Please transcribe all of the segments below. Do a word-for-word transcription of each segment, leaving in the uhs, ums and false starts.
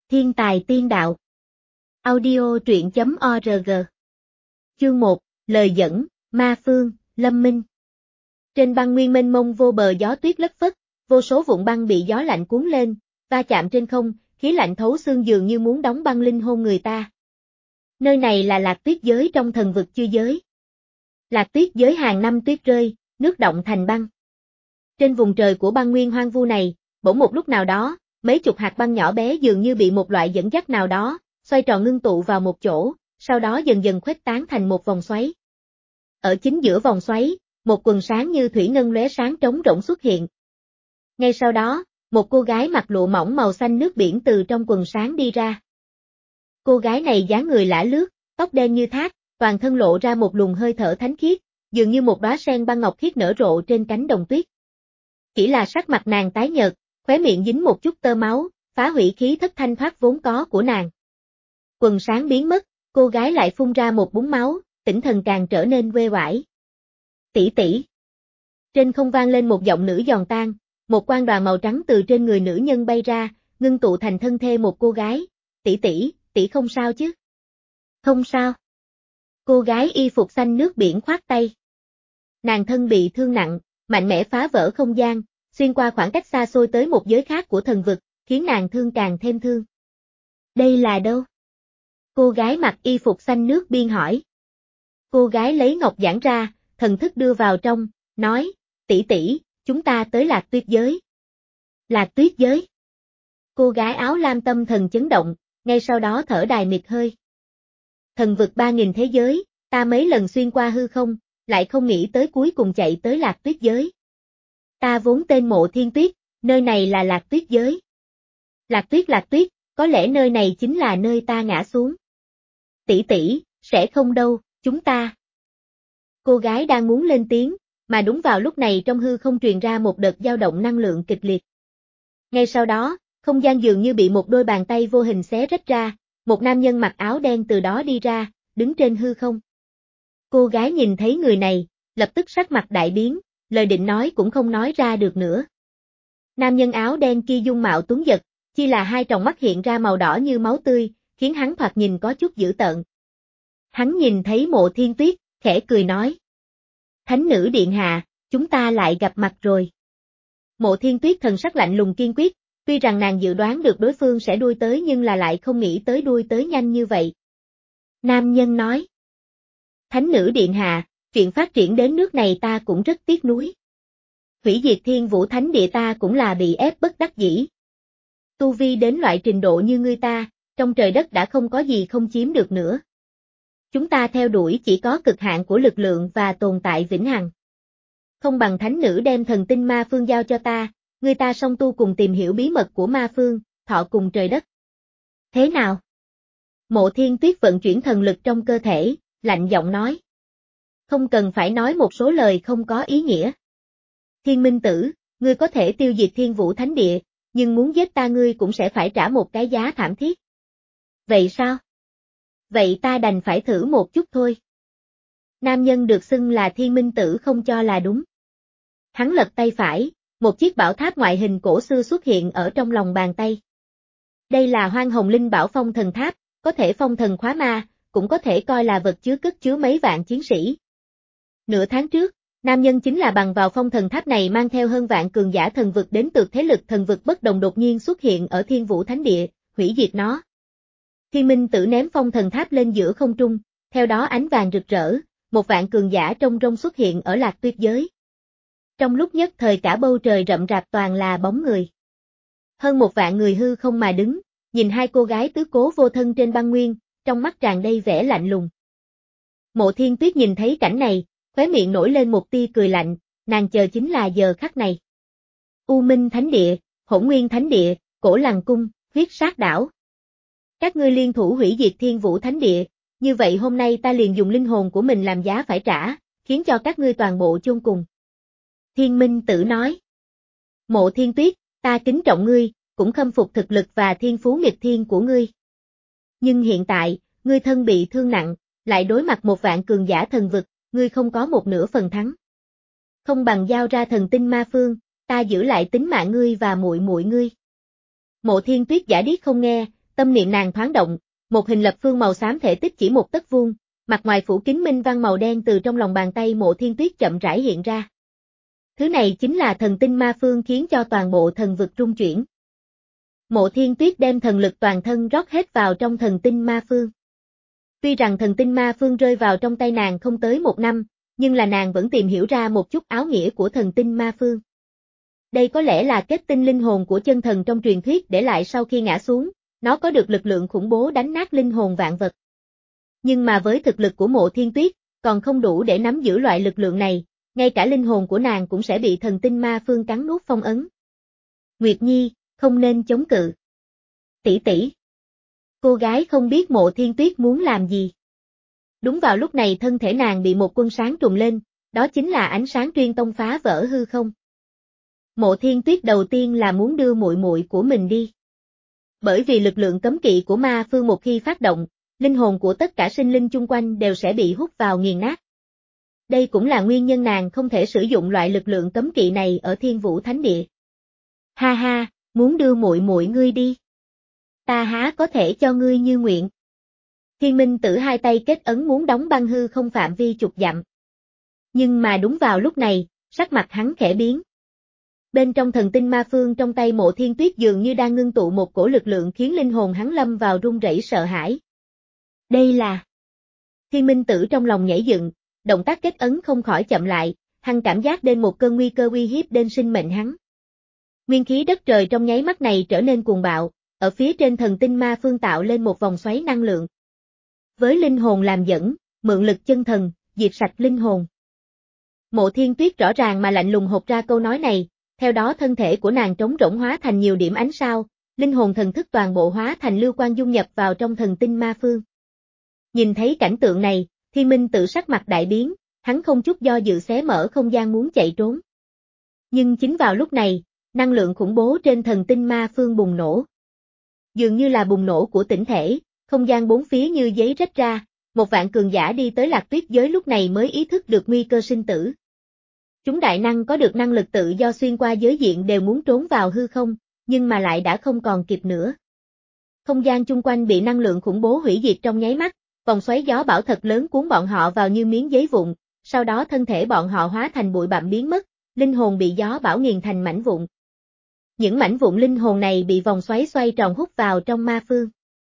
Thiên tài tiên đạo. Audio truyện chấm org. Chương một, lời dẫn, Ma Phương, Lâm Minh. Trên băng nguyên mênh mông vô bờ gió tuyết lất phất, vô số vụn băng bị gió lạnh cuốn lên, va chạm trên không, khí lạnh thấu xương dường như muốn đóng băng linh hồn người ta. Nơi này là Lạc Tuyết giới trong thần vực chư giới. Lạc Tuyết giới hàng năm tuyết rơi, nước động thành băng. Trên vùng trời của băng nguyên hoang vu này, bỗng một lúc nào đó, mấy chục hạt băng nhỏ bé dường như bị một loại dẫn dắt nào đó, xoay tròn ngưng tụ vào một chỗ, sau đó dần dần khuếch tán thành một vòng xoáy. Ở chính giữa vòng xoáy, một quần sáng như thủy ngân lóe sáng trống rỗng xuất hiện. Ngay sau đó, một cô gái mặc lụa mỏng màu xanh nước biển từ trong quần sáng đi ra. Cô gái này dáng người lả lướt, tóc đen như thác, toàn thân lộ ra một luồng hơi thở thánh khiết, dường như một đóa sen băng ngọc khiết nở rộ trên cánh đồng tuyết. Chỉ là sắc mặt nàng tái nhợt, khóe miệng dính một chút tơ máu, phá hủy khí thất thanh thoát vốn có của nàng. Quần sáng biến mất, cô gái lại phun ra một búng máu, tinh thần càng trở nên uể oải. Tỷ tỷ. Trên không vang lên một giọng nữ giòn tan, một quang đoàn màu trắng từ trên người nữ nhân bay ra, ngưng tụ thành thân thê một cô gái. Tỷ tỷ, tỷ không sao chứ? Không sao. Cô gái y phục xanh nước biển khoát tay. Nàng thân bị thương nặng, mạnh mẽ phá vỡ không gian, xuyên qua khoảng cách xa xôi tới một giới khác của thần vực, khiến nàng thương càng thêm thương. Đây là đâu? Cô gái mặc y phục xanh nước biên hỏi. Cô gái lấy ngọc giản ra, thần thức đưa vào trong, nói, tỷ tỷ, chúng ta tới Lạc Tuyết giới. Lạc Tuyết giới. Cô gái áo lam tâm thần chấn động, ngay sau đó thở đài miệt hơi. Thần vực ba nghìn thế giới, ta mấy lần xuyên qua hư không, lại không nghĩ tới cuối cùng chạy tới Lạc Tuyết giới. Ta vốn tên Mộ Thiên Tuyết, nơi này là Lạc Tuyết giới. Lạc Tuyết Lạc Tuyết, có lẽ nơi này chính là nơi ta ngã xuống. Tỷ tỷ, sẽ không đâu, chúng ta. Cô gái đang muốn lên tiếng, mà đúng vào lúc này trong hư không truyền ra một đợt dao động năng lượng kịch liệt. Ngay sau đó, không gian dường như bị một đôi bàn tay vô hình xé rách ra, một nam nhân mặc áo đen từ đó đi ra, đứng trên hư không. Cô gái nhìn thấy người này, lập tức sắc mặt đại biến, lời định nói cũng không nói ra được nữa. Nam nhân áo đen kia dung mạo tuấn giật, chỉ là hai tròng mắt hiện ra màu đỏ như máu tươi, khiến hắn thoạt nhìn có chút dữ tợn. Hắn nhìn thấy Mộ Thiên Tuyết, khẽ cười nói. Thánh nữ điện hạ, chúng ta lại gặp mặt rồi. Mộ Thiên Tuyết thần sắc lạnh lùng kiên quyết, tuy rằng nàng dự đoán được đối phương sẽ đuôi tới nhưng là lại không nghĩ tới đuôi tới nhanh như vậy. Nam nhân nói. Thánh nữ điện hạ, chuyện phát triển đến nước này ta cũng rất tiếc nuối. Hủy diệt Thiên Vũ Thánh địa ta cũng là bị ép bất đắc dĩ. Tu vi đến loại trình độ như ngươi ta, trong trời đất đã không có gì không chiếm được nữa. Chúng ta theo đuổi chỉ có cực hạn của lực lượng và tồn tại vĩnh hằng. Không bằng thánh nữ đem thần tinh ma phương giao cho ta, người ta song tu cùng tìm hiểu bí mật của ma phương, thọ cùng trời đất. Thế nào? Mộ Thiên Tuyết vận chuyển thần lực trong cơ thể, lạnh giọng nói. Không cần phải nói một số lời không có ý nghĩa. Thiên Minh Tử, ngươi có thể tiêu diệt Thiên Vũ Thánh địa, nhưng muốn giết ta ngươi cũng sẽ phải trả một cái giá thảm thiết. Vậy sao? Vậy ta đành phải thử một chút thôi. Nam nhân được xưng là Thiên Minh Tử không cho là đúng. Hắn lật tay phải, một chiếc bảo tháp ngoại hình cổ xưa xuất hiện ở trong lòng bàn tay. Đây là Hoang Hồng Linh Bảo Phong Thần Tháp, có thể phong thần khóa ma, cũng có thể coi là vật chứa cất chứa mấy vạn chiến sĩ. Nửa tháng trước, nam nhân chính là bằng vào phong thần tháp này mang theo hơn vạn cường giả thần vực đến từ thế lực thần vực bất đồng đột nhiên xuất hiện ở Thiên Vũ Thánh địa, hủy diệt nó. Thiên Minh Tử ném phong thần tháp lên giữa không trung, theo đó ánh vàng rực rỡ, một vạn cường giả trong rông xuất hiện ở Lạc Tuyết giới. Trong lúc nhất thời cả bầu trời rậm rạp toàn là bóng người. Hơn một vạn người hư không mà đứng, nhìn hai cô gái tứ cố vô thân trên băng nguyên, trong mắt tràn đầy vẻ lạnh lùng. Mộ Thiên Tuyết nhìn thấy cảnh này, khóe miệng nổi lên một tia cười lạnh, nàng chờ chính là giờ khắc này. U Minh Thánh Địa, Hỗn Nguyên Thánh Địa, Cổ Lăng Cung, Huyết Sát Đảo. Các ngươi liên thủ hủy diệt Thiên Vũ Thánh Địa, như vậy hôm nay ta liền dùng linh hồn của mình làm giá phải trả, khiến cho các ngươi toàn bộ chôn cùng. Thiên Minh Tử nói. Mộ Thiên Tuyết, ta kính trọng ngươi, cũng khâm phục thực lực và thiên phú nghịch thiên của ngươi. Nhưng hiện tại, ngươi thân bị thương nặng, lại đối mặt một vạn cường giả thần vực, ngươi không có một nửa phần thắng. Không bằng giao ra thần tinh ma phương, ta giữ lại tính mạng ngươi và muội muội ngươi. Mộ Thiên Tuyết giả điếc không nghe, Tâm niệm nàng thoáng động, một hình lập phương màu xám thể tích chỉ một tấc vuông, mặt ngoài phủ kín minh văn màu đen từ trong lòng bàn tay Mộ Thiên Tuyết chậm rãi hiện ra. Thứ này chính là thần tinh ma phương khiến cho toàn bộ thần vực rung chuyển. Mộ Thiên Tuyết đem thần lực toàn thân rót hết vào trong thần tinh ma phương. Tuy rằng thần tinh ma phương rơi vào trong tay nàng không tới một năm, nhưng là nàng vẫn tìm hiểu ra một chút áo nghĩa của thần tinh ma phương. Đây có lẽ là kết tinh linh hồn của chân thần trong truyền thuyết để lại sau khi ngã xuống, nó có được lực lượng khủng bố đánh nát linh hồn vạn vật. Nhưng mà với thực lực của Mộ Thiên Tuyết, còn không đủ để nắm giữ loại lực lượng này, ngay cả linh hồn của nàng cũng sẽ bị thần tinh ma phương cắn nuốt phong ấn. Nguyệt Nhi, không nên chống cự. Tỷ tỷ. Cô gái không biết Mộ Thiên Tuyết muốn làm gì. Đúng vào lúc này thân thể nàng bị một quân sáng trùng lên, đó chính là ánh sáng truyền tông phá vỡ hư không. Mộ Thiên Tuyết đầu tiên là muốn đưa muội muội của mình đi. Bởi vì lực lượng cấm kỵ của ma phương một khi phát động, linh hồn của tất cả sinh linh chung quanh đều sẽ bị hút vào nghiền nát. Đây cũng là nguyên nhân nàng không thể sử dụng loại lực lượng cấm kỵ này ở Thiên Vũ Thánh Địa. Ha ha, muốn đưa muội muội ngươi đi. Ta há có thể cho ngươi như nguyện. Thiên Minh Tử hai tay kết ấn muốn đóng băng hư không phạm vi chục dặm. Nhưng mà đúng vào lúc này, sắc mặt hắn khẽ biến. Bên trong thần tinh ma phương trong tay Mộ Thiên Tuyết dường như đang ngưng tụ một cổ lực lượng khiến linh hồn hắn lâm vào run rẩy sợ hãi. Đây là... Thiên Minh Tử trong lòng nhảy dựng, động tác kết ấn không khỏi chậm lại, hắn cảm giác đến một cơn nguy cơ uy hiếp đến sinh mệnh hắn. Nguyên khí đất trời trong nháy mắt này trở nên cuồng bạo, ở phía trên thần tinh ma phương tạo lên một vòng xoáy năng lượng. Với linh hồn làm dẫn, mượn lực chân thần, diệt sạch linh hồn. Mộ Thiên Tuyết rõ ràng mà lạnh lùng hộc ra câu nói này, theo đó thân thể của nàng trống rỗng hóa thành nhiều điểm ánh sao, linh hồn thần thức toàn bộ hóa thành lưu quang dung nhập vào trong thần tinh ma phương. Nhìn thấy cảnh tượng này, Thiên Minh Tử sắc mặt đại biến, hắn không chút do dự xé mở không gian muốn chạy trốn. Nhưng chính vào lúc này, năng lượng khủng bố trên thần tinh ma phương bùng nổ. Dường như là bùng nổ của tỉnh thể, không gian bốn phía như giấy rách ra, một vạn cường giả đi tới Lạc Tuyết giới lúc này mới ý thức được nguy cơ sinh tử. Chúng đại năng có được năng lực tự do xuyên qua giới diện đều muốn trốn vào hư không, nhưng mà lại đã không còn kịp nữa. Không gian chung quanh bị năng lượng khủng bố hủy diệt trong nháy mắt, vòng xoáy gió bão thật lớn cuốn bọn họ vào như miếng giấy vụn, sau đó thân thể bọn họ hóa thành bụi bặm biến mất, linh hồn bị gió bão nghiền thành mảnh vụn. Những mảnh vụn linh hồn này bị vòng xoáy xoay tròn hút vào trong ma phương.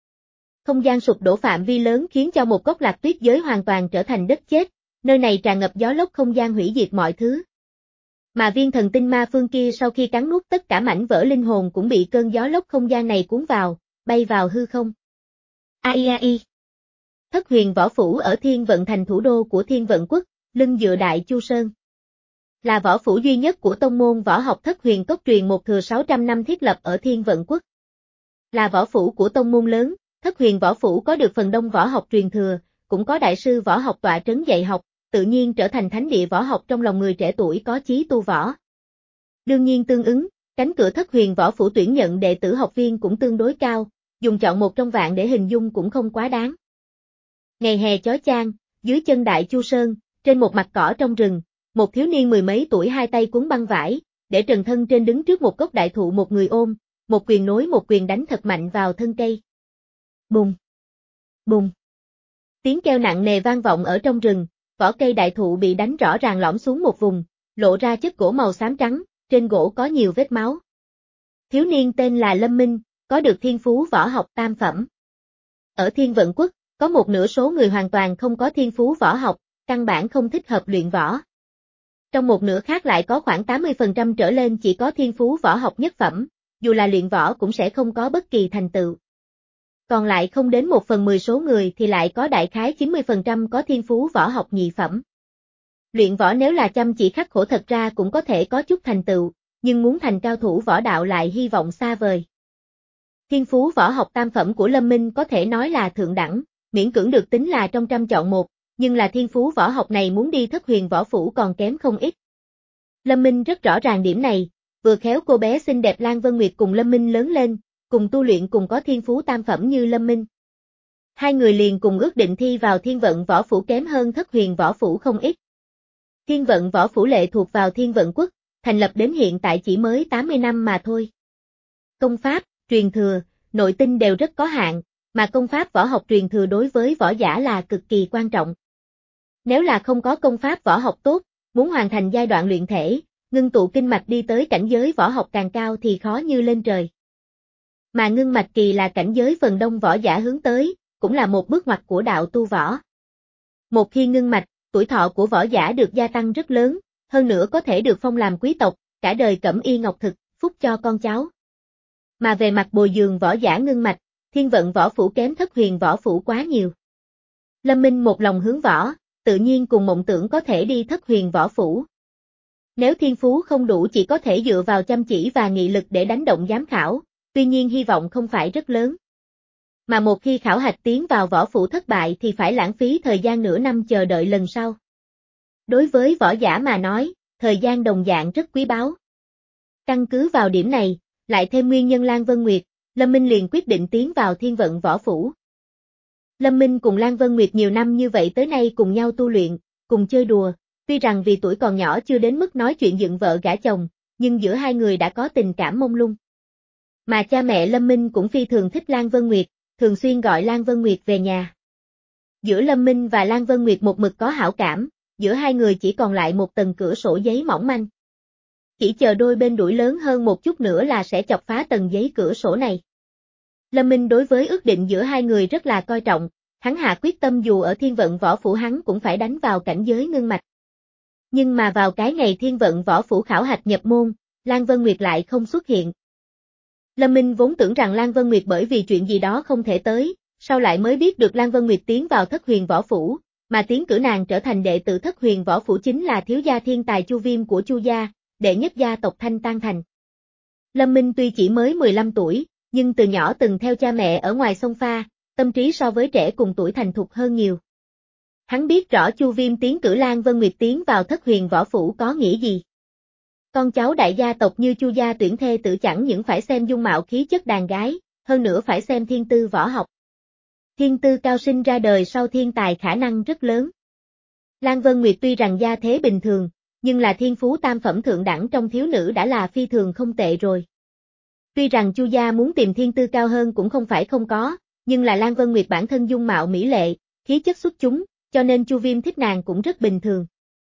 Không gian sụp đổ phạm vi lớn khiến cho một góc Lạc Tuyết giới hoàn toàn trở thành đất chết, nơi này tràn ngập gió lốc không gian hủy diệt mọi thứ. Mà viên thần tinh ma phương kia sau khi cắn nuốt tất cả mảnh vỡ linh hồn cũng bị cơn gió lốc không gian này cuốn vào, bay vào hư không. Ai ai. Thất Huyền Võ Phủ ở Thiên Vận Thành thủ đô của Thiên Vận Quốc, lưng dựa Đại Chu Sơn. Là võ phủ duy nhất của tông môn võ học Thất Huyền Cốc truyền một thừa sáu trăm năm thiết lập ở Thiên Vận Quốc. Là võ phủ của tông môn lớn, Thất Huyền Võ Phủ có được phần đông võ học truyền thừa, cũng có đại sư võ học tọa trấn dạy học, tự nhiên trở thành thánh địa võ học trong lòng người trẻ tuổi có chí tu võ. Đương nhiên tương ứng, cánh cửa Thất Huyền Võ Phủ tuyển nhận đệ tử học viên cũng tương đối cao, dùng chọn một trong vạn để hình dung cũng không quá đáng. Ngày hè chói chang, dưới chân Đại Chu Sơn, trên một mặt cỏ trong rừng, một thiếu niên mười mấy tuổi hai tay cuốn băng vải, để trần thân trên đứng trước một gốc đại thụ một người ôm, một quyền nối một quyền đánh thật mạnh vào thân cây. Bùng! Bùng! Tiếng kêu nặng nề vang vọng ở trong rừng, vỏ cây đại thụ bị đánh rõ ràng lõm xuống một vùng, lộ ra chất gỗ màu xám trắng, trên gỗ có nhiều vết máu. Thiếu niên tên là Lâm Minh, có được thiên phú võ học tam phẩm. Ở Thiên Vận Quốc, có một nửa số người hoàn toàn không có thiên phú võ học, căn bản không thích hợp luyện võ. Trong một nửa khác lại có khoảng tám mươi phần trăm trở lên chỉ có thiên phú võ học nhất phẩm, dù là luyện võ cũng sẽ không có bất kỳ thành tựu. Còn lại không đến một phần mười số người thì lại có đại khái chín mươi phần trăm có thiên phú võ học nhị phẩm. Luyện võ nếu là chăm chỉ khắc khổ thật ra cũng có thể có chút thành tựu, nhưng muốn thành cao thủ võ đạo lại hy vọng xa vời. Thiên phú võ học tam phẩm của Lâm Minh có thể nói là thượng đẳng, miễn cưỡng được tính là trong trăm chọn một, nhưng là thiên phú võ học này muốn đi Thất Huyền Võ Phủ còn kém không ít. Lâm Minh rất rõ ràng điểm này, vừa khéo cô bé xinh đẹp Lan Vân Nguyệt cùng Lâm Minh lớn lên, cùng tu luyện cùng có thiên phú tam phẩm như Lâm Minh. Hai người liền cùng ước định thi vào Thiên Vận Võ Phủ kém hơn Thất Huyền Võ Phủ không ít. Thiên Vận Võ Phủ lệ thuộc vào Thiên Vận Quốc, thành lập đến hiện tại chỉ mới tám mươi năm mà thôi. Công pháp, truyền thừa, nội tinh đều rất có hạn, mà công pháp võ học truyền thừa đối với võ giả là cực kỳ quan trọng. Nếu là không có công pháp võ học tốt, muốn hoàn thành giai đoạn luyện thể, ngưng tụ kinh mạch đi tới cảnh giới võ học càng cao thì khó như lên trời. Mà ngưng mạch kỳ là cảnh giới phần đông võ giả hướng tới, cũng là một bước ngoặt của đạo tu võ. Một khi ngưng mạch, tuổi thọ của võ giả được gia tăng rất lớn, hơn nữa có thể được phong làm quý tộc, cả đời cẩm y ngọc thực, phúc cho con cháu. Mà về mặt bồi dưỡng võ giả ngưng mạch, thiên vận võ phủ kém thất huyền võ phủ quá nhiều. Lâm Minh một lòng hướng võ, tự nhiên cùng mộng tưởng có thể đi thất huyền võ phủ. Nếu thiên phú không đủ chỉ có thể dựa vào chăm chỉ và nghị lực để đánh động giám khảo, tuy nhiên hy vọng không phải rất lớn. Mà một khi khảo hạch tiến vào võ phủ thất bại thì phải lãng phí thời gian nửa năm chờ đợi lần sau. Đối với võ giả mà nói, thời gian đồng dạng rất quý báu. Căn cứ vào điểm này, lại thêm nguyên nhân Lan Vân Nguyệt, Lâm Minh liền quyết định tiến vào thiên vận võ phủ. Lâm Minh cùng Lan Vân Nguyệt nhiều năm như vậy tới nay cùng nhau tu luyện, cùng chơi đùa, tuy rằng vì tuổi còn nhỏ chưa đến mức nói chuyện dựng vợ gả chồng, nhưng giữa hai người đã có tình cảm mông lung. Mà cha mẹ Lâm Minh cũng phi thường thích Lan Vân Nguyệt, thường xuyên gọi Lan Vân Nguyệt về nhà. Giữa Lâm Minh và Lan Vân Nguyệt một mực có hảo cảm, giữa hai người chỉ còn lại một tầng cửa sổ giấy mỏng manh. Chỉ chờ đôi bên đuổi lớn hơn một chút nữa là sẽ chọc phá tầng giấy cửa sổ này. Lâm Minh đối với ước định giữa hai người rất là coi trọng, hắn hạ quyết tâm dù ở thiên vận võ phủ hắn cũng phải đánh vào cảnh giới ngưng mạch. Nhưng mà vào cái ngày thiên vận võ phủ khảo hạch nhập môn, Lan Vân Nguyệt lại không xuất hiện. Lâm Minh vốn tưởng rằng Lan Vân Nguyệt bởi vì chuyện gì đó không thể tới, sau lại mới biết được Lan Vân Nguyệt tiến vào thất huyền võ phủ, mà tiến cử nàng trở thành đệ tử thất huyền võ phủ chính là thiếu gia thiên tài Chu Viêm của Chu gia, đệ nhất gia tộc Thanh Tan Thành. Lâm Minh tuy chỉ mới mười lăm tuổi, nhưng từ nhỏ từng theo cha mẹ ở ngoài sông pha, tâm trí so với trẻ cùng tuổi thành thục hơn nhiều. Hắn biết rõ Chu Viêm tiến cử Lan Vân Nguyệt tiến vào thất huyền võ phủ có nghĩa gì. Con cháu đại gia tộc như Chu gia tuyển thê tử chẳng những phải xem dung mạo khí chất đàn gái, hơn nữa phải xem thiên tư võ học. Thiên tư cao sinh ra đời sau thiên tài khả năng rất lớn. Lan Vân Nguyệt tuy rằng gia thế bình thường, nhưng là thiên phú tam phẩm thượng đẳng trong thiếu nữ đã là phi thường không tệ rồi. Tuy rằng Chu gia muốn tìm thiên tư cao hơn cũng không phải không có, nhưng là Lan Vân Nguyệt bản thân dung mạo mỹ lệ, khí chất xuất chúng, cho nên Chu Viêm thích nàng cũng rất bình thường.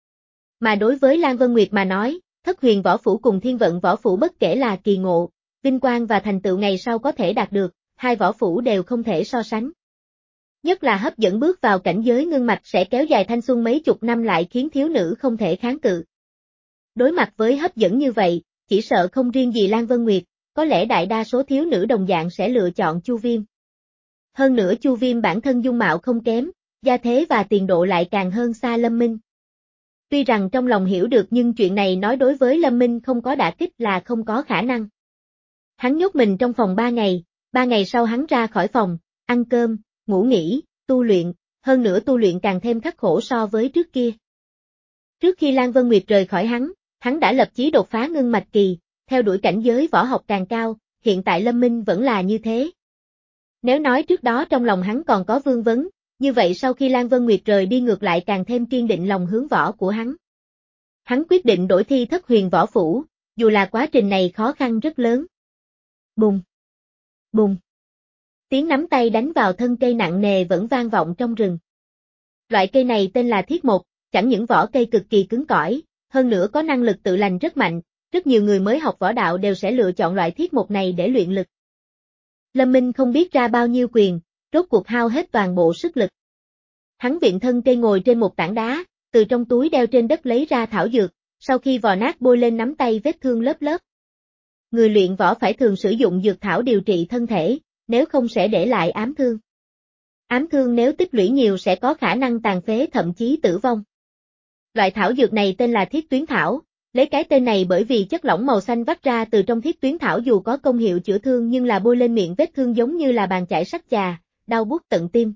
Mà đối với Lan Vân Nguyệt mà nói, thất huyền võ phủ cùng thiên vận võ phủ bất kể là kỳ ngộ, vinh quang và thành tựu ngày sau có thể đạt được, hai võ phủ đều không thể so sánh. Nhất là hấp dẫn bước vào cảnh giới ngưng mạch sẽ kéo dài thanh xuân mấy chục năm lại khiến thiếu nữ không thể kháng cự. Đối mặt với hấp dẫn như vậy, chỉ sợ không riêng gì Lan Vân Nguyệt, có lẽ đại đa số thiếu nữ đồng dạng sẽ lựa chọn Chu Viêm. Hơn nữa Chu Viêm bản thân dung mạo không kém, gia thế và tiền độ lại càng hơn xa Lâm Minh. Tuy rằng trong lòng hiểu được nhưng chuyện này nói đối với Lâm Minh không có đả kích là không có khả năng. Hắn nhốt mình trong phòng ba ngày, ba ngày sau hắn ra khỏi phòng, ăn cơm, ngủ nghỉ, tu luyện, hơn nữa tu luyện càng thêm khắc khổ so với trước kia. Trước khi Lan Vân Nguyệt rời khỏi hắn, hắn đã lập chí đột phá ngưng mạch kỳ, theo đuổi cảnh giới võ học càng cao, hiện tại Lâm Minh vẫn là như thế. Nếu nói trước đó trong lòng hắn còn có vương vấn, như vậy sau khi Lan Vân Nguyệt rời đi ngược lại càng thêm kiên định lòng hướng võ của hắn. Hắn quyết định đổi thi thất huyền võ phủ, dù là quá trình này khó khăn rất lớn. Bùng! Bùng! Tiếng nắm tay đánh vào thân cây nặng nề vẫn vang vọng trong rừng. Loại cây này tên là thiết mộc, chẳng những vỏ cây cực kỳ cứng cỏi, hơn nữa có năng lực tự lành rất mạnh, rất nhiều người mới học võ đạo đều sẽ lựa chọn loại thiết mộc này để luyện lực. Lâm Minh không biết ra bao nhiêu quyền, rốt cuộc hao hết toàn bộ sức lực. Hắn viện thân cây ngồi trên một tảng đá, từ trong túi đeo trên đất lấy ra thảo dược, sau khi vò nát bôi lên nắm tay vết thương lớp lớp. Người luyện võ phải thường sử dụng dược thảo điều trị thân thể, nếu không sẽ để lại ám thương. Ám thương nếu tích lũy nhiều sẽ có khả năng tàn phế thậm chí tử vong. Loại thảo dược này tên là thiết tuyến thảo, lấy cái tên này bởi vì chất lỏng màu xanh vắt ra từ trong thiết tuyến thảo dù có công hiệu chữa thương nhưng là bôi lên miệng vết thương giống như là bàn chải sắt chà, đau buốt tận tim.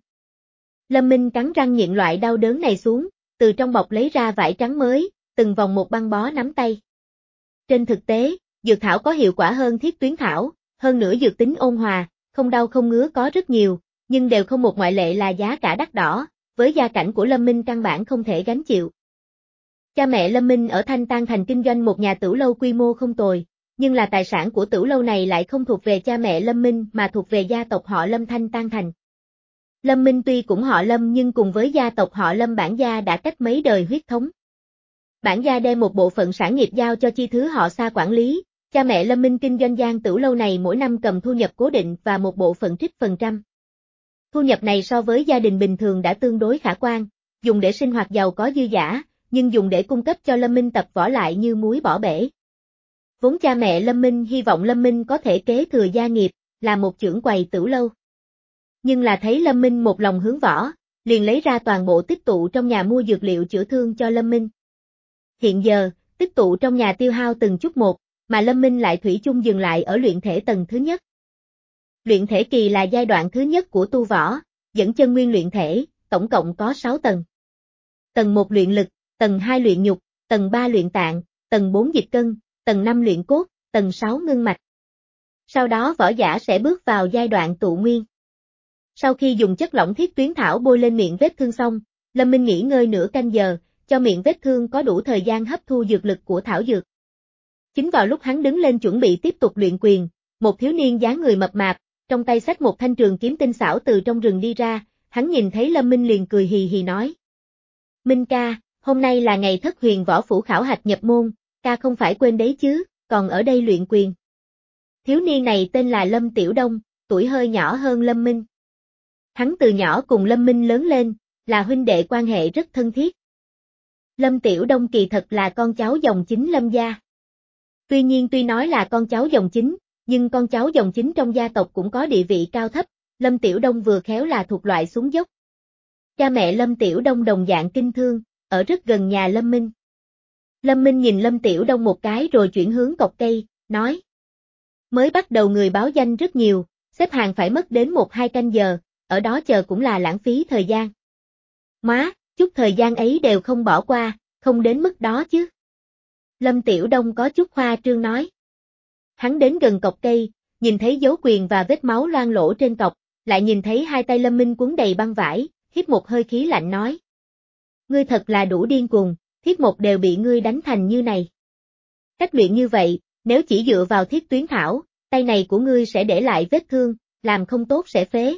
Lâm Minh cắn răng nhịn loại đau đớn này xuống, từ trong bọc lấy ra vải trắng mới, từng vòng một băng bó nắm tay. Trên thực tế, dược thảo có hiệu quả hơn thiết tuyến thảo, hơn nữa dược tính ôn hòa, không đau không ngứa có rất nhiều, nhưng đều không một ngoại lệ là giá cả đắt đỏ, với gia cảnh của Lâm Minh căn bản không thể gánh chịu. Cha mẹ Lâm Minh ở Thanh Tan Thành kinh doanh một nhà tửu lâu quy mô không tồi, nhưng là tài sản của Tửu lâu này lại không thuộc về cha mẹ Lâm Minh mà thuộc về gia tộc họ Lâm Thanh Tan Thành. Lâm Minh tuy cũng họ Lâm nhưng cùng với gia tộc họ Lâm bản gia đã cách mấy đời huyết thống. Bản gia đem một bộ phận sản nghiệp giao cho chi thứ họ Sa quản lý, cha mẹ Lâm Minh kinh doanh Giang Tửu lâu này mỗi năm cầm thu nhập cố định và một bộ phận trích phần trăm. Thu nhập này so với gia đình bình thường đã tương đối khả quan, dùng để sinh hoạt giàu có dư dả, nhưng dùng để cung cấp cho Lâm Minh tập võ lại như muối bỏ bể. Vốn cha mẹ Lâm Minh hy vọng Lâm Minh có thể kế thừa gia nghiệp, là một chưởng quầy Tửu lâu. Nhưng là thấy Lâm Minh một lòng hướng võ, liền lấy ra toàn bộ tích tụ trong nhà mua dược liệu chữa thương cho Lâm Minh. Hiện giờ, tích tụ trong nhà tiêu hao từng chút một, mà Lâm Minh lại thủy chung dừng lại ở luyện thể tầng thứ nhất. Luyện thể kỳ là giai đoạn thứ nhất của tu võ, dẫn chân nguyên luyện thể, tổng cộng có sáu tầng. Tầng một luyện lực, tầng hai luyện nhục, tầng ba luyện tạng, tầng bốn dịch cân, tầng năm luyện cốt, tầng sáu ngưng mạch. Sau đó võ giả sẽ bước vào giai đoạn tụ nguyên. Sau khi dùng chất lỏng thiết tuyến thảo bôi lên miệng vết thương xong, Lâm Minh nghỉ ngơi nửa canh giờ, cho miệng vết thương có đủ thời gian hấp thu dược lực của thảo dược. Chính vào lúc hắn đứng lên chuẩn bị tiếp tục luyện quyền, một thiếu niên dáng người mập mạp, trong tay xách một thanh trường kiếm tinh xảo từ trong rừng đi ra, hắn nhìn thấy Lâm Minh liền cười hì hì nói. Minh ca, hôm nay là ngày thất huyền võ phủ khảo hạch nhập môn, ca không phải quên đấy chứ, còn ở đây luyện quyền. Thiếu niên này tên là Lâm Tiểu Đông, tuổi hơi nhỏ hơn Lâm Minh. Hắn từ nhỏ cùng Lâm Minh lớn lên, là huynh đệ quan hệ rất thân thiết. Lâm Tiểu Đông kỳ thật là con cháu dòng chính Lâm gia. Tuy nhiên tuy nói là con cháu dòng chính, nhưng con cháu dòng chính trong gia tộc cũng có địa vị cao thấp, Lâm Tiểu Đông vừa khéo là thuộc loại xuống dốc. Cha mẹ Lâm Tiểu Đông đồng dạng kinh thương, ở rất gần nhà Lâm Minh. Lâm Minh nhìn Lâm Tiểu Đông một cái rồi chuyển hướng cọc cây, nói. Mới bắt đầu người báo danh rất nhiều, xếp hàng phải mất đến một hai canh giờ, ở đó chờ cũng là lãng phí thời gian. Má, chút thời gian ấy đều không bỏ qua, không đến mức đó chứ. Lâm Tiểu Đông có chút khoa trương nói. Hắn đến gần cọc cây, nhìn thấy dấu quyền và vết máu loang lỗ trên cọc, lại nhìn thấy hai tay Lâm Minh cuốn đầy băng vải, hít một hơi khí lạnh nói. Ngươi thật là đủ điên cuồng, thiết một đều bị ngươi đánh thành như này. Cách luyện như vậy, nếu chỉ dựa vào thiết tuyến thảo, tay này của ngươi sẽ để lại vết thương, làm không tốt sẽ phế.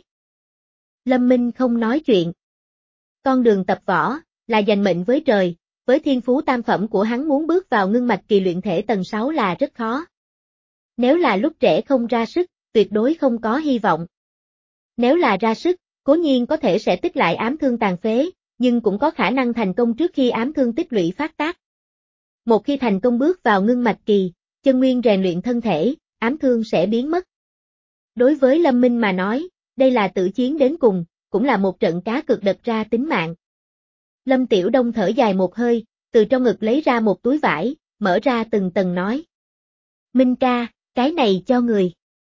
Lâm Minh không nói chuyện. Con đường tập võ, là giành mệnh với trời, với thiên phú tam phẩm của hắn muốn bước vào ngưng mạch kỳ luyện thể tầng sáu là rất khó. Nếu là lúc trẻ không ra sức, tuyệt đối không có hy vọng. Nếu là ra sức, cố nhiên có thể sẽ tích lại ám thương tàn phế, nhưng cũng có khả năng thành công trước khi ám thương tích lũy phát tác. Một khi thành công bước vào ngưng mạch kỳ, chân nguyên rèn luyện thân thể, ám thương sẽ biến mất. Đối với Lâm Minh mà nói, đây là tử chiến đến cùng, cũng là một trận cá cược đập ra tính mạng. Lâm Tiểu Đông thở dài một hơi, từ trong ngực lấy ra một túi vải, mở ra từng tầng nói. Minh ca, cái này cho người.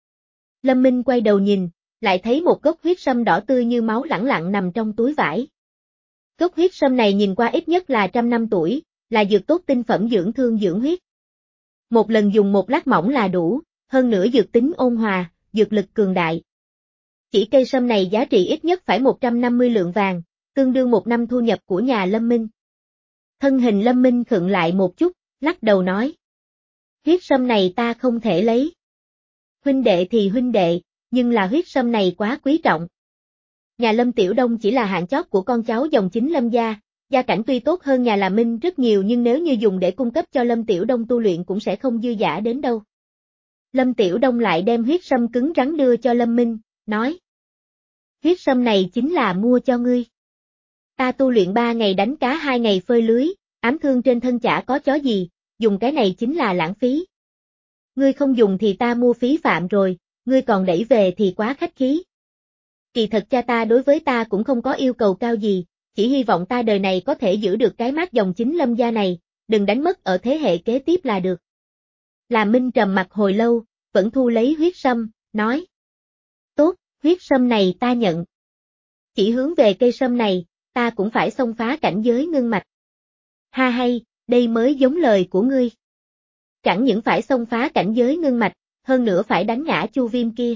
Lâm Minh quay đầu nhìn, lại thấy một gốc huyết sâm đỏ tươi như máu lẳng lặng nằm trong túi vải. Gốc huyết sâm này nhìn qua ít nhất là trăm năm tuổi, là dược tốt tinh phẩm dưỡng thương dưỡng huyết. Một lần dùng một lát mỏng là đủ, hơn nữa dược tính ôn hòa, dược lực cường đại. Chỉ cây sâm này giá trị ít nhất phải một trăm năm mươi lượng vàng, tương đương một năm thu nhập của nhà Lâm Minh. Thân hình Lâm Minh khựng lại một chút, lắc đầu nói. Huyết sâm này ta không thể lấy. Huynh đệ thì huynh đệ, nhưng là huyết sâm này quá quý trọng. Nhà Lâm Tiểu Đông chỉ là hạng chót của con cháu dòng chính Lâm gia, gia cảnh tuy tốt hơn nhà làm Minh rất nhiều nhưng nếu như dùng để cung cấp cho Lâm Tiểu Đông tu luyện cũng sẽ không dư dả đến đâu. Lâm Tiểu Đông lại đem huyết sâm cứng rắn đưa cho Lâm Minh, nói. Huyết sâm này chính là mua cho ngươi. Ta tu luyện ba ngày đánh cá hai ngày phơi lưới, ám thương trên thân chả có chó gì, dùng cái này chính là lãng phí. Ngươi không dùng thì ta mua phí phạm rồi, ngươi còn đẩy về thì quá khách khí. Kỳ thật cha ta đối với ta cũng không có yêu cầu cao gì, chỉ hy vọng ta đời này có thể giữ được cái mác dòng chính Lâm gia này, đừng đánh mất ở thế hệ kế tiếp là được. Làm Minh trầm mặt hồi lâu, vẫn thu lấy huyết sâm, nói. Tốt, huyết sâm này ta nhận. Chỉ hướng về cây sâm này, ta cũng phải xông phá cảnh giới ngưng mạch. Ha hay, đây mới giống lời của ngươi. Chẳng những phải xông phá cảnh giới ngưng mạch, hơn nữa phải đánh ngã Chu Viêm kia.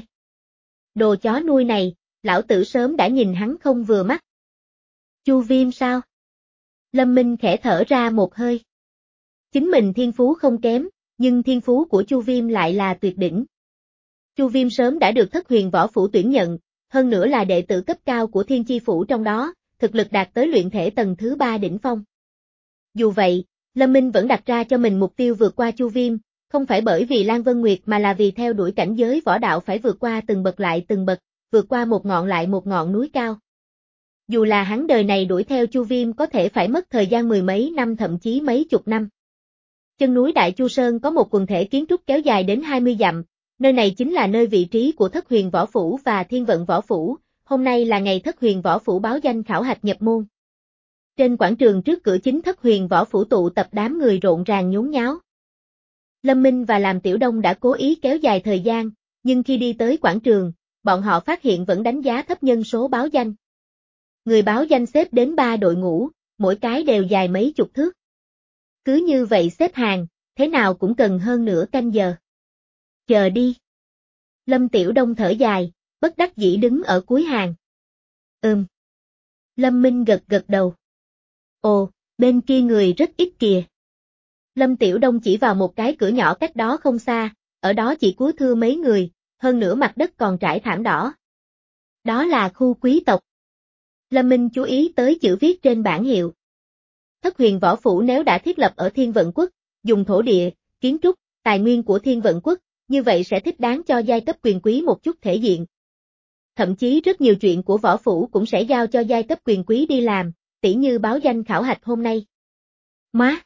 Đồ chó nuôi này, lão tử sớm đã nhìn hắn không vừa mắt. Chu Viêm sao? Lâm Minh khẽ thở ra một hơi. Chính mình thiên phú không kém, nhưng thiên phú của Chu Viêm lại là tuyệt đỉnh. Chu Viêm sớm đã được Thất Huyền Võ Phủ tuyển nhận, hơn nữa là đệ tử cấp cao của Thiên Chi Phủ trong đó, thực lực đạt tới luyện thể tầng thứ ba đỉnh phong. Dù vậy, Lâm Minh vẫn đặt ra cho mình mục tiêu vượt qua Chu Viêm, không phải bởi vì Lan Vân Nguyệt mà là vì theo đuổi cảnh giới võ đạo phải vượt qua từng bậc lại từng bậc, vượt qua một ngọn lại một ngọn núi cao. Dù là hắn đời này đuổi theo Chu Viêm có thể phải mất thời gian mười mấy năm thậm chí mấy chục năm. Chân núi Đại Chu Sơn có một quần thể kiến trúc kéo dài đến hai mươi dặm, nơi này chính là nơi vị trí của Thất Huyền Võ Phủ và Thiên Vận Võ Phủ, hôm nay là ngày Thất Huyền Võ Phủ báo danh khảo hạch nhập môn. Trên quảng trường trước cửa chính Thất Huyền Võ Phủ tụ tập đám người rộn ràng nhốn nháo. Lâm Minh và Làm Tiểu Đông đã cố ý kéo dài thời gian, nhưng khi đi tới quảng trường, bọn họ phát hiện vẫn đánh giá thấp nhân số báo danh. Người báo danh xếp đến ba đội ngũ, mỗi cái đều dài mấy chục thước. Cứ như vậy xếp hàng, thế nào cũng cần hơn nửa canh giờ. Chờ đi. Lâm Tiểu Đông thở dài, bất đắc dĩ đứng ở cuối hàng. Ừm. Lâm Minh gật gật đầu. Ồ, bên kia người rất ít kìa. Lâm Tiểu Đông chỉ vào một cái cửa nhỏ cách đó không xa, ở đó chỉ cúi thưa mấy người, hơn nữa mặt đất còn trải thảm đỏ. Đó là khu quý tộc. Lâm Minh chú ý tới chữ viết trên bảng hiệu. Thất Huyền Võ Phủ nếu đã thiết lập ở Thiên Vận Quốc, dùng thổ địa, kiến trúc, tài nguyên của Thiên Vận Quốc, như vậy sẽ thích đáng cho giai cấp quyền quý một chút thể diện. Thậm chí rất nhiều chuyện của Võ Phủ cũng sẽ giao cho giai cấp quyền quý đi làm, tỉ như báo danh khảo hạch hôm nay. Má!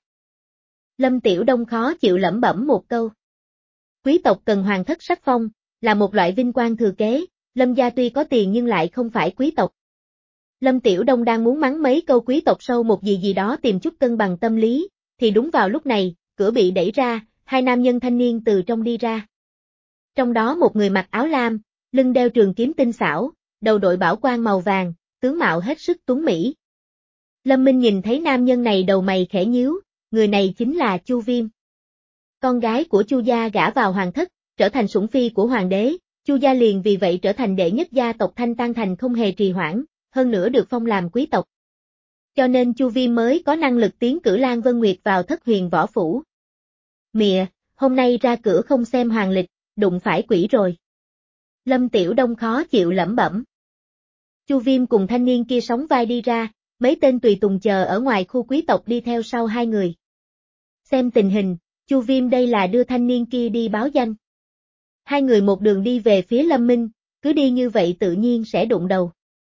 Lâm Tiểu Đông khó chịu lẩm bẩm một câu. Quý tộc cần hoàng thất sắc phong, là một loại vinh quang thừa kế, Lâm gia tuy có tiền nhưng lại không phải quý tộc. Lâm Tiểu Đông đang muốn mắng mấy câu quý tộc sâu một gì gì đó tìm chút cân bằng tâm lý, thì đúng vào lúc này, cửa bị đẩy ra, hai nam nhân thanh niên từ trong đi ra. Trong đó một người mặc áo lam, lưng đeo trường kiếm tinh xảo, đầu đội bảo quan màu vàng, tướng mạo hết sức tuấn mỹ. Lâm Minh nhìn thấy nam nhân này đầu mày khẽ nhíu, người này chính là Chu Viêm. Con gái của Chu gia gả vào hoàng thất, trở thành sủng phi của hoàng đế, Chu gia liền vì vậy trở thành đệ nhất gia tộc Thanh Tan Thành không hề trì hoãn, hơn nữa được phong làm quý tộc. Cho nên Chu Viêm mới có năng lực tiến cử Lan Vân Nguyệt vào Thất Huyền Võ Phủ. Mịa, hôm nay ra cửa không xem hoàng lịch, đụng phải quỷ rồi. Lâm Tiểu Đông khó chịu lẩm bẩm. Chu Viêm cùng thanh niên kia sóng vai đi ra, mấy tên tùy tùng chờ ở ngoài khu quý tộc đi theo sau hai người. Xem tình hình, Chu Viêm đây là đưa thanh niên kia đi báo danh. Hai người một đường đi về phía Lâm Minh, cứ đi như vậy tự nhiên sẽ đụng đầu.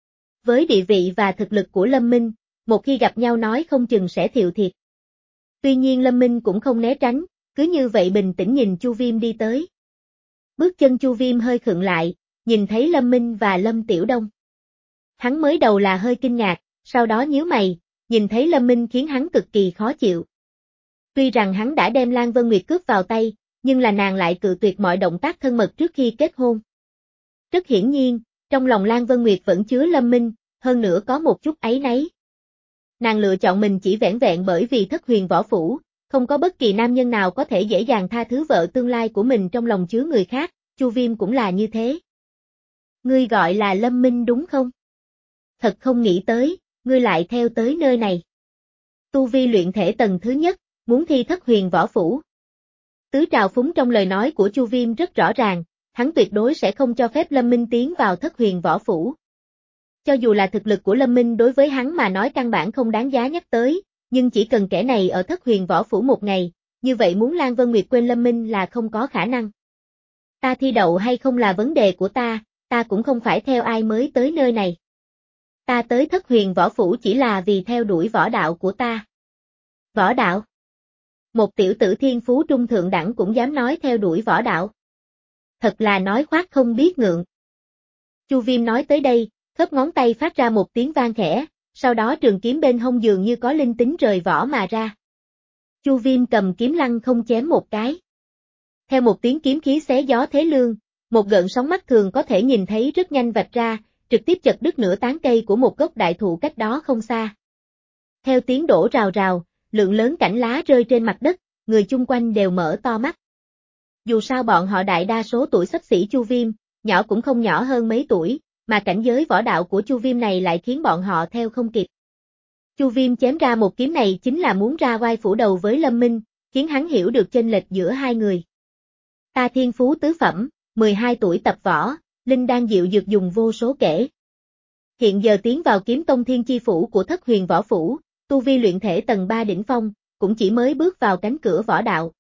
Với địa vị và thực lực của Lâm Minh, một khi gặp nhau nói không chừng sẽ thiệu thiệt. Tuy nhiên Lâm Minh cũng không né tránh, cứ như vậy bình tĩnh nhìn Chu Viêm đi tới. Bước chân Chu Viêm hơi khựng lại, nhìn thấy Lâm Minh và Lâm Tiểu Đông. Hắn mới đầu là hơi kinh ngạc, sau đó nhíu mày, nhìn thấy Lâm Minh khiến hắn cực kỳ khó chịu. Tuy rằng hắn đã đem Lan Vân Nguyệt cướp vào tay, nhưng là nàng lại cự tuyệt mọi động tác thân mật trước khi kết hôn. Rất hiển nhiên, trong lòng Lan Vân Nguyệt vẫn chứa Lâm Minh, hơn nữa có một chút áy náy. Nàng lựa chọn mình chỉ vẻn vẹn bởi vì Thất Huyền Võ Phủ, không có bất kỳ nam nhân nào có thể dễ dàng tha thứ vợ tương lai của mình trong lòng chứa người khác, Chu Viêm cũng là như thế. Ngươi gọi là Lâm Minh đúng không? Thật không nghĩ tới, ngươi lại theo tới nơi này. Tu vi luyện thể tầng thứ nhất, muốn thi Thất Huyền Võ Phủ. Tứ trào phúng trong lời nói của Chu Viêm rất rõ ràng, hắn tuyệt đối sẽ không cho phép Lâm Minh tiến vào Thất Huyền Võ Phủ. Cho dù là thực lực của Lâm Minh đối với hắn mà nói căn bản không đáng giá nhắc tới, nhưng chỉ cần kẻ này ở Thất Huyền Võ Phủ một ngày, như vậy muốn Lan Vân Nguyệt quên Lâm Minh là không có khả năng. Ta thi đậu hay không là vấn đề của ta, ta cũng không phải theo ai mới tới nơi này. Ta tới Thất Huyền Võ Phủ chỉ là vì theo đuổi võ đạo của ta. Võ đạo? Một tiểu tử thiên phú trung thượng đẳng cũng dám nói theo đuổi võ đạo. Thật là nói khoác không biết ngượng. Chu Viêm nói tới đây, khớp ngón tay phát ra một tiếng vang khẽ, sau đó trường kiếm bên hông dường như có linh tính rời vỏ mà ra. Chu Viêm cầm kiếm lăng không chém một cái. Theo một tiếng kiếm khí xé gió thế lương, một gợn sóng mắt thường có thể nhìn thấy rất nhanh vạch ra, trực tiếp chặt đứt nửa tán cây của một gốc đại thụ cách đó không xa. Theo tiếng đổ rào rào, lượng lớn cảnh lá rơi trên mặt đất, người chung quanh đều mở to mắt. Dù sao bọn họ đại đa số tuổi xấp xỉ Chu Viêm, nhỏ cũng không nhỏ hơn mấy tuổi, mà cảnh giới võ đạo của Chu Viêm này lại khiến bọn họ theo không kịp. Chu Viêm chém ra một kiếm này chính là muốn ra oai phủ đầu với Lâm Minh, khiến hắn hiểu được chênh lệch giữa hai người. Ta thiên phú tứ phẩm, mười hai tuổi tập võ, linh đan diệu dược dùng vô số kể. Hiện giờ tiến vào kiếm tông thiên chi phủ của thất huyền võ phủ, tu vi luyện thể tầng ba đỉnh phong, cũng chỉ mới bước vào cánh cửa võ đạo.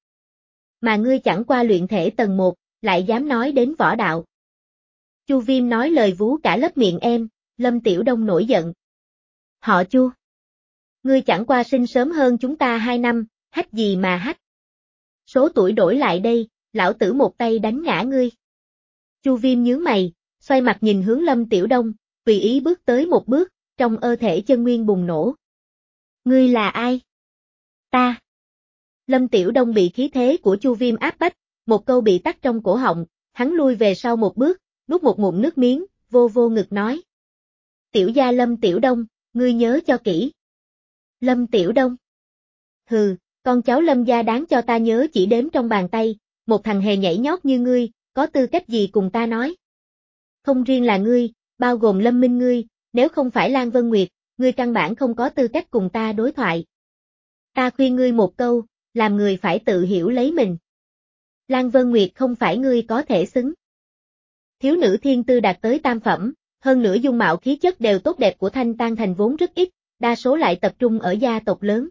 Mà ngươi chẳng qua luyện thể tầng một, lại dám nói đến võ đạo. Chu Viêm nói lời vú cả lấp miệng em, Lâm Tiểu Đông nổi giận. Họ Chu. Ngươi chẳng qua sinh sớm hơn chúng ta hai năm, hách gì mà hách. Số tuổi đổi lại đây, lão tử một tay đánh ngã ngươi. Chu Viêm nhướng mày, xoay mặt nhìn hướng Lâm Tiểu Đông, tùy ý bước tới một bước, trong ơ thể chân nguyên bùng nổ. Ngươi là ai? Ta. Lâm Tiểu Đông bị khí thế của Chu Viêm áp bách, một câu bị tắc trong cổ họng, hắn lui về sau một bước, nuốt một ngụm nước miếng, vô vô ngực nói. Tiểu gia Lâm Tiểu Đông, ngươi nhớ cho kỹ. Lâm Tiểu Đông. Hừ, con cháu Lâm gia đáng cho ta nhớ chỉ đếm trong bàn tay, một thằng hề nhảy nhót như ngươi, có tư cách gì cùng ta nói? Không riêng là ngươi, bao gồm Lâm Minh ngươi, nếu không phải Lan Vân Nguyệt, ngươi căn bản không có tư cách cùng ta đối thoại. Ta khuyên ngươi một câu, làm người phải tự hiểu lấy mình. Lan Vân Nguyệt không phải ngươi có thể xứng. Thiếu nữ thiên tư đạt tới tam phẩm, hơn nữa dung mạo khí chất đều tốt đẹp của Thanh Tan Thành vốn rất ít, đa số lại tập trung ở gia tộc lớn.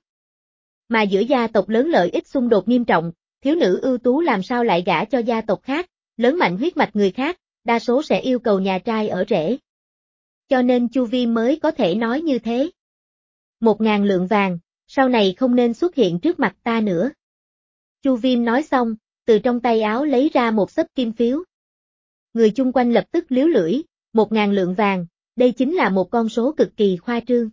Mà giữa gia tộc lớn lợi ích xung đột nghiêm trọng, thiếu nữ ưu tú làm sao lại gả cho gia tộc khác, lớn mạnh huyết mạch người khác, đa số sẽ yêu cầu nhà trai ở rể. Cho nên Chu Viêm mới có thể nói như thế. Một ngàn lượng vàng, sau này không nên xuất hiện trước mặt ta nữa. Chu Viêm nói xong, từ trong tay áo lấy ra một xấp kim phiếu. Người chung quanh lập tức liếu lưỡi, một ngàn lượng vàng, đây chính là một con số cực kỳ khoa trương.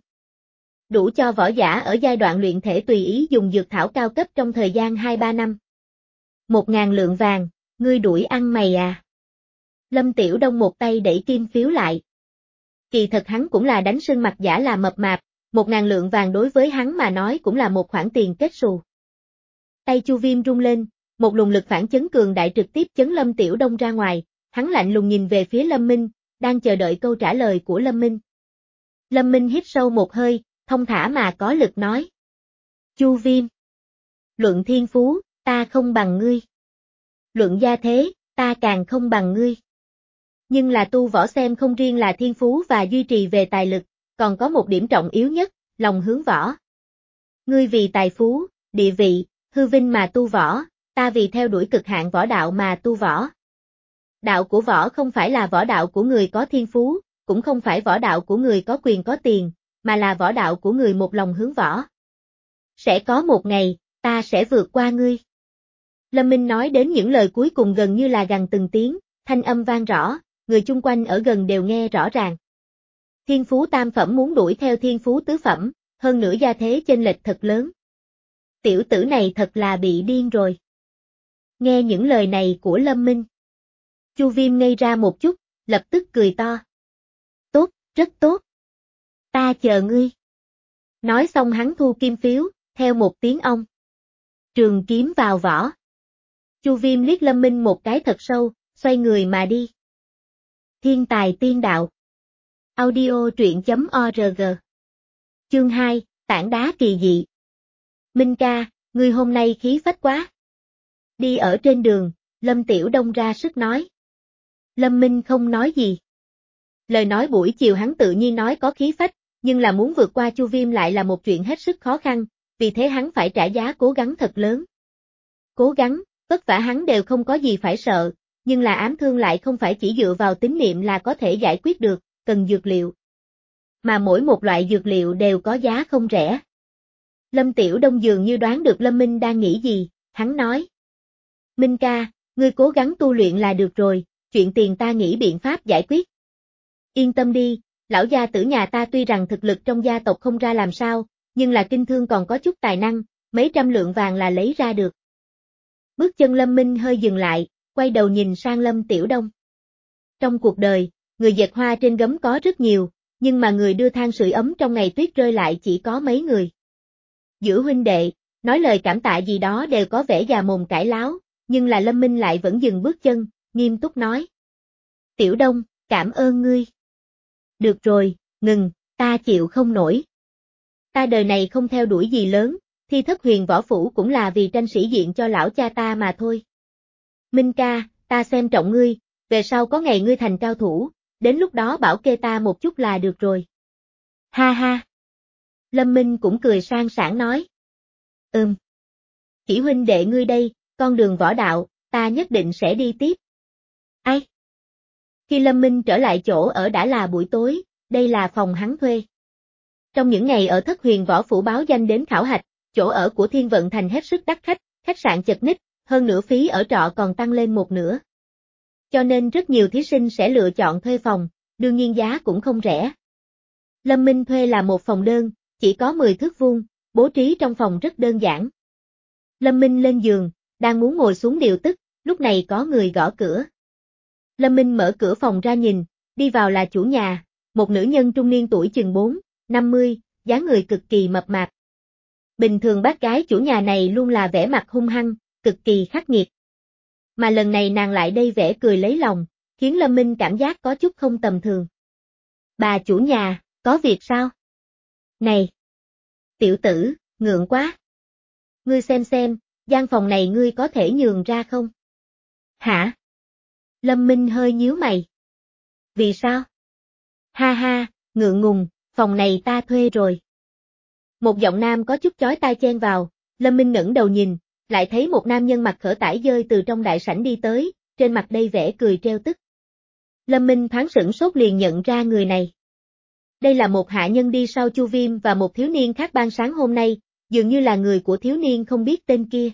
Đủ cho võ giả ở giai đoạn luyện thể tùy ý dùng dược thảo cao cấp trong thời gian hai ba năm. Một ngàn lượng vàng, ngươi đuổi ăn mày à? Lâm Tiểu Đông một tay đẩy kim phiếu lại. Kỳ thật hắn cũng là đánh sưng mặt giả là mập mạp, một ngàn lượng vàng đối với hắn mà nói cũng là một khoản tiền kết xù. Tay Chu Viêm rung lên, một luồng lực phản chấn cường đại trực tiếp chấn Lâm Tiểu Đông ra ngoài, hắn lạnh lùng nhìn về phía Lâm Minh, đang chờ đợi câu trả lời của Lâm Minh. Lâm Minh hít sâu một hơi, thông thả mà có lực nói. Chu Viêm. Luận thiên phú, ta không bằng ngươi. Luận gia thế, ta càng không bằng ngươi. Nhưng là tu võ xem không riêng là thiên phú và duy trì về tài lực, còn có một điểm trọng yếu nhất, lòng hướng võ. Ngươi vì tài phú, địa vị, hư vinh mà tu võ, ta vì theo đuổi cực hạn võ đạo mà tu võ. Đạo của võ không phải là võ đạo của người có thiên phú, cũng không phải võ đạo của người có quyền có tiền, mà là võ đạo của người một lòng hướng võ. Sẽ có một ngày, ta sẽ vượt qua ngươi. Lâm Minh nói đến những lời cuối cùng gần như là gằn từng tiếng, thanh âm vang rõ, người chung quanh ở gần đều nghe rõ ràng. Thiên phú tam phẩm muốn đuổi theo thiên phú tứ phẩm, hơn nữa gia thế chênh lệch thật lớn. Tiểu tử này thật là bị điên rồi. Nghe những lời này của Lâm Minh. Chu Viêm ngây ra một chút, lập tức cười to. Tốt, rất tốt. Ta chờ ngươi. Nói xong hắn thu kim phiếu, theo một tiếng ong. Trường kiếm vào vỏ. Chu Viêm liếc Lâm Minh một cái thật sâu, xoay người mà đi. Thiên tài tiên đạo. Audio truyện chấm org. Chương hai, tảng đá kỳ dị. Minh ca, ngươi hôm nay khí phách quá. Đi ở trên đường, Lâm Tiểu Đông ra sức nói. Lâm Minh không nói gì. Lời nói buổi chiều hắn tự nhiên nói có khí phách, nhưng là muốn vượt qua Chu Viêm lại là một chuyện hết sức khó khăn, vì thế hắn phải trả giá cố gắng thật lớn. Cố gắng, vất vả hắn đều không có gì phải sợ, nhưng là ám thương lại không phải chỉ dựa vào tín niệm là có thể giải quyết được, cần dược liệu. Mà mỗi một loại dược liệu đều có giá không rẻ. Lâm Tiểu Đông dường như đoán được Lâm Minh đang nghĩ gì, hắn nói. Minh ca, ngươi cố gắng tu luyện là được rồi, chuyện tiền ta nghĩ biện pháp giải quyết. Yên tâm đi, lão gia tử nhà ta tuy rằng thực lực trong gia tộc không ra làm sao, nhưng là kinh thương còn có chút tài năng, mấy trăm lượng vàng là lấy ra được. Bước chân Lâm Minh hơi dừng lại, quay đầu nhìn sang Lâm Tiểu Đông. Trong cuộc đời, người dệt hoa trên gấm có rất nhiều, nhưng mà người đưa than sưởi ấm trong ngày tuyết rơi lại chỉ có mấy người. Giữa huynh đệ, nói lời cảm tạ gì đó đều có vẻ già mồm cãi láo, nhưng là Lâm Minh lại vẫn dừng bước chân, nghiêm túc nói. Tiểu Đông, cảm ơn ngươi. Được rồi, ngừng, ta chịu không nổi. Ta đời này không theo đuổi gì lớn, thi thất huyền võ phủ cũng là vì tranh sĩ diện cho lão cha ta mà thôi. Minh ca, ta xem trọng ngươi, về sau có ngày ngươi thành cao thủ, đến lúc đó bảo kê ta một chút là được rồi. Ha ha. Lâm Minh cũng cười sang sảng nói. Ừm. Chỉ huynh đệ ngươi đây, con đường võ đạo, ta nhất định sẽ đi tiếp. Ai? Khi Lâm Minh trở lại chỗ ở đã là buổi tối, đây là phòng hắn thuê. Trong những ngày ở thất huyền võ phủ báo danh đến khảo hạch, chỗ ở của Thiên Vận Thành hết sức đắt khách, khách sạn chật ních, hơn nữa phí ở trọ còn tăng lên một nửa. Cho nên rất nhiều thí sinh sẽ lựa chọn thuê phòng, đương nhiên giá cũng không rẻ. Lâm Minh thuê là một phòng đơn, chỉ có mười thước vuông, bố trí trong phòng rất đơn giản. Lâm Minh lên giường, đang muốn ngồi xuống điều tức, lúc này có người gõ cửa. Lâm Minh mở cửa phòng ra nhìn, đi vào là chủ nhà, một nữ nhân trung niên tuổi chừng bốn, năm mươi, dáng người cực kỳ mập mạp. Bình thường bác gái chủ nhà này luôn là vẻ mặt hung hăng, cực kỳ khắc nghiệt. Mà lần này nàng lại đây vẻ cười lấy lòng, khiến Lâm Minh cảm giác có chút không tầm thường. Bà chủ nhà, có việc sao? Này! Tiểu tử, ngượng quá! Ngươi xem xem, gian phòng này ngươi có thể nhường ra không? Hả? Lâm Minh hơi nhíu mày. Vì sao? Ha ha, ngượng ngùng, phòng này ta thuê rồi. Một giọng nam có chút chói tai chen vào, Lâm Minh ngẩng đầu nhìn, lại thấy một nam nhân mặc khở tải dơi từ trong đại sảnh đi tới, trên mặt đầy vẻ cười trêu tức. Lâm Minh thoáng sửng sốt liền nhận ra người này. Đây là một hạ nhân đi sau Chu Viêm và một thiếu niên khác ban sáng hôm nay, dường như là người của thiếu niên không biết tên kia.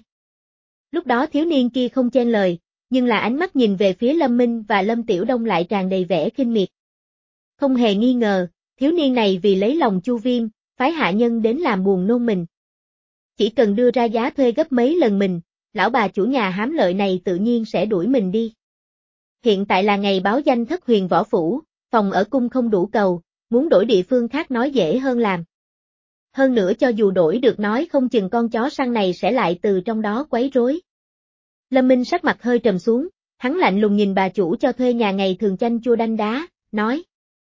Lúc đó thiếu niên kia không chen lời, nhưng là ánh mắt nhìn về phía Lâm Minh và Lâm Tiểu Đông lại tràn đầy vẻ khinh miệt. Không hề nghi ngờ, thiếu niên này vì lấy lòng Chu Viêm, phái hạ nhân đến làm buồn nôn mình. Chỉ cần đưa ra giá thuê gấp mấy lần mình, lão bà chủ nhà hám lợi này tự nhiên sẽ đuổi mình đi. Hiện tại là ngày báo danh thất huyền võ phủ, phòng ở cung không đủ cầu, muốn đổi địa phương khác nói dễ hơn làm. Hơn nữa cho dù đổi được nói không chừng con chó săn này sẽ lại từ trong đó quấy rối. Lâm Minh sắc mặt hơi trầm xuống, hắn lạnh lùng nhìn bà chủ cho thuê nhà ngày thường chanh chua đanh đá, nói.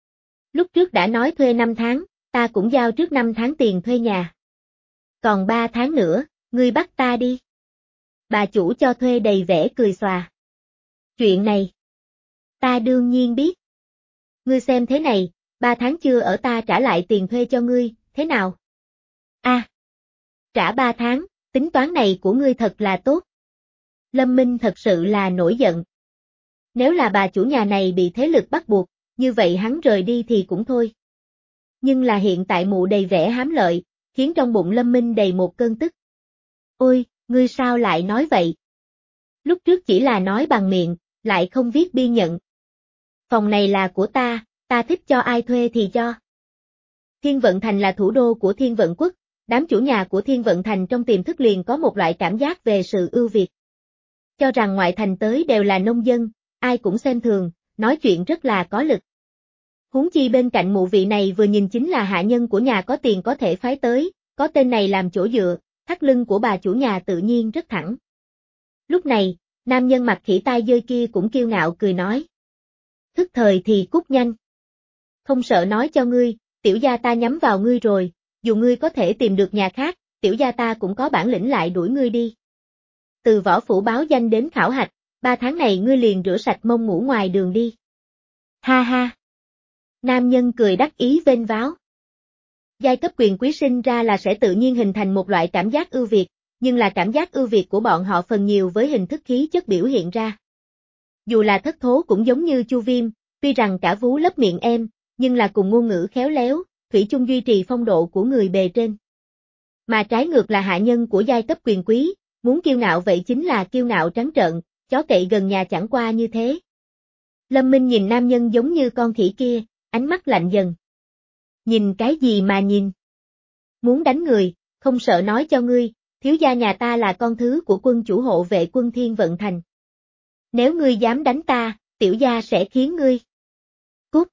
Lúc trước đã nói thuê năm tháng, ta cũng giao trước năm tháng tiền thuê nhà. Còn ba tháng nữa, ngươi bắt ta đi. Bà chủ cho thuê đầy vẻ cười xòa. Chuyện này, ta đương nhiên biết. Ngươi xem thế này, ba tháng chưa ở ta trả lại tiền thuê cho ngươi, thế nào? A, à, trả ba tháng, tính toán này của ngươi thật là tốt. Lâm Minh thật sự là nổi giận. Nếu là bà chủ nhà này bị thế lực bắt buộc, như vậy hắn rời đi thì cũng thôi. Nhưng là hiện tại mụ đầy vẻ hám lợi, khiến trong bụng Lâm Minh đầy một cơn tức. Ôi, ngươi sao lại nói vậy? Lúc trước chỉ là nói bằng miệng, lại không viết biên nhận. Phòng này là của ta, ta thích cho ai thuê thì cho. Thiên Vận Thành là thủ đô của Thiên Vận Quốc, đám chủ nhà của Thiên Vận Thành trong tiềm thức liền có một loại cảm giác về sự ưu việt. Cho rằng ngoại thành tới đều là nông dân, ai cũng xem thường, nói chuyện rất là có lực. Huống chi bên cạnh mụ vị này vừa nhìn chính là hạ nhân của nhà có tiền có thể phái tới, có tên này làm chỗ dựa, thắt lưng của bà chủ nhà tự nhiên rất thẳng. Lúc này, nam nhân mặt khỉ tai dơi kia cũng kiêu ngạo cười nói. Thức thời thì cút nhanh. Không sợ nói cho ngươi, tiểu gia ta nhắm vào ngươi rồi, dù ngươi có thể tìm được nhà khác, tiểu gia ta cũng có bản lĩnh lại đuổi ngươi đi. Từ võ phủ báo danh đến khảo hạch, ba tháng này ngươi liền rửa sạch mông ngủ ngoài đường đi. Ha ha. Nam nhân cười đắc ý vênh váo. Giai cấp quyền quý sinh ra là sẽ tự nhiên hình thành một loại cảm giác ưu việt, nhưng là cảm giác ưu việt của bọn họ phần nhiều với hình thức khí chất biểu hiện ra. Dù là thất thố cũng giống như Chu Viêm, tuy rằng cả vú lấp miệng em, nhưng là cùng ngôn ngữ khéo léo, thủy chung duy trì phong độ của người bề trên. Mà trái ngược là hạ nhân của giai cấp quyền quý, muốn kiêu ngạo vậy chính là kiêu ngạo trắng trợn, chó cậy gần nhà chẳng qua như thế. Lâm Minh nhìn nam nhân giống như con khỉ kia, ánh mắt lạnh dần. Nhìn cái gì mà nhìn? Muốn đánh người, không sợ nói cho ngươi, thiếu gia nhà ta là con thứ của quân chủ hộ vệ quân Thiên Vận Thành. Nếu ngươi dám đánh ta, tiểu gia sẽ khiến ngươi. Cút.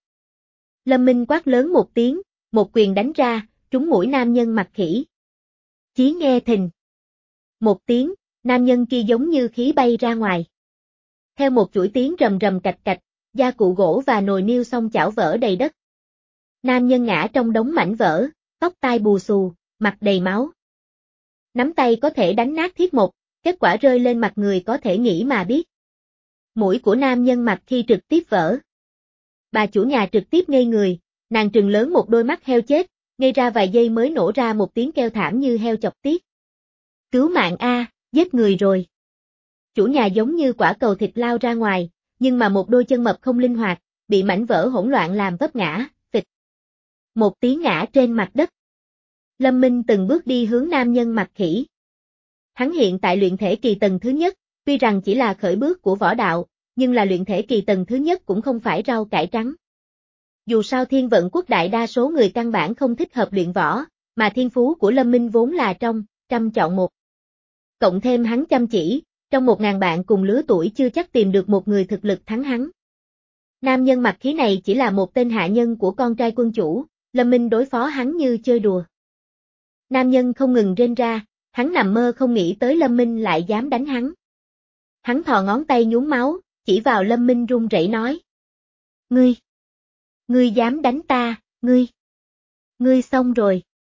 Lâm Minh quát lớn một tiếng, một quyền đánh ra, trúng mũi nam nhân mặt khỉ. Chí nghe thình. Một tiếng, nam nhân kia giống như khí bay ra ngoài. Theo một chuỗi tiếng rầm rầm cạch cạch, gia cụ gỗ và nồi niêu xông chảo vỡ đầy đất. Nam nhân ngã trong đống mảnh vỡ, tóc tai bù xù, mặt đầy máu. Nắm tay có thể đánh nát thiết mộc, kết quả rơi lên mặt người có thể nghĩ mà biết. Mũi của nam nhân mặt khi trực tiếp vỡ. Bà chủ nhà trực tiếp ngây người, nàng trừng lớn một đôi mắt heo chết, ngây ra vài giây mới nổ ra một tiếng kêu thảm như heo chọc tiết. Cứu mạng a, giết người rồi. Chủ nhà giống như quả cầu thịt lao ra ngoài, nhưng mà một đôi chân mập không linh hoạt, bị mảnh vỡ hỗn loạn làm vấp ngã, phịch. Một tiếng ngã trên mặt đất. Lâm Minh từng bước đi hướng nam nhân mặt khỉ. Hắn hiện tại luyện thể kỳ tầng thứ nhất, tuy rằng chỉ là khởi bước của võ đạo, nhưng là luyện thể kỳ tầng thứ nhất cũng không phải rau cải trắng. Dù sao Thiên Vận Quốc đại đa số người căn bản không thích hợp luyện võ, mà thiên phú của Lâm Minh vốn là trong, trăm chọn một. Cộng thêm hắn chăm chỉ, trong một ngàn bạn cùng lứa tuổi chưa chắc tìm được một người thực lực thắng hắn. Nam nhân mặt khí này chỉ là một tên hạ nhân của con trai quân chủ, Lâm Minh đối phó hắn như chơi đùa. Nam nhân không ngừng rên ra, hắn nằm mơ không nghĩ tới Lâm Minh lại dám đánh hắn. Hắn thò ngón tay nhúng máu, chỉ vào Lâm Minh run rẩy nói. Ngươi! Ngươi dám đánh ta, ngươi! Ngươi xong rồi!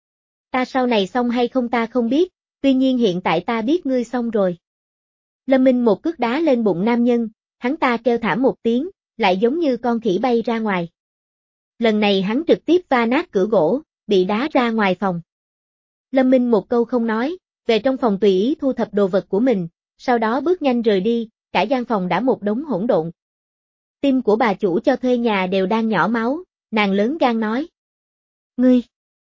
Ta sau này xong hay không ta không biết, tuy nhiên hiện tại ta biết ngươi xong rồi. Lâm Minh một cước đá lên bụng nam nhân, hắn ta kêu thảm một tiếng, lại giống như con khỉ bay ra ngoài. Lần này hắn trực tiếp va nát cửa gỗ, bị đá ra ngoài phòng. Lâm Minh một câu không nói, về trong phòng tùy ý thu thập đồ vật của mình, sau đó bước nhanh rời đi, cả gian phòng đã một đống hỗn độn. Tim của bà chủ cho thuê nhà đều đang nhỏ máu, nàng lớn gan nói. Ngươi!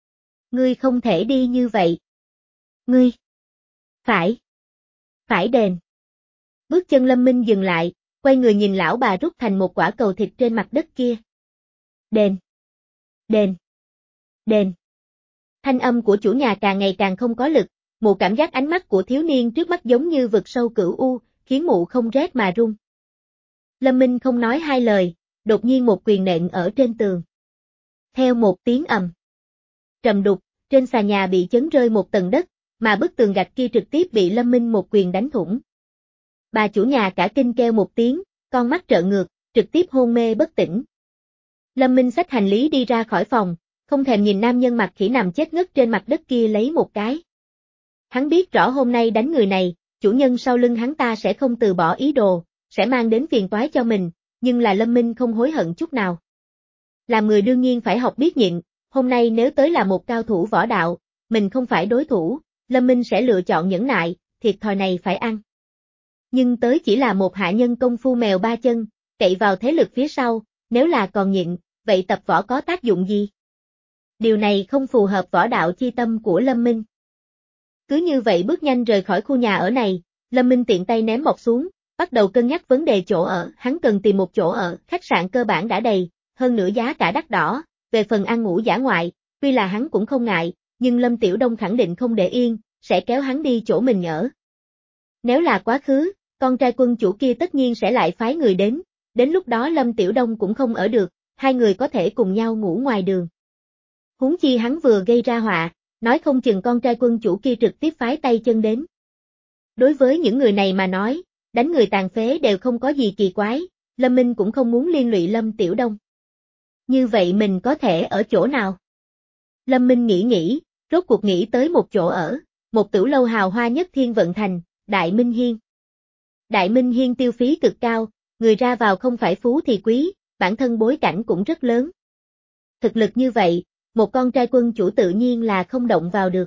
Ngươi không thể đi như vậy. Ngươi! Phải! Phải đền! Bước chân Lâm Minh dừng lại, quay người nhìn lão bà rút thành một quả cầu thịt trên mặt đất kia. Đền! Đền! Đền! Thanh âm của chủ nhà càng ngày càng không có lực, mụ cảm giác ánh mắt của thiếu niên trước mắt giống như vực sâu cửu u, khiến mụ không rét mà run. Lâm Minh không nói hai lời, đột nhiên một quyền nện ở trên tường. Theo một tiếng ầm. Trầm đục, trên xà nhà bị chấn rơi một tầng đất, mà bức tường gạch kia trực tiếp bị Lâm Minh một quyền đánh thủng. Bà chủ nhà cả kinh kêu một tiếng, con mắt trợn ngược, trực tiếp hôn mê bất tỉnh. Lâm Minh xách hành lý đi ra khỏi phòng, không thèm nhìn nam nhân mặt khỉ nằm chết ngất trên mặt đất kia lấy một cái. Hắn biết rõ hôm nay đánh người này, chủ nhân sau lưng hắn ta sẽ không từ bỏ ý đồ, sẽ mang đến phiền toái cho mình, nhưng là Lâm Minh không hối hận chút nào. Làm người đương nhiên phải học biết nhịn, hôm nay nếu tới là một cao thủ võ đạo, mình không phải đối thủ, Lâm Minh sẽ lựa chọn nhẫn nại, thiệt thòi này phải ăn. Nhưng tới chỉ là một hạ nhân công phu mèo ba chân, cậy vào thế lực phía sau, nếu là còn nhịn, vậy tập võ có tác dụng gì? Điều này không phù hợp võ đạo chi tâm của Lâm Minh. Cứ như vậy bước nhanh rời khỏi khu nhà ở này, Lâm Minh tiện tay ném bọc xuống, bắt đầu cân nhắc vấn đề chỗ ở, hắn cần tìm một chỗ ở, khách sạn cơ bản đã đầy, hơn nữa giá cả đắt đỏ, về phần ăn ngủ dã ngoại, tuy là hắn cũng không ngại, nhưng Lâm Tiểu Đông khẳng định không để yên, sẽ kéo hắn đi chỗ mình ở. Nếu là quá khứ, con trai quân chủ kia tất nhiên sẽ lại phái người đến, đến lúc đó Lâm Tiểu Đông cũng không ở được, hai người có thể cùng nhau ngủ ngoài đường. Huống chi hắn vừa gây ra họa, nói không chừng con trai quân chủ kia trực tiếp phái tay chân đến. Đối với những người này mà nói, đánh người tàn phế đều không có gì kỳ quái, Lâm Minh cũng không muốn liên lụy Lâm Tiểu Đông. Như vậy mình có thể ở chỗ nào? Lâm Minh nghĩ nghĩ, rốt cuộc nghĩ tới một chỗ ở, một tử lâu hào hoa nhất Thiên Vận Thành, Đại Minh Hiên. Đại Minh Hiên tiêu phí cực cao, người ra vào không phải phú thì quý, bản thân bối cảnh cũng rất lớn. Thực lực như vậy, một con trai quân chủ tự nhiên là không động vào được.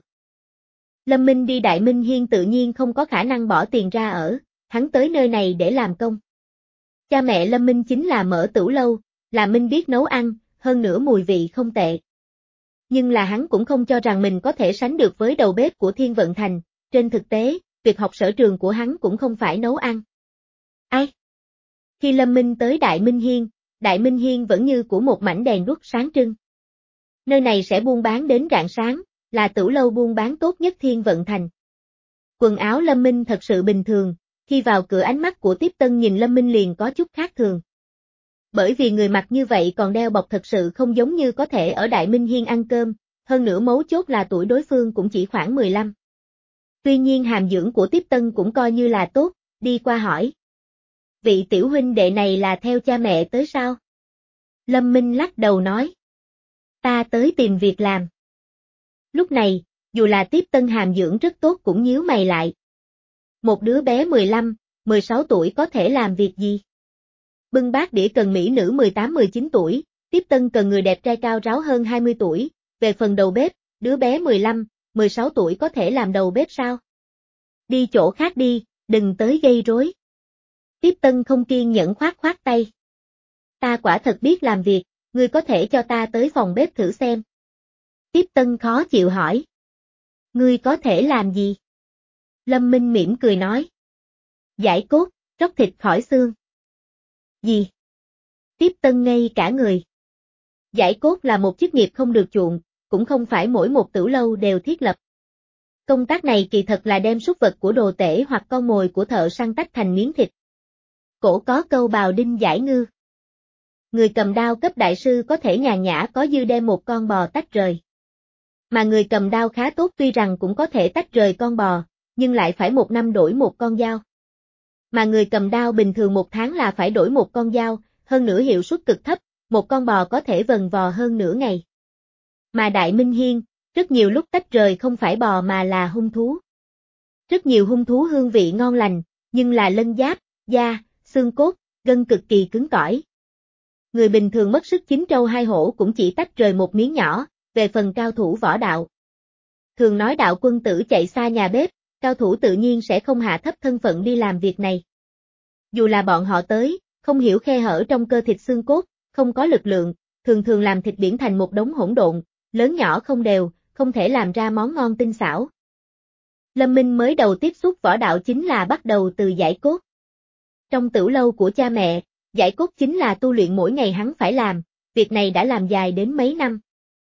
Lâm Minh đi Đại Minh Hiên tự nhiên không có khả năng bỏ tiền ra ở, hắn tới nơi này để làm công. Cha mẹ Lâm Minh chính là mở tửu lâu, là Minh biết nấu ăn, hơn nữa mùi vị không tệ. Nhưng là hắn cũng không cho rằng mình có thể sánh được với đầu bếp của Thiên Vận Thành, trên thực tế, việc học sở trường của hắn cũng không phải nấu ăn. Ai? Khi Lâm Minh tới Đại Minh Hiên, Đại Minh Hiên vẫn như của một mảnh đèn đuốc sáng trưng. Nơi này sẽ buôn bán đến rạng sáng, là tửu lâu buôn bán tốt nhất Thiên Vận Thành. Quần áo Lâm Minh thật sự bình thường, khi vào cửa ánh mắt của tiếp tân nhìn Lâm Minh liền có chút khác thường. Bởi vì người mặc như vậy còn đeo bọc thật sự không giống như có thể ở Đại Minh Hiên ăn cơm, hơn nữa mấu chốt là tuổi đối phương cũng chỉ khoảng mười lăm. Tuy nhiên hàm dưỡng của tiếp tân cũng coi như là tốt, đi qua hỏi. Vị tiểu huynh đệ này là theo cha mẹ tới sao? Lâm Minh lắc đầu nói. Ta tới tìm việc làm. Lúc này, Dù là Tiếp Tân hàm dưỡng rất tốt cũng nhíu mày lại. Một đứa bé mười lăm, mười sáu tuổi có thể làm việc gì? Bưng bát đĩa cần mỹ nữ mười tám mười chín tuổi, Tiếp Tân cần người đẹp trai cao ráo hơn hai mươi tuổi, về phần đầu bếp, đứa bé mười lăm, mười sáu tuổi có thể làm đầu bếp sao? Đi chỗ khác đi, đừng tới gây rối. Tiếp Tân không kiên nhẫn khoát khoát tay. Ta quả thật biết làm việc, ngươi có thể cho ta tới phòng bếp thử xem. Tiếp Tân khó chịu hỏi. Ngươi có thể làm gì? Lâm Minh mỉm cười nói. Giải cốt, róc thịt khỏi xương. Gì? Tiếp Tân ngây cả người. Giải cốt là một chức nghiệp không được chuộng, cũng không phải mỗi một tửu lâu đều thiết lập. Công tác này kỳ thật là đem súc vật của đồ tể hoặc con mồi của thợ săn tách thành miếng thịt. Cổ có câu bào đinh giải ngư. Người cầm đao cấp đại sư có thể nhàn nhã có dư đem một con bò tách rời. Mà người cầm đao khá tốt tuy rằng cũng có thể tách rời con bò, nhưng lại phải một năm đổi một con dao. Mà người cầm đao bình thường một tháng là phải đổi một con dao, hơn nữa hiệu suất cực thấp, một con bò có thể vần vò hơn nửa ngày. Mà Đại Minh Hiên, rất nhiều lúc tách rời không phải bò mà là hung thú. Rất nhiều hung thú hương vị ngon lành, nhưng là lân giáp, da, xương cốt, gân cực kỳ cứng cỏi. Người bình thường mất sức chín trâu hai hổ cũng chỉ tách rời một miếng nhỏ, về phần cao thủ võ đạo. Thường nói đạo quân tử chạy xa nhà bếp, cao thủ tự nhiên sẽ không hạ thấp thân phận đi làm việc này. Dù là bọn họ tới, không hiểu khe hở trong cơ thịt xương cốt, không có lực lượng, thường thường làm thịt biển thành một đống hỗn độn, lớn nhỏ không đều, không thể làm ra món ngon tinh xảo. Lâm Minh mới đầu tiếp xúc võ đạo chính là bắt đầu từ giải cốt. Trong tửu lâu của cha mẹ, giải cốt chính là tu luyện mỗi ngày hắn phải làm, việc này đã làm dài đến mấy năm.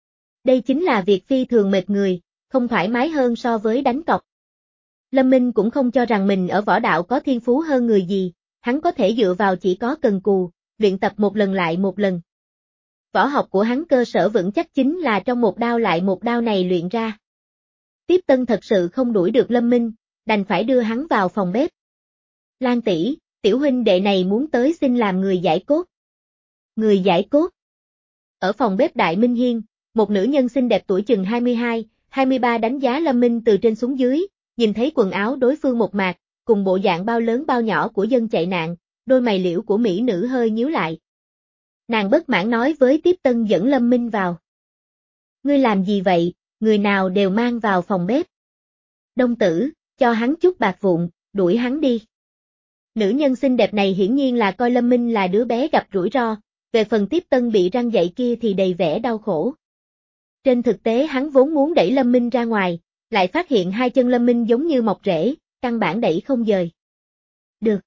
Đây chính là việc phi thường mệt người, không thoải mái hơn so với đánh cọc. Lâm Minh cũng không cho rằng mình ở võ đạo có thiên phú hơn người gì, hắn có thể dựa vào chỉ có cần cù, luyện tập một lần lại một lần. Võ học của hắn cơ sở vững chắc chính là trong một đao lại một đao này luyện ra. Tiếp Tân thật sự không đuổi được Lâm Minh, đành phải đưa hắn vào phòng bếp. Lan tỷ, tiểu huynh đệ này muốn tới xin làm người giải cốt. Người giải cốt. Ở phòng bếp Đại Minh Hiên, một nữ nhân xinh đẹp tuổi chừng hai mươi hai, hai mươi ba đánh giá Lâm Minh từ trên xuống dưới, nhìn thấy quần áo đối phương một mạc, cùng bộ dạng bao lớn bao nhỏ của dân chạy nạn, đôi mày liễu của mỹ nữ hơi nhíu lại. Nàng bất mãn nói với Tiếp Tân dẫn Lâm Minh vào. Ngươi làm gì vậy, người nào đều mang vào phòng bếp. Đông tử, cho hắn chút bạc vụn, đuổi hắn đi. Nữ nhân xinh đẹp này hiển nhiên là coi Lâm Minh là đứa bé gặp rủi ro, về phần Tiếp Tân bị răng dạy kia thì đầy vẻ đau khổ. Trên thực tế hắn vốn muốn đẩy Lâm Minh ra ngoài, lại phát hiện hai chân Lâm Minh giống như mọc rễ, căn bản đẩy không dời. Được.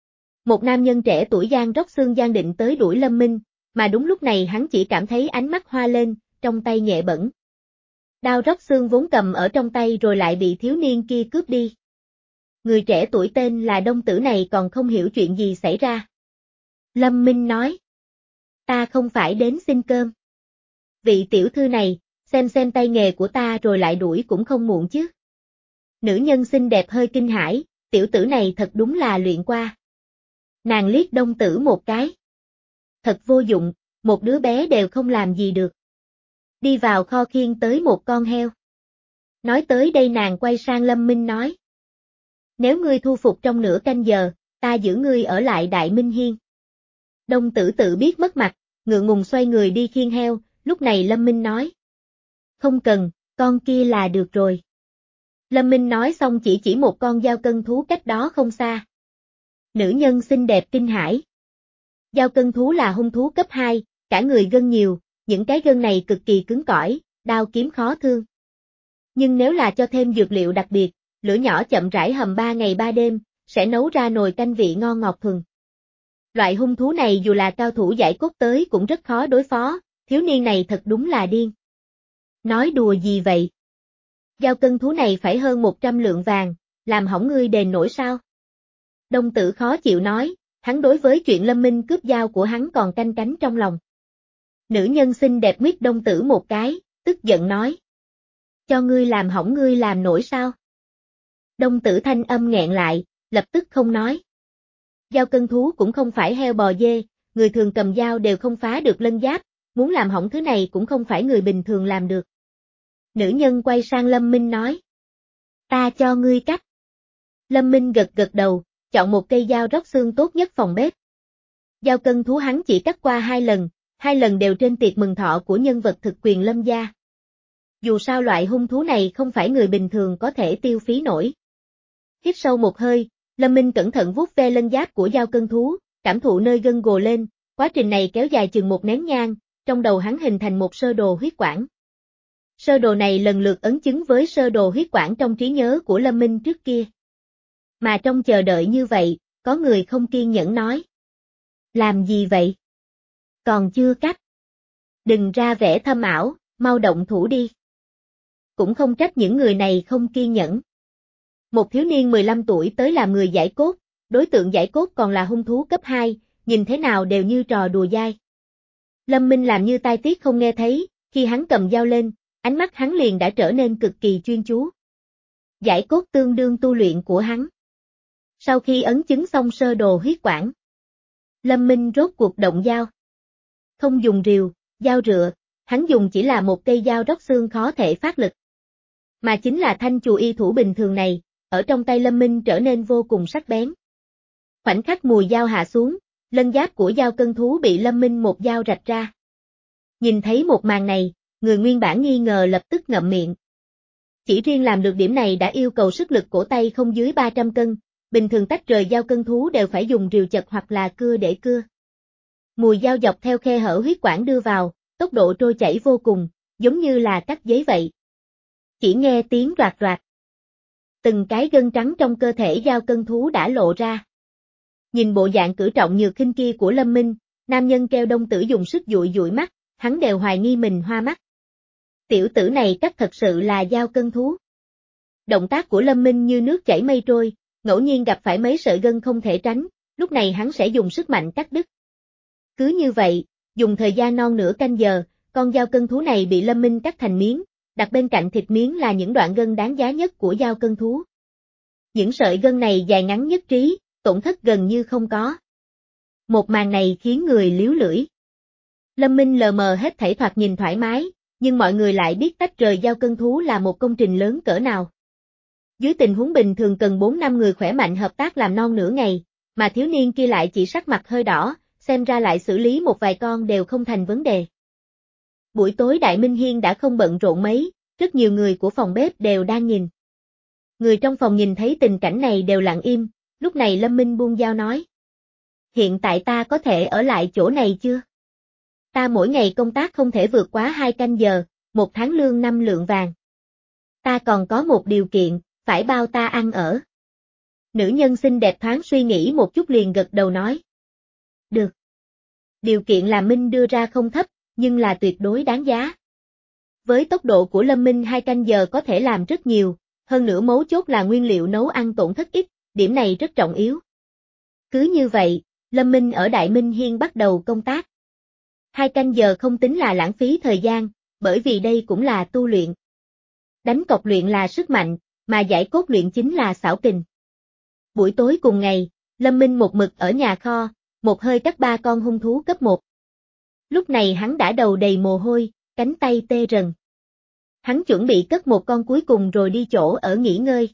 Một nam nhân trẻ tuổi gan róc xương gian định tới đuổi Lâm Minh, mà đúng lúc này hắn chỉ cảm thấy ánh mắt hoa lên, trong tay nhẹ bẩn. Đao róc xương vốn cầm ở trong tay rồi lại bị thiếu niên kia cướp đi. Người trẻ tuổi tên là Đông Tử này còn không hiểu chuyện gì xảy ra. Lâm Minh nói. Ta không phải đến xin cơm. Vị tiểu thư này, xem xem tay nghề của ta rồi lại đuổi cũng không muộn chứ. Nữ nhân xinh đẹp hơi kinh hãi, tiểu tử này thật đúng là luyện qua. Nàng liếc Đông Tử một cái. Thật vô dụng, một đứa bé đều không làm gì được. Đi vào kho khiêng tới một con heo. Nói tới đây nàng quay sang Lâm Minh nói. Nếu ngươi thu phục trong nửa canh giờ, ta giữ ngươi ở lại Đại Minh Hiên. Đông Tử tự biết mất mặt, ngượng ngùng xoay người đi khiêng heo, lúc này Lâm Minh nói. Không cần, con kia là được rồi. Lâm Minh nói xong chỉ chỉ một con dao cân thú cách đó không xa. Nữ nhân xinh đẹp kinh hãi. Dao cân thú là hung thú cấp hai, cả người gân nhiều, những cái gân này cực kỳ cứng cỏi, đao kiếm khó thương. Nhưng nếu là cho thêm dược liệu đặc biệt, lửa nhỏ chậm rãi hầm ba ngày ba đêm, sẽ nấu ra nồi canh vị ngon ngọt thuần. Loại hung thú này dù là cao thủ giải cốt tới cũng rất khó đối phó, thiếu niên này thật đúng là điên. Nói đùa gì vậy? Dao cân thú này phải hơn một trăm lượng vàng, làm hỏng ngươi đền nổi sao? Đông Tử khó chịu nói, hắn đối với chuyện Lâm Minh cướp dao của hắn còn canh cánh trong lòng. Nữ nhân xinh đẹp nguyết Đông Tử một cái, tức giận nói. Cho ngươi làm hỏng ngươi làm nổi sao? Đông Tử thanh âm nghẹn lại, lập tức không nói. Dao cân thú cũng không phải heo bò dê, người thường cầm dao đều không phá được lân giáp, muốn làm hỏng thứ này cũng không phải người bình thường làm được. Nữ nhân quay sang Lâm Minh nói. Ta cho ngươi cắt. Lâm Minh gật gật đầu, chọn một cây dao róc xương tốt nhất phòng bếp. Dao cân thú hắn chỉ cắt qua hai lần, hai lần đều trên tiệc mừng thọ của nhân vật thực quyền Lâm gia. Dù sao loại hung thú này không phải người bình thường có thể tiêu phí nổi. Hít sâu một hơi, Lâm Minh cẩn thận vuốt ve lân giáp của dao cân thú, cảm thụ nơi gân gồ lên, quá trình này kéo dài chừng một nén nhang, trong đầu hắn hình thành một sơ đồ huyết quản. Sơ đồ này lần lượt ấn chứng với sơ đồ huyết quản trong trí nhớ của Lâm Minh trước kia. Mà trong chờ đợi như vậy, có người không kiên nhẫn nói. Làm gì vậy? Còn chưa cắt. Đừng ra vẻ thâm ảo, mau động thủ đi. Cũng không trách những người này không kiên nhẫn. Một thiếu niên mười lăm tuổi tới làm người giải cốt, đối tượng giải cốt còn là hung thú cấp hai, nhìn thế nào đều như trò đùa dai. Lâm Minh làm như tai tiếc không nghe thấy, khi hắn cầm dao lên, ánh mắt hắn liền đã trở nên cực kỳ chuyên chú. Giải cốt tương đương tu luyện của hắn. Sau khi ấn chứng xong sơ đồ huyết quản, Lâm Minh rốt cuộc động dao. Không dùng rìu, dao rựa, hắn dùng chỉ là một cây dao róc xương khó thể phát lực. Mà chính là thanh chù y thủ bình thường này, ở trong tay Lâm Minh trở nên vô cùng sắc bén. Khoảnh khắc mùi dao hạ xuống, lân giáp của dao cân thú bị Lâm Minh một dao rạch ra. Nhìn thấy một màn này, người nguyên bản nghi ngờ lập tức ngậm miệng. Chỉ riêng làm được điểm này đã yêu cầu sức lực cổ tay không dưới ba trăm cân, bình thường tách rời dao cân thú đều phải dùng rìu chật hoặc là cưa để cưa. Mùi dao dọc theo khe hở huyết quản đưa vào, tốc độ trôi chảy vô cùng, giống như là cắt giấy vậy. Chỉ nghe tiếng roạt roạt. Từng cái gân trắng trong cơ thể dao cân thú đã lộ ra. Nhìn bộ dạng cử trọng nhược khinh kia của Lâm Minh, nam nhân keo đông tử dùng sức dụi dụi mắt, hắn đều hoài nghi mình hoa mắt. Tiểu tử này cắt thật sự là dao cân thú. Động tác của Lâm Minh như nước chảy mây trôi, ngẫu nhiên gặp phải mấy sợi gân không thể tránh, lúc này hắn sẽ dùng sức mạnh cắt đứt. Cứ như vậy, dùng thời gian non nửa canh giờ, con dao cân thú này bị Lâm Minh cắt thành miếng, đặt bên cạnh thịt miếng là những đoạn gân đáng giá nhất của dao cân thú. Những sợi gân này dài ngắn nhất trí, tổn thất gần như không có. Một màn này khiến người liếu lưỡi. Lâm Minh lờ mờ hết thảy thoạt nhìn thoải mái, nhưng mọi người lại biết tách rời dao cân thú là một công trình lớn cỡ nào. Dưới tình huống bình thường cần bốn năm người khỏe mạnh hợp tác làm non nửa ngày, mà thiếu niên kia lại chỉ sắc mặt hơi đỏ, xem ra lại xử lý một vài con đều không thành vấn đề. Buổi tối Đại Minh Hiên đã không bận rộn mấy, rất nhiều người của phòng bếp đều đang nhìn. Người trong phòng nhìn thấy tình cảnh này đều lặng im, lúc này Lâm Minh buông dao nói. Hiện tại ta có thể ở lại chỗ này chưa? Ta mỗi ngày công tác không thể vượt quá hai canh giờ, một tháng lương năm lượng vàng. Ta còn có một điều kiện, phải bao ta ăn ở. Nữ nhân xinh đẹp thoáng suy nghĩ một chút liền gật đầu nói. Được. Điều kiện là Minh đưa ra không thấp, nhưng là tuyệt đối đáng giá. Với tốc độ của Lâm Minh hai canh giờ có thể làm rất nhiều, hơn nữa mấu chốt là nguyên liệu nấu ăn tổn thất ít, điểm này rất trọng yếu. Cứ như vậy, Lâm Minh ở Đại Minh Hiên bắt đầu công tác. Hai canh giờ không tính là lãng phí thời gian, bởi vì đây cũng là tu luyện. Đánh cọc luyện là sức mạnh, mà giải cốt luyện chính là xảo kình. Buổi tối cùng ngày, Lâm Minh một mực ở nhà kho, một hơi cắt ba con hung thú cấp một. Lúc này hắn đã đầu đầy mồ hôi, cánh tay tê rần. Hắn chuẩn bị cất một con cuối cùng rồi đi chỗ ở nghỉ ngơi.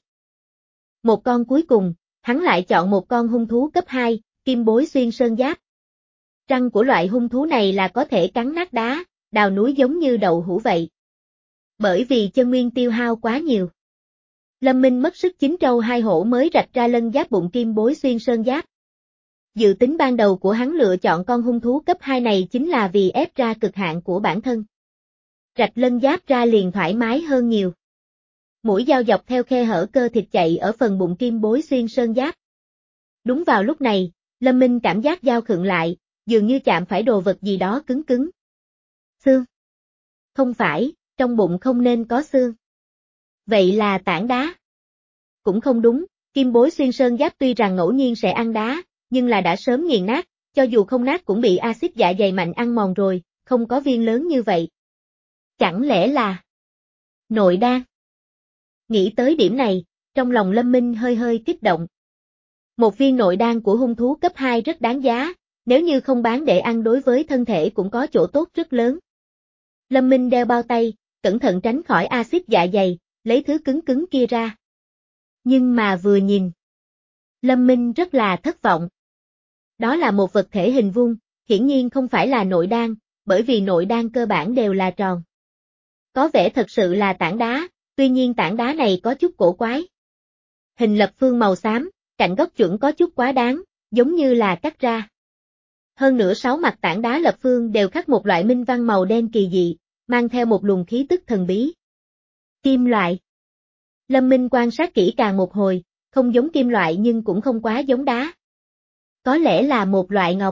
Một con cuối cùng, hắn lại chọn một con hung thú cấp hai, kim bối xuyên sơn giáp. Răng của loại hung thú này là có thể cắn nát đá, đào núi giống như đậu hũ vậy. Bởi vì chân nguyên tiêu hao quá nhiều. Lâm Minh mất sức chín trâu hai hổ mới rạch ra lân giáp bụng kim bối xuyên sơn giáp. Dự tính ban đầu của hắn lựa chọn con hung thú cấp hai này chính là vì ép ra cực hạn của bản thân. Rạch lân giáp ra liền thoải mái hơn nhiều. Mũi dao dọc theo khe hở cơ thịt chạy ở phần bụng kim bối xuyên sơn giáp. Đúng vào lúc này, Lâm Minh cảm giác dao khựng lại, dường như chạm phải đồ vật gì đó cứng cứng. Xương. Không phải, trong bụng không nên có xương. Vậy là tảng đá. Cũng không đúng, kim bối xuyên sơn giáp tuy rằng ngẫu nhiên sẽ ăn đá, nhưng là đã sớm nghiền nát, cho dù không nát cũng bị axit dạ dày mạnh ăn mòn rồi, không có viên lớn như vậy. Chẳng lẽ là nội đan? Nghĩ tới điểm này, trong lòng Lâm Minh hơi hơi kích động. Một viên nội đan của hung thú cấp hai rất đáng giá, nếu như không bán để ăn đối với thân thể cũng có chỗ tốt rất lớn. Lâm Minh đeo bao tay, cẩn thận tránh khỏi axit dạ dày, lấy thứ cứng cứng kia ra. Nhưng mà vừa nhìn, Lâm Minh rất là thất vọng. Đó là một vật thể hình vuông, hiển nhiên không phải là nội đan, bởi vì nội đan cơ bản đều là tròn. Có vẻ thật sự là tảng đá, tuy nhiên tảng đá này có chút cổ quái. Hình lập phương màu xám, cạnh góc chuẩn có chút quá đáng, giống như là cắt ra. Hơn nữa sáu mặt tảng đá lập phương đều khắc một loại minh văn màu đen kỳ dị, mang theo một luồng khí tức thần bí. Kim loại. Lâm Minh quan sát kỹ càng một hồi, không giống kim loại nhưng cũng không quá giống đá. Có lẽ là một loại ngọc.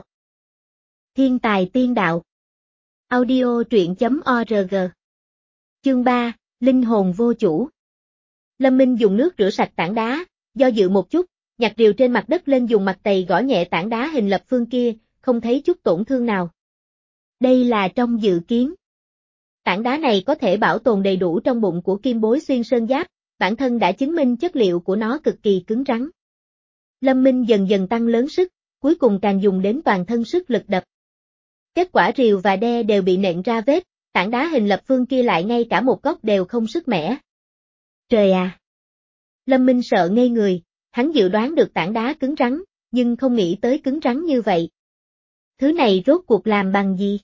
Thiên tài tiên đạo. Audio truyện chấm org. Chương ba, Linh hồn vô chủ. Lâm Minh dùng nước rửa sạch tảng đá, do dự một chút, nhặt rìu trên mặt đất lên dùng mặt tày gõ nhẹ tảng đá hình lập phương kia, không thấy chút tổn thương nào. Đây là trong dự kiến. Tảng đá này có thể bảo tồn đầy đủ trong bụng của kim bối xuyên sơn giáp, bản thân đã chứng minh chất liệu của nó cực kỳ cứng rắn. Lâm Minh dần dần tăng lớn sức, cuối cùng càng dùng đến toàn thân sức lực đập. Kết quả rìu và đe đều bị nện ra vết, tảng đá hình lập phương kia lại ngay cả một góc đều không sức mẻ. Trời à! Lâm Minh sợ ngây người, hắn dự đoán được tảng đá cứng rắn, nhưng không nghĩ tới cứng rắn như vậy. Thứ này rốt cuộc làm bằng gì?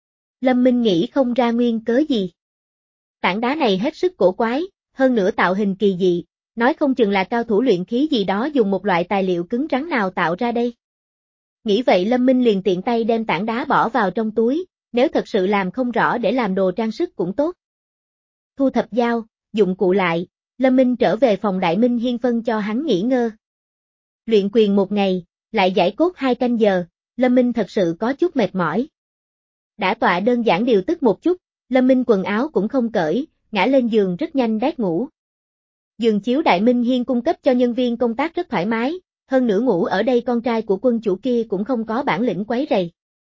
Lâm Minh nghĩ không ra nguyên cớ gì. Tảng đá này hết sức cổ quái, hơn nữa tạo hình kỳ dị, nói không chừng là cao thủ luyện khí gì đó dùng một loại tài liệu cứng rắn nào tạo ra đây. Nghĩ vậy Lâm Minh liền tiện tay đem tảng đá bỏ vào trong túi, nếu thật sự làm không rõ để làm đồ trang sức cũng tốt. Thu thập dao, dụng cụ lại, Lâm Minh trở về phòng Đại Minh Hiên phân cho hắn nghỉ ngơi. Luyện quyền một ngày, lại giải cốt hai canh giờ, Lâm Minh thật sự có chút mệt mỏi. Đã tọa đơn giản điều tức một chút, Lâm Minh quần áo cũng không cởi, ngã lên giường rất nhanh đát ngủ. Giường chiếu Đại Minh Hiên cung cấp cho nhân viên công tác rất thoải mái, hơn nữa ngủ ở đây con trai của quân chủ kia cũng không có bản lĩnh quấy rầy.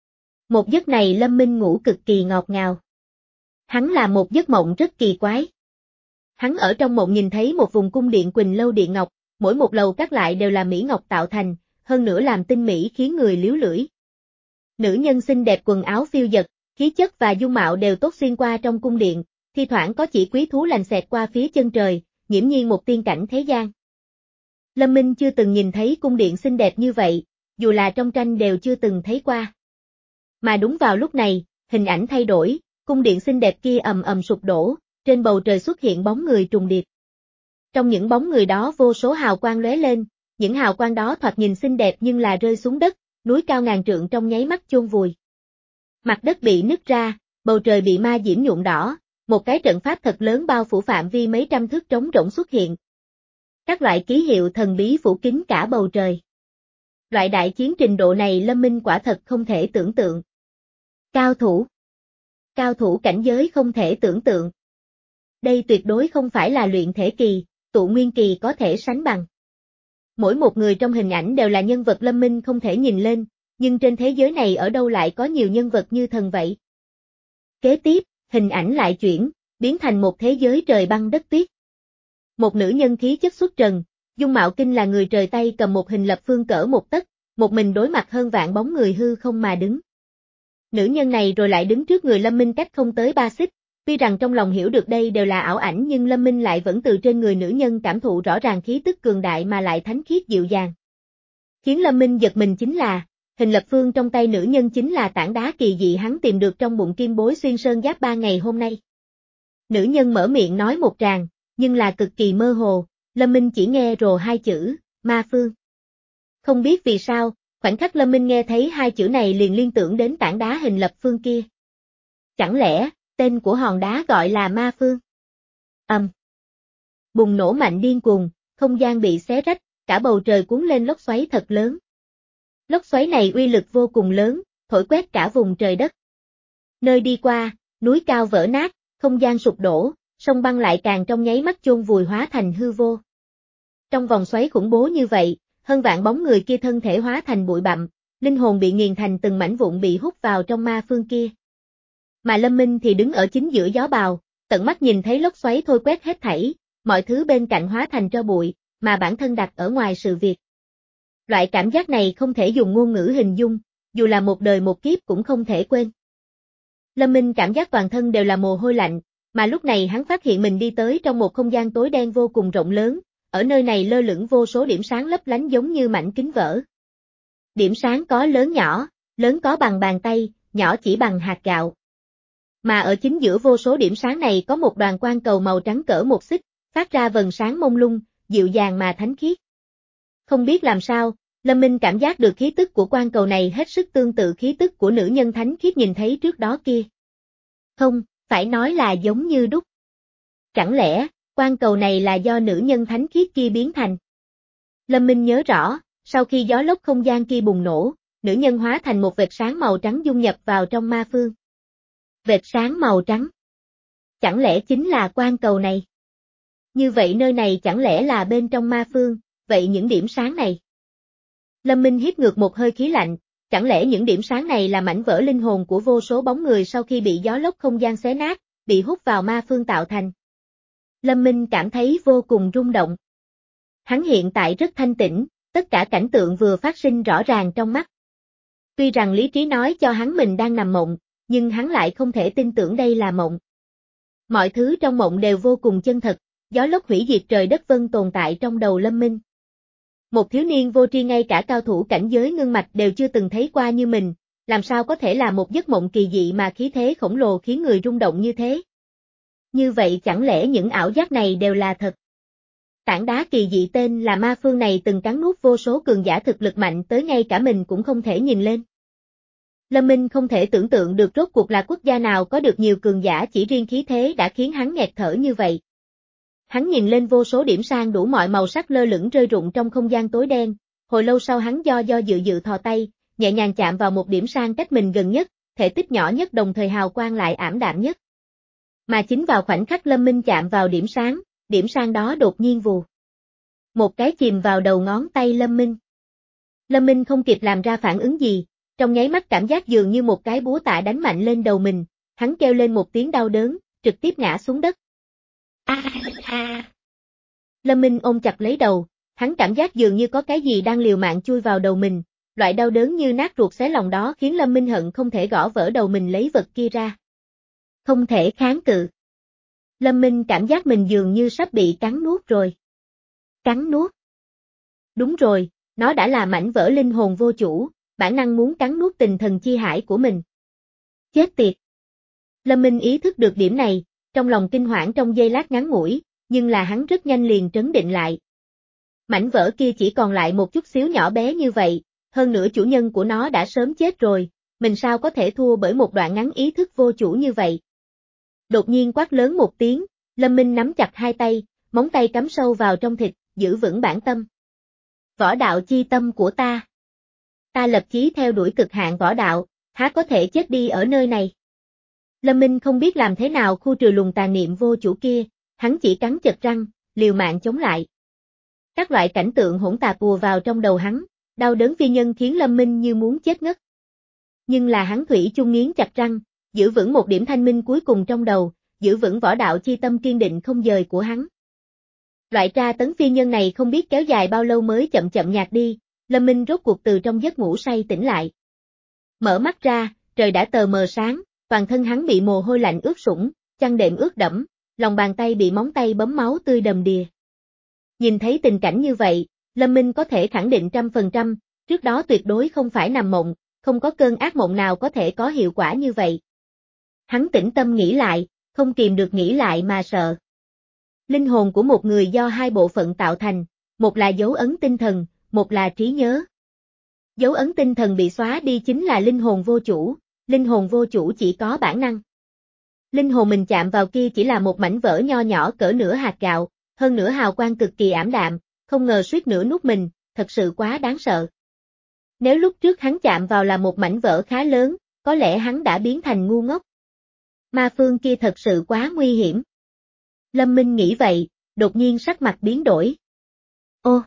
Một giấc này Lâm Minh ngủ cực kỳ ngọt ngào. Hắn làm một giấc mộng rất kỳ quái. Hắn ở trong mộng nhìn thấy một vùng cung điện Quỳnh Lâu Điện Ngọc, mỗi một lầu các lại đều là mỹ ngọc tạo thành, hơn nữa làm tinh mỹ khiến người liếu lưỡi. Nữ nhân xinh đẹp quần áo phiêu dật, khí chất và dung mạo đều tốt xuyên qua trong cung điện, thi thoảng có chỉ quý thú lành xẹt qua phía chân trời, nghiễm nhiên một tiên cảnh thế gian. Lâm Minh chưa từng nhìn thấy cung điện xinh đẹp như vậy, dù là trong tranh đều chưa từng thấy qua. Mà đúng vào lúc này, hình ảnh thay đổi, cung điện xinh đẹp kia ầm ầm sụp đổ, trên bầu trời xuất hiện bóng người trùng điệp. Trong những bóng người đó vô số hào quang lóe lên, những hào quang đó thoạt nhìn xinh đẹp nhưng là rơi xuống đất, núi cao ngàn trượng trong nháy mắt chôn vùi. Mặt đất bị nứt ra, bầu trời bị ma diễm nhuộm đỏ, một cái trận pháp thật lớn bao phủ phạm vi mấy trăm thước trống rỗng xuất hiện. Các loại ký hiệu thần bí phủ kín cả bầu trời. Loại đại chiến trình độ này Lâm Minh quả thật không thể tưởng tượng. Cao thủ. Cao thủ cảnh giới không thể tưởng tượng. Đây tuyệt đối không phải là luyện thể kỳ, tụ nguyên kỳ có thể sánh bằng. Mỗi một người trong hình ảnh đều là nhân vật Lâm Minh không thể nhìn lên, nhưng trên thế giới này ở đâu lại có nhiều nhân vật như thần vậy? Kế tiếp, hình ảnh lại chuyển, biến thành một thế giới trời băng đất tuyết. Một nữ nhân khí chất xuất trần, dung mạo kinh là người trời Tây cầm một hình lập phương cỡ một tấc, một mình đối mặt hơn vạn bóng người hư không mà đứng. Nữ nhân này rồi lại đứng trước người Lâm Minh cách không tới ba xích, tuy rằng trong lòng hiểu được đây đều là ảo ảnh nhưng Lâm Minh lại vẫn từ trên người nữ nhân cảm thụ rõ ràng khí tức cường đại mà lại thánh khiết dịu dàng. Khiến Lâm Minh giật mình chính là, hình lập phương trong tay nữ nhân chính là tảng đá kỳ dị hắn tìm được trong bụng kim bối xuyên sơn giáp ba ngày hôm nay. Nữ nhân mở miệng nói một tràng, nhưng là cực kỳ mơ hồ, Lâm Minh chỉ nghe rồ hai chữ, ma phương. Không biết vì sao, khoảnh khắc Lâm Minh nghe thấy hai chữ này liền liên tưởng đến tảng đá hình lập phương kia. Chẳng lẽ, tên của hòn đá gọi là ma phương? Ầm. Um. Bùng nổ mạnh điên cuồng, không gian bị xé rách, cả bầu trời cuốn lên lốc xoáy thật lớn. Lốc xoáy này uy lực vô cùng lớn, thổi quét cả vùng trời đất. Nơi đi qua, núi cao vỡ nát, không gian sụp đổ, sông băng lại càng trong nháy mắt chôn vùi hóa thành hư vô. Trong vòng xoáy khủng bố như vậy, hơn vạn bóng người kia thân thể hóa thành bụi bặm, linh hồn bị nghiền thành từng mảnh vụn bị hút vào trong ma phương kia. Mà Lâm Minh thì đứng ở chính giữa gió bào, tận mắt nhìn thấy lốc xoáy thôi quét hết thảy, mọi thứ bên cạnh hóa thành tro bụi, mà bản thân đặt ở ngoài sự việc. Loại cảm giác này không thể dùng ngôn ngữ hình dung, dù là một đời một kiếp cũng không thể quên. Lâm Minh cảm giác toàn thân đều là mồ hôi lạnh, Mà lúc này hắn phát hiện mình đi tới trong một không gian tối đen vô cùng rộng lớn, ở nơi này lơ lửng vô số điểm sáng lấp lánh giống như mảnh kính vỡ. Điểm sáng có lớn nhỏ, lớn có bằng bàn tay, nhỏ chỉ bằng hạt gạo. Mà ở chính giữa vô số điểm sáng này có một đoàn quang cầu màu trắng cỡ một xích, phát ra vầng sáng mông lung, dịu dàng mà thánh khiết. Không biết làm sao, Lâm Minh cảm giác được khí tức của quang cầu này hết sức tương tự khí tức của nữ nhân thánh khiết nhìn thấy trước đó kia. Không, phải nói là giống như đúc. Chẳng lẽ, quang cầu này là do nữ nhân thánh khiết kia biến thành? Lâm Minh nhớ rõ, sau khi gió lốc không gian kia bùng nổ, nữ nhân hóa thành một vệt sáng màu trắng dung nhập vào trong ma phương. Vệt sáng màu trắng. Chẳng lẽ chính là quang cầu này? Như vậy nơi này chẳng lẽ là bên trong ma phương, vậy những điểm sáng này? Lâm Minh hít ngược một hơi khí lạnh, chẳng lẽ những điểm sáng này là mảnh vỡ linh hồn của vô số bóng người sau khi bị gió lốc không gian xé nát, bị hút vào ma phương tạo thành? Lâm Minh cảm thấy vô cùng rung động. Hắn hiện tại rất thanh tĩnh, tất cả cảnh tượng vừa phát sinh rõ ràng trong mắt. Tuy rằng lý trí nói cho hắn mình đang nằm mộng, nhưng hắn lại không thể tin tưởng đây là mộng. Mọi thứ trong mộng đều vô cùng chân thật, gió lốc hủy diệt trời đất vân tồn tại trong đầu Lâm Minh. Một thiếu niên vô tri ngay cả cao thủ cảnh giới ngưng mạch đều chưa từng thấy qua như mình, làm sao có thể là một giấc mộng kỳ dị mà khí thế khổng lồ khiến người rung động như thế? Như vậy chẳng lẽ những ảo giác này đều là thật? Tảng đá kỳ dị tên là ma phương này từng cắn nuốt vô số cường giả thực lực mạnh tới ngay cả mình cũng không thể nhìn lên. Lâm Minh không thể tưởng tượng được rốt cuộc là quốc gia nào có được nhiều cường giả chỉ riêng khí thế đã khiến hắn nghẹt thở như vậy. Hắn nhìn lên vô số điểm sáng đủ mọi màu sắc lơ lửng rơi rụng trong không gian tối đen, hồi lâu sau hắn do do dự dự thò tay, nhẹ nhàng chạm vào một điểm sáng cách mình gần nhất, thể tích nhỏ nhất đồng thời hào quang lại ảm đạm nhất. Mà chính vào khoảnh khắc Lâm Minh chạm vào điểm sáng, điểm sáng đó đột nhiên vù. Một cái chìm vào đầu ngón tay Lâm Minh. Lâm Minh không kịp làm ra phản ứng gì, trong nháy mắt cảm giác dường như một cái búa tạ đánh mạnh lên đầu mình, hắn kêu lên một tiếng đau đớn, trực tiếp ngã xuống đất. A a. Lâm Minh ôm chặt lấy đầu, hắn cảm giác dường như có cái gì đang liều mạng chui vào đầu mình, loại đau đớn như nát ruột xé lòng đó khiến Lâm Minh hận không thể gõ vỡ đầu mình lấy vật kia ra. Không thể kháng cự. Lâm Minh cảm giác mình dường như sắp bị cắn nuốt rồi. Cắn nuốt. Đúng rồi, nó đã là mảnh vỡ linh hồn vô chủ, bản năng muốn cắn nuốt tình thần chi hải của mình. Chết tiệt. Lâm Minh ý thức được điểm này, trong lòng kinh hoảng trong giây lát ngắn ngủi, nhưng là hắn rất nhanh liền trấn định lại. Mảnh vỡ kia chỉ còn lại một chút xíu nhỏ bé như vậy, hơn nữa chủ nhân của nó đã sớm chết rồi, mình sao có thể thua bởi một đoạn ngắn ý thức vô chủ như vậy. Đột nhiên quát lớn một tiếng, Lâm Minh nắm chặt hai tay, móng tay cắm sâu vào trong thịt, giữ vững bản tâm. Võ đạo chi tâm của ta. Ta lập chí theo đuổi cực hạn võ đạo, há có thể chết đi ở nơi này. Lâm Minh không biết làm thế nào khu trừ luồng tà niệm vô chủ kia, hắn chỉ cắn chặt răng, liều mạng chống lại. Các loại cảnh tượng hỗn tạp ùa vào trong đầu hắn, đau đớn phi nhân khiến Lâm Minh như muốn chết ngất. Nhưng là hắn thủy chung nghiến chặt răng, giữ vững một điểm thanh minh cuối cùng trong đầu, giữ vững võ đạo chi tâm kiên định không dời của hắn. Loại tra tấn phi nhân này không biết kéo dài bao lâu mới chậm chậm nhạt đi, Lâm Minh rốt cuộc từ trong giấc ngủ say tỉnh lại. Mở mắt ra, trời đã tờ mờ sáng, toàn thân hắn bị mồ hôi lạnh ướt sũng, chăn đệm ướt đẫm, lòng bàn tay bị móng tay bấm máu tươi đầm đìa. Nhìn thấy tình cảnh như vậy, Lâm Minh có thể khẳng định trăm phần trăm, trước đó tuyệt đối không phải nằm mộng, không có cơn ác mộng nào có thể có hiệu quả như vậy. Hắn tĩnh tâm nghĩ lại, không kìm được nghĩ lại mà sợ. Linh hồn của một người do hai bộ phận tạo thành, một là dấu ấn tinh thần, một là trí nhớ. Dấu ấn tinh thần bị xóa đi chính là linh hồn vô chủ, linh hồn vô chủ chỉ có bản năng. Linh hồn mình chạm vào kia chỉ là một mảnh vỡ nho nhỏ cỡ nửa hạt gạo, hơn nữa hào quang cực kỳ ảm đạm, không ngờ suýt nữa nuốt mình, thật sự quá đáng sợ. Nếu lúc trước hắn chạm vào là một mảnh vỡ khá lớn, có lẽ hắn đã biến thành ngu ngốc. Ma phương kia thật sự quá nguy hiểm. Lâm Minh nghĩ vậy, đột nhiên sắc mặt biến đổi. Ô!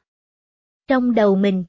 Trong đầu mình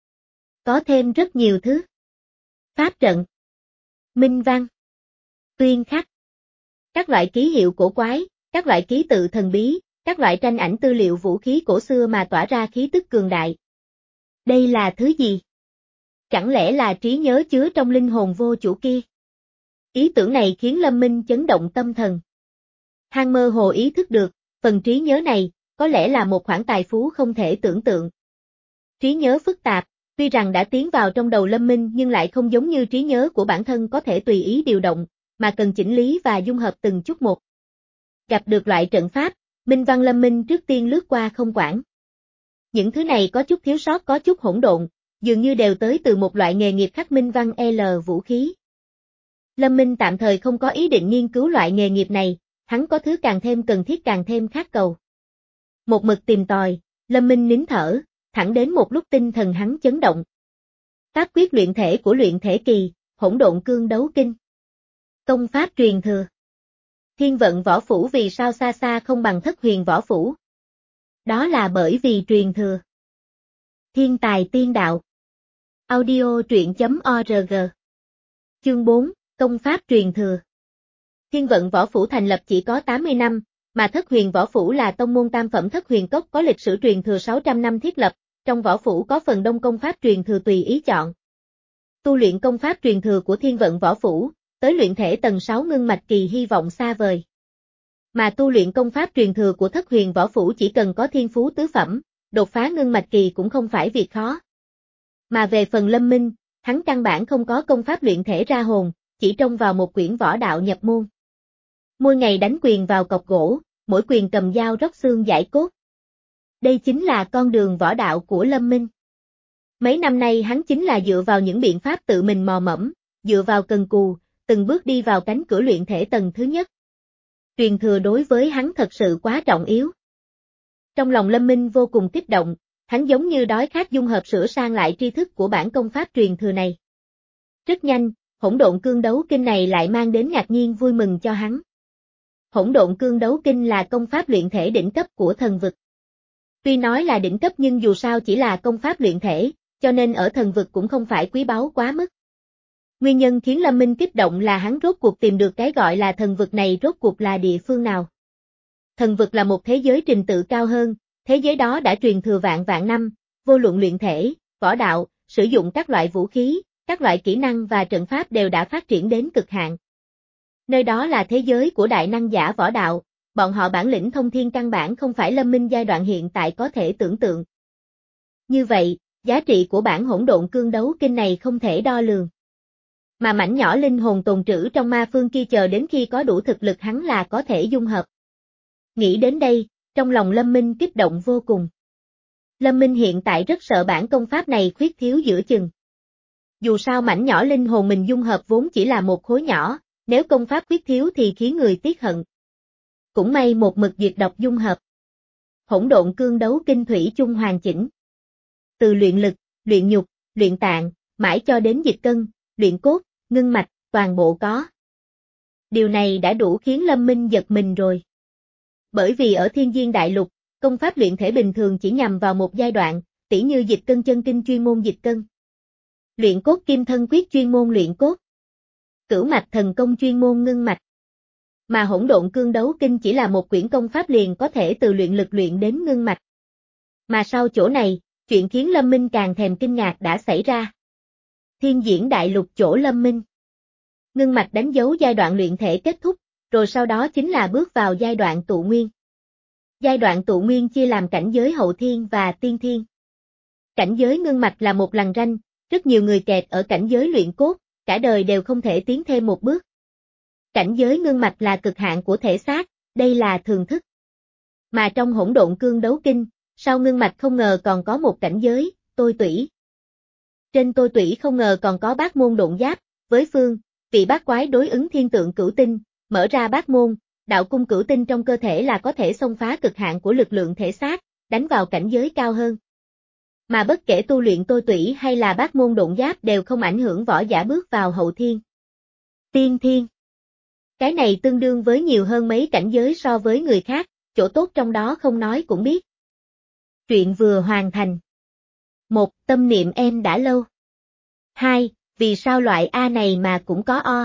có thêm rất nhiều thứ. Pháp trận, minh văn, tuyên khắc, các loại ký hiệu cổ quái, các loại ký tự thần bí, các loại tranh ảnh tư liệu vũ khí cổ xưa mà tỏa ra khí tức cường đại. Đây là thứ gì? Chẳng lẽ là trí nhớ chứa trong linh hồn vô chủ kia? Ý tưởng này khiến Lâm Minh chấn động tâm thần. Hắn mơ hồ ý thức được, phần trí nhớ này, có lẽ là một khoản tài phú không thể tưởng tượng. Trí nhớ phức tạp, tuy rằng đã tiến vào trong đầu Lâm Minh nhưng lại không giống như trí nhớ của bản thân có thể tùy ý điều động, mà cần chỉnh lý và dung hợp từng chút một. Gặp được loại trận pháp, Minh Văn Lâm Minh trước tiên lướt qua không quản. Những thứ này có chút thiếu sót có chút hỗn độn, dường như đều tới từ một loại nghề nghiệp khắc Minh Văn L vũ khí. Lâm Minh tạm thời không có ý định nghiên cứu loại nghề nghiệp này, hắn có thứ càng thêm cần thiết càng thêm khát cầu. Một mực tìm tòi, Lâm Minh nín thở, thẳng đến một lúc tinh thần hắn chấn động. Pháp quyết luyện thể của luyện thể kỳ, Hỗn Độn Cương Đấu Kinh. Công pháp truyền thừa. Thiên vận võ phủ vì sao xa xa không bằng Thất Huyền võ phủ? Đó là bởi vì truyền thừa. Thiên tài tiên đạo. Audio truyện chấm org. Chương bốn, Công pháp truyền thừa. Thiên vận võ phủ thành lập chỉ có tám mươi năm, mà Thất Huyền võ phủ là tông môn tam phẩm Thất Huyền cốc có lịch sử truyền thừa sáu trăm năm thiết lập, trong võ phủ có phần đông công pháp truyền thừa tùy ý chọn. Tu luyện công pháp truyền thừa của Thiên vận võ phủ, tới luyện thể tầng sáu ngưng mạch kỳ hy vọng xa vời. Mà tu luyện công pháp truyền thừa của Thất Huyền võ phủ chỉ cần có thiên phú tứ phẩm, đột phá ngưng mạch kỳ cũng không phải việc khó. Mà về phần Lâm Minh, hắn căn bản không có công pháp luyện thể ra hồn, chỉ trông vào một quyển võ đạo nhập môn. Mỗi ngày đánh quyền vào cọc gỗ, mỗi quyền cầm dao róc xương giải cốt. Đây chính là con đường võ đạo của Lâm Minh. Mấy năm nay hắn chính là dựa vào những biện pháp tự mình mò mẫm, dựa vào cần cù, từng bước đi vào cánh cửa luyện thể tầng thứ nhất. Truyền thừa đối với hắn thật sự quá trọng yếu. Trong lòng Lâm Minh vô cùng kích động, hắn giống như đói khát dung hợp sửa sang lại tri thức của bản công pháp truyền thừa này. Rất nhanh, Hỗn Độn Cương Đấu Kinh này lại mang đến ngạc nhiên vui mừng cho hắn. Hỗn Độn Cương Đấu Kinh là công pháp luyện thể đỉnh cấp của thần vực. Tuy nói là đỉnh cấp nhưng dù sao chỉ là công pháp luyện thể, cho nên ở thần vực cũng không phải quý báu quá mức. Nguyên nhân khiến Lâm Minh kích động là hắn rốt cuộc tìm được cái gọi là thần vực này rốt cuộc là địa phương nào. Thần vực là một thế giới trình tự cao hơn, thế giới đó đã truyền thừa vạn vạn năm, vô luận luyện thể, võ đạo, sử dụng các loại vũ khí, các loại kỹ năng và trận pháp đều đã phát triển đến cực hạn. Nơi đó là thế giới của đại năng giả võ đạo, bọn họ bản lĩnh thông thiên căn bản không phải Lâm Minh giai đoạn hiện tại có thể tưởng tượng. Như vậy, giá trị của bản Hỗn Độn Cương Đấu Kinh này không thể đo lường. Mà mảnh nhỏ linh hồn tồn trữ trong ma phương kia chờ đến khi có đủ thực lực hắn là có thể dung hợp. Nghĩ đến đây, trong lòng Lâm Minh kích động vô cùng. Lâm Minh hiện tại rất sợ bản công pháp này khuyết thiếu giữa chừng. Dù sao mảnh nhỏ linh hồn mình dung hợp vốn chỉ là một khối nhỏ, nếu công pháp khuyết thiếu thì khiến người tiếc hận. Cũng may một mực duyệt độc dung hợp. Hỗn Độn Cương Đấu Kinh thủy chung hoàn chỉnh. Từ luyện lực, luyện nhục, luyện tạng, mãi cho đến dịch cân, luyện cốt, ngưng mạch, toàn bộ có. Điều này đã đủ khiến Lâm Minh giật mình rồi. Bởi vì ở Thiên Diên Đại Lục, công pháp luyện thể bình thường chỉ nhằm vào một giai đoạn, tỉ như dịch cân chân kinh chuyên môn dịch cân. Luyện cốt kim thân quyết chuyên môn luyện cốt. Cửu mạch thần công chuyên môn ngưng mạch. Mà Hỗn Độn Cương Đấu Kinh chỉ là một quyển công pháp liền có thể từ luyện lực luyện đến ngưng mạch. Mà sau chỗ này, chuyện khiến Lâm Minh càng thèm kinh ngạc đã xảy ra. Thiên Diễn Đại Lục chỗ Lâm Minh. Ngưng mạch đánh dấu giai đoạn luyện thể kết thúc, rồi sau đó chính là bước vào giai đoạn tụ nguyên. Giai đoạn tụ nguyên chia làm cảnh giới hậu thiên và tiên thiên. Cảnh giới ngưng mạch là một lằn ranh, rất nhiều người kẹt ở cảnh giới luyện cốt, cả đời đều không thể tiến thêm một bước. Cảnh giới ngưng mạch là cực hạn của thể xác, đây là thường thức. Mà trong Hỗn Độn Cương Đấu Kinh, sau ngưng mạch không ngờ còn có một cảnh giới, tôi tủy. Trên tôi tủy không ngờ còn có bát môn độn giáp, với phương, vị bát quái đối ứng thiên tượng cửu tinh, mở ra bát môn, đạo cung cửu tinh trong cơ thể là có thể xông phá cực hạn của lực lượng thể xác, đánh vào cảnh giới cao hơn. Mà bất kể tu luyện tôi tủy hay là bát môn độn giáp đều không ảnh hưởng võ giả bước vào hậu thiên. Tiên thiên. Cái này tương đương với nhiều hơn mấy cảnh giới so với người khác, chỗ tốt trong đó không nói cũng biết. Truyện vừa hoàn thành. một. Tâm niệm em đã lâu. hai. Vì sao loại A này mà cũng có O.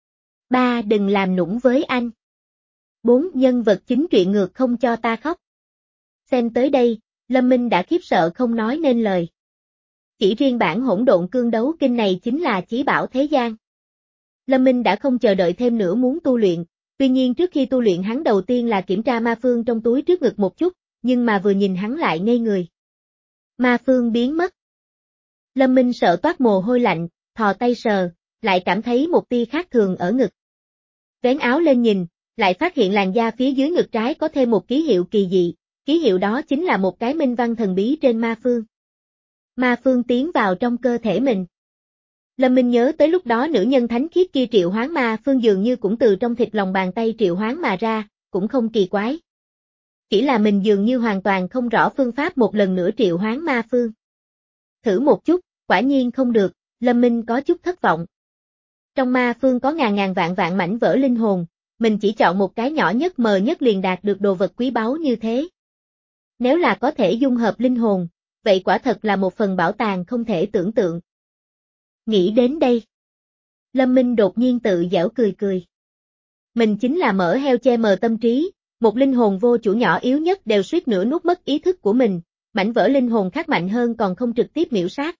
ba. Đừng làm nũng với anh. bốn. Nhân vật chính truyện ngược không cho ta khóc. Xem tới đây, Lâm Minh đã khiếp sợ không nói nên lời. Chỉ riêng bản Hỗn Độn Cương Đấu Kinh này chính là chí bảo thế gian. Lâm Minh đã không chờ đợi thêm nữa muốn tu luyện, Tuy nhiên trước khi tu luyện hắn đầu tiên là kiểm tra ma phương trong túi trước ngực một chút, nhưng mà vừa nhìn hắn lại ngây người. Ma phương biến mất. Lâm Minh sợ toát mồ hôi lạnh, thò tay sờ, lại cảm thấy một tia khác thường ở ngực. Vén áo lên nhìn, lại phát hiện làn da phía dưới ngực trái có thêm một ký hiệu kỳ dị, ký hiệu đó chính là một cái minh văn thần bí trên ma phương. Ma phương tiến vào trong cơ thể mình. Lâm Minh nhớ tới lúc đó nữ nhân thánh khiết kia triệu hoán ma phương dường như cũng từ trong thịt lòng bàn tay triệu hoán mà ra, cũng không kỳ quái. Chỉ là mình dường như hoàn toàn không rõ phương pháp một lần nữa triệu hoán ma phương. Thử một chút, quả nhiên không được, Lâm Minh có chút thất vọng. Trong ma phương có ngàn ngàn vạn vạn mảnh vỡ linh hồn, mình chỉ chọn một cái nhỏ nhất mờ nhất liền đạt được đồ vật quý báu như thế. Nếu là có thể dung hợp linh hồn, vậy quả thật là một phần bảo tàng không thể tưởng tượng. Nghĩ đến đây, Lâm Minh đột nhiên tự giễu cười cười. Mình chính là mỡ heo che mờ tâm trí, một linh hồn vô chủ nhỏ yếu nhất đều suýt nữa nuốt mất ý thức của mình, mảnh vỡ linh hồn khác mạnh hơn còn không trực tiếp miểu sát.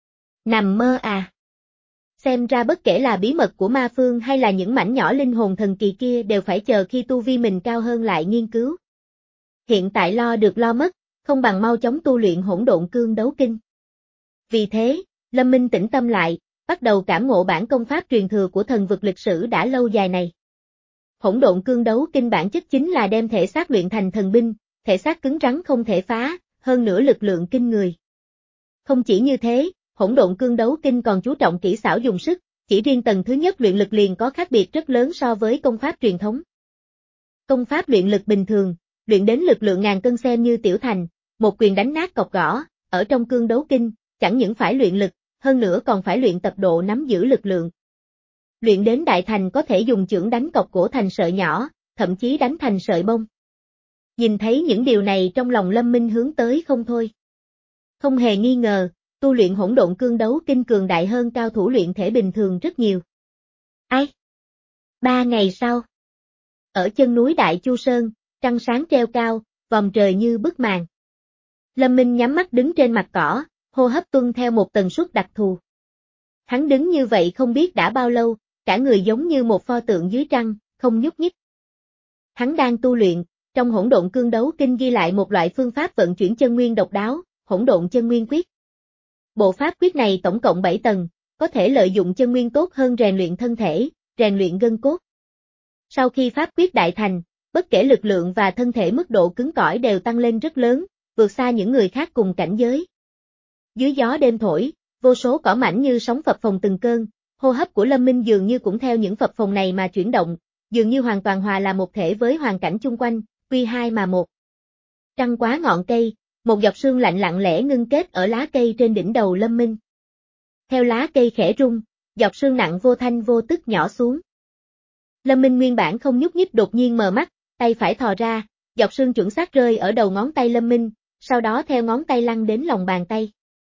Nằm mơ à? Xem ra bất kể là bí mật của ma phương hay là những mảnh nhỏ linh hồn thần kỳ kia đều phải chờ khi tu vi mình cao hơn lại nghiên cứu. Hiện tại lo được lo mất, không bằng mau chóng tu luyện hỗn độn cương đấu kinh. Vì thế, Lâm Minh tĩnh tâm lại, bắt đầu cảm ngộ bản công pháp truyền thừa của thần vực lịch sử đã lâu dài này. Hỗn độn cương đấu kinh bản chất chính là đem thể xác luyện thành thần binh, thể xác cứng rắn không thể phá, hơn nữa lực lượng kinh người. Không chỉ như thế, hỗn độn cương đấu kinh còn chú trọng kỹ xảo dùng sức, chỉ riêng tầng thứ nhất luyện lực liền có khác biệt rất lớn so với công pháp truyền thống. Công pháp luyện lực bình thường, luyện đến lực lượng ngàn cân xem như tiểu thành, một quyền đánh nát cọc gõ, ở trong cương đấu kinh, chẳng những phải luyện lực, hơn nữa còn phải luyện tập độ nắm giữ lực lượng. Luyện đến đại thành có thể dùng chưởng đánh cọc gỗ thành sợi nhỏ, thậm chí đánh thành sợi bông. Nhìn thấy những điều này trong lòng Lâm Minh hướng tới không thôi. Không hề nghi ngờ, tu luyện hỗn độn cương đấu kinh cường đại hơn cao thủ luyện thể bình thường rất nhiều. Ai? Ba ngày sau. Ở chân núi Đại Chu Sơn, trăng sáng treo cao, vòm trời như bức màn. Lâm Minh nhắm mắt đứng trên mặt cỏ, hô hấp tuân theo một tần suất đặc thù. Hắn đứng như vậy không biết đã bao lâu, cả người giống như một pho tượng dưới trăng, không nhúc nhích. Hắn đang tu luyện, trong hỗn độn cương đấu kinh ghi lại một loại phương pháp vận chuyển chân nguyên độc đáo, hỗn độn chân nguyên quyết. Bộ pháp quyết này tổng cộng bảy tầng, có thể lợi dụng chân nguyên tốt hơn rèn luyện thân thể, rèn luyện gân cốt. Sau khi pháp quyết đại thành, bất kể lực lượng và thân thể mức độ cứng cỏi đều tăng lên rất lớn, vượt xa những người khác cùng cảnh giới. Dưới gió đêm thổi, vô số cỏ mảnh như sóng phập phồng từng cơn, hô hấp của Lâm Minh dường như cũng theo những phập phồng này mà chuyển động, dường như hoàn toàn hòa là một thể với hoàn cảnh chung quanh, quy hai mà một. Trăng quá ngọn cây, một giọt sương lạnh lặng lẽ ngưng kết ở lá cây trên đỉnh đầu Lâm Minh. Theo lá cây khẽ rung, giọt sương nặng vô thanh vô tức nhỏ xuống. Lâm Minh nguyên bản không nhúc nhích đột nhiên mở mắt, tay phải thò ra, giọt sương chuẩn xác rơi ở đầu ngón tay Lâm Minh, sau đó theo ngón tay lăn đến lòng bàn tay.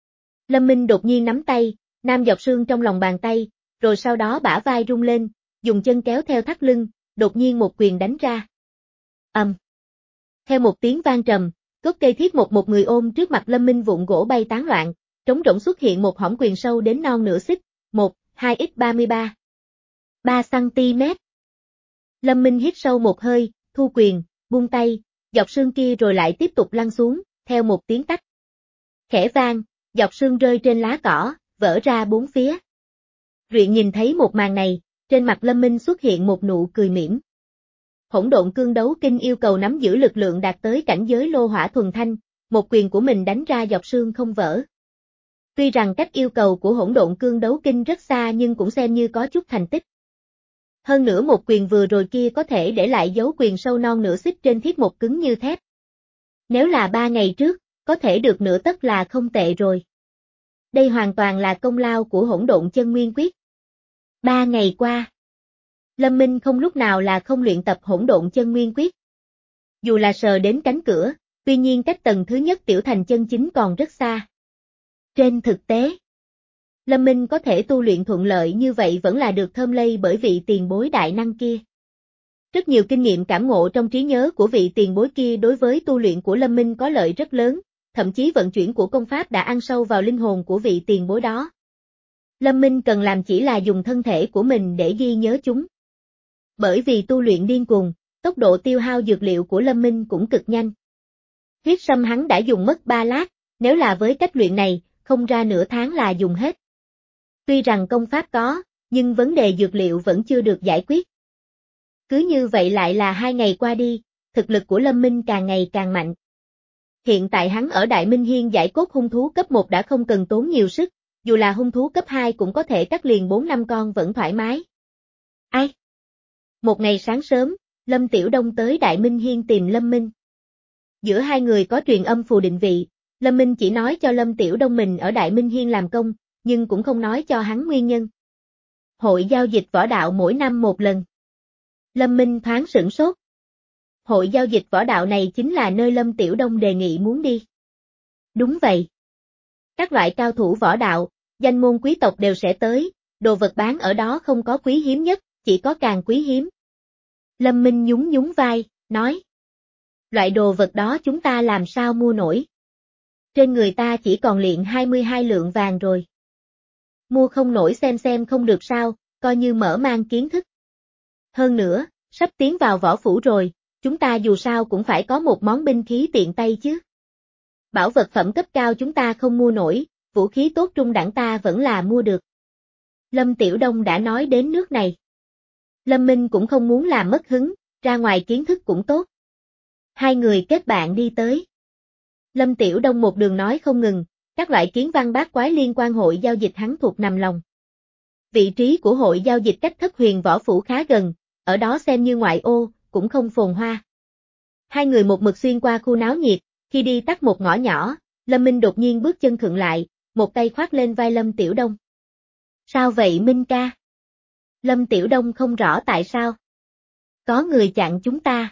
Lâm Minh đột nhiên nắm tay, nam giọt sương trong lòng bàn tay, rồi sau đó bả vai rung lên, dùng chân kéo theo thắt lưng, đột nhiên một quyền đánh ra. Ầm. Um. Theo một tiếng vang trầm, gốc cây thiết một một người ôm trước mặt Lâm Minh vụn gỗ bay tán loạn, trống rỗng xuất hiện một hõm quyền sâu đến non nửa xích, một, hai x ba mươi ba. ba xăng-ti-mét. Lâm Minh hít sâu một hơi, thu quyền, buông tay, giọt sương kia rồi lại tiếp tục lăn xuống, theo một tiếng tách. Khẽ vang, giọt sương rơi trên lá cỏ, vỡ ra bốn phía. Ruyện nhìn thấy một màn này, trên mặt Lâm Minh xuất hiện một nụ cười mỉm. Hỗn độn cương đấu kinh yêu cầu nắm giữ lực lượng đạt tới cảnh giới lô hỏa thuần thanh, một quyền của mình đánh ra giọt sương không vỡ. Tuy rằng cách yêu cầu của hỗn độn cương đấu kinh rất xa nhưng cũng xem như có chút thành tích. Hơn nữa một quyền vừa rồi kia có thể để lại dấu quyền sâu non nửa xích trên thiết một cứng như thép. Nếu là ba ngày trước, có thể được nửa tấc là không tệ rồi. Đây hoàn toàn là công lao của hỗn độn chân nguyên quyết. Ba ngày qua, Lâm Minh không lúc nào là không luyện tập hỗn độn chân nguyên quyết. Dù là sờ đến cánh cửa, tuy nhiên cách tầng thứ nhất tiểu thành chân chính còn rất xa. Trên thực tế, Lâm Minh có thể tu luyện thuận lợi như vậy vẫn là được thơm lây bởi vị tiền bối đại năng kia. Rất nhiều kinh nghiệm cảm ngộ trong trí nhớ của vị tiền bối kia đối với tu luyện của Lâm Minh có lợi rất lớn, thậm chí vận chuyển của công pháp đã ăn sâu vào linh hồn của vị tiền bối đó. Lâm Minh cần làm chỉ là dùng thân thể của mình để ghi nhớ chúng. Bởi vì tu luyện điên cuồng, tốc độ tiêu hao dược liệu của Lâm Minh cũng cực nhanh. Huyết sâm hắn đã dùng mất ba lát, nếu là với cách luyện này, không ra nửa tháng là dùng hết. Tuy rằng công pháp có, nhưng vấn đề dược liệu vẫn chưa được giải quyết. Cứ như vậy lại là hai ngày qua đi, thực lực của Lâm Minh càng ngày càng mạnh. Hiện tại hắn ở Đại Minh Hiên giải cốt hung thú cấp một đã không cần tốn nhiều sức, dù là hung thú cấp hai cũng có thể cắt liền bốn năm con vẫn thoải mái. Ai? Một ngày sáng sớm, Lâm Tiểu Đông tới Đại Minh Hiên tìm Lâm Minh. Giữa hai người có truyền âm phù định vị, Lâm Minh chỉ nói cho Lâm Tiểu Đông mình ở Đại Minh Hiên làm công, nhưng cũng không nói cho hắn nguyên nhân. Hội giao dịch võ đạo mỗi năm một lần. Lâm Minh thoáng sửng sốt. Hội giao dịch võ đạo này chính là nơi Lâm Tiểu Đông đề nghị muốn đi. Đúng vậy. Các loại cao thủ võ đạo, danh môn quý tộc đều sẽ tới, đồ vật bán ở đó không có quý hiếm nhất, chỉ có càng quý hiếm. Lâm Minh nhún nhún vai, nói. Loại đồ vật đó chúng ta làm sao mua nổi. Trên người ta chỉ còn luyện hai mươi hai lượng vàng rồi. Mua không nổi xem xem không được sao, coi như mở mang kiến thức. Hơn nữa, sắp tiến vào võ phủ rồi, chúng ta dù sao cũng phải có một món binh khí tiện tay chứ. Bảo vật phẩm cấp cao chúng ta không mua nổi, vũ khí tốt trung đẳng ta vẫn là mua được. Lâm Tiểu Đông đã nói đến nước này. Lâm Minh cũng không muốn làm mất hứng, ra ngoài kiến thức cũng tốt. Hai người kết bạn đi tới. Lâm Tiểu Đông một đường nói không ngừng, các loại kiến văn bát quái liên quan hội giao dịch hắn thuộc nằm lòng. Vị trí của hội giao dịch cách Thất Huyền Võ Phủ khá gần, ở đó xem như ngoại ô, cũng không phồn hoa. Hai người một mực xuyên qua khu náo nhiệt, khi đi tắt một ngõ nhỏ, Lâm Minh đột nhiên bước chân khựng lại, một tay khoác lên vai Lâm Tiểu Đông. Sao vậy Minh ca? Lâm Tiểu Đông không rõ tại sao. Có người chặn chúng ta.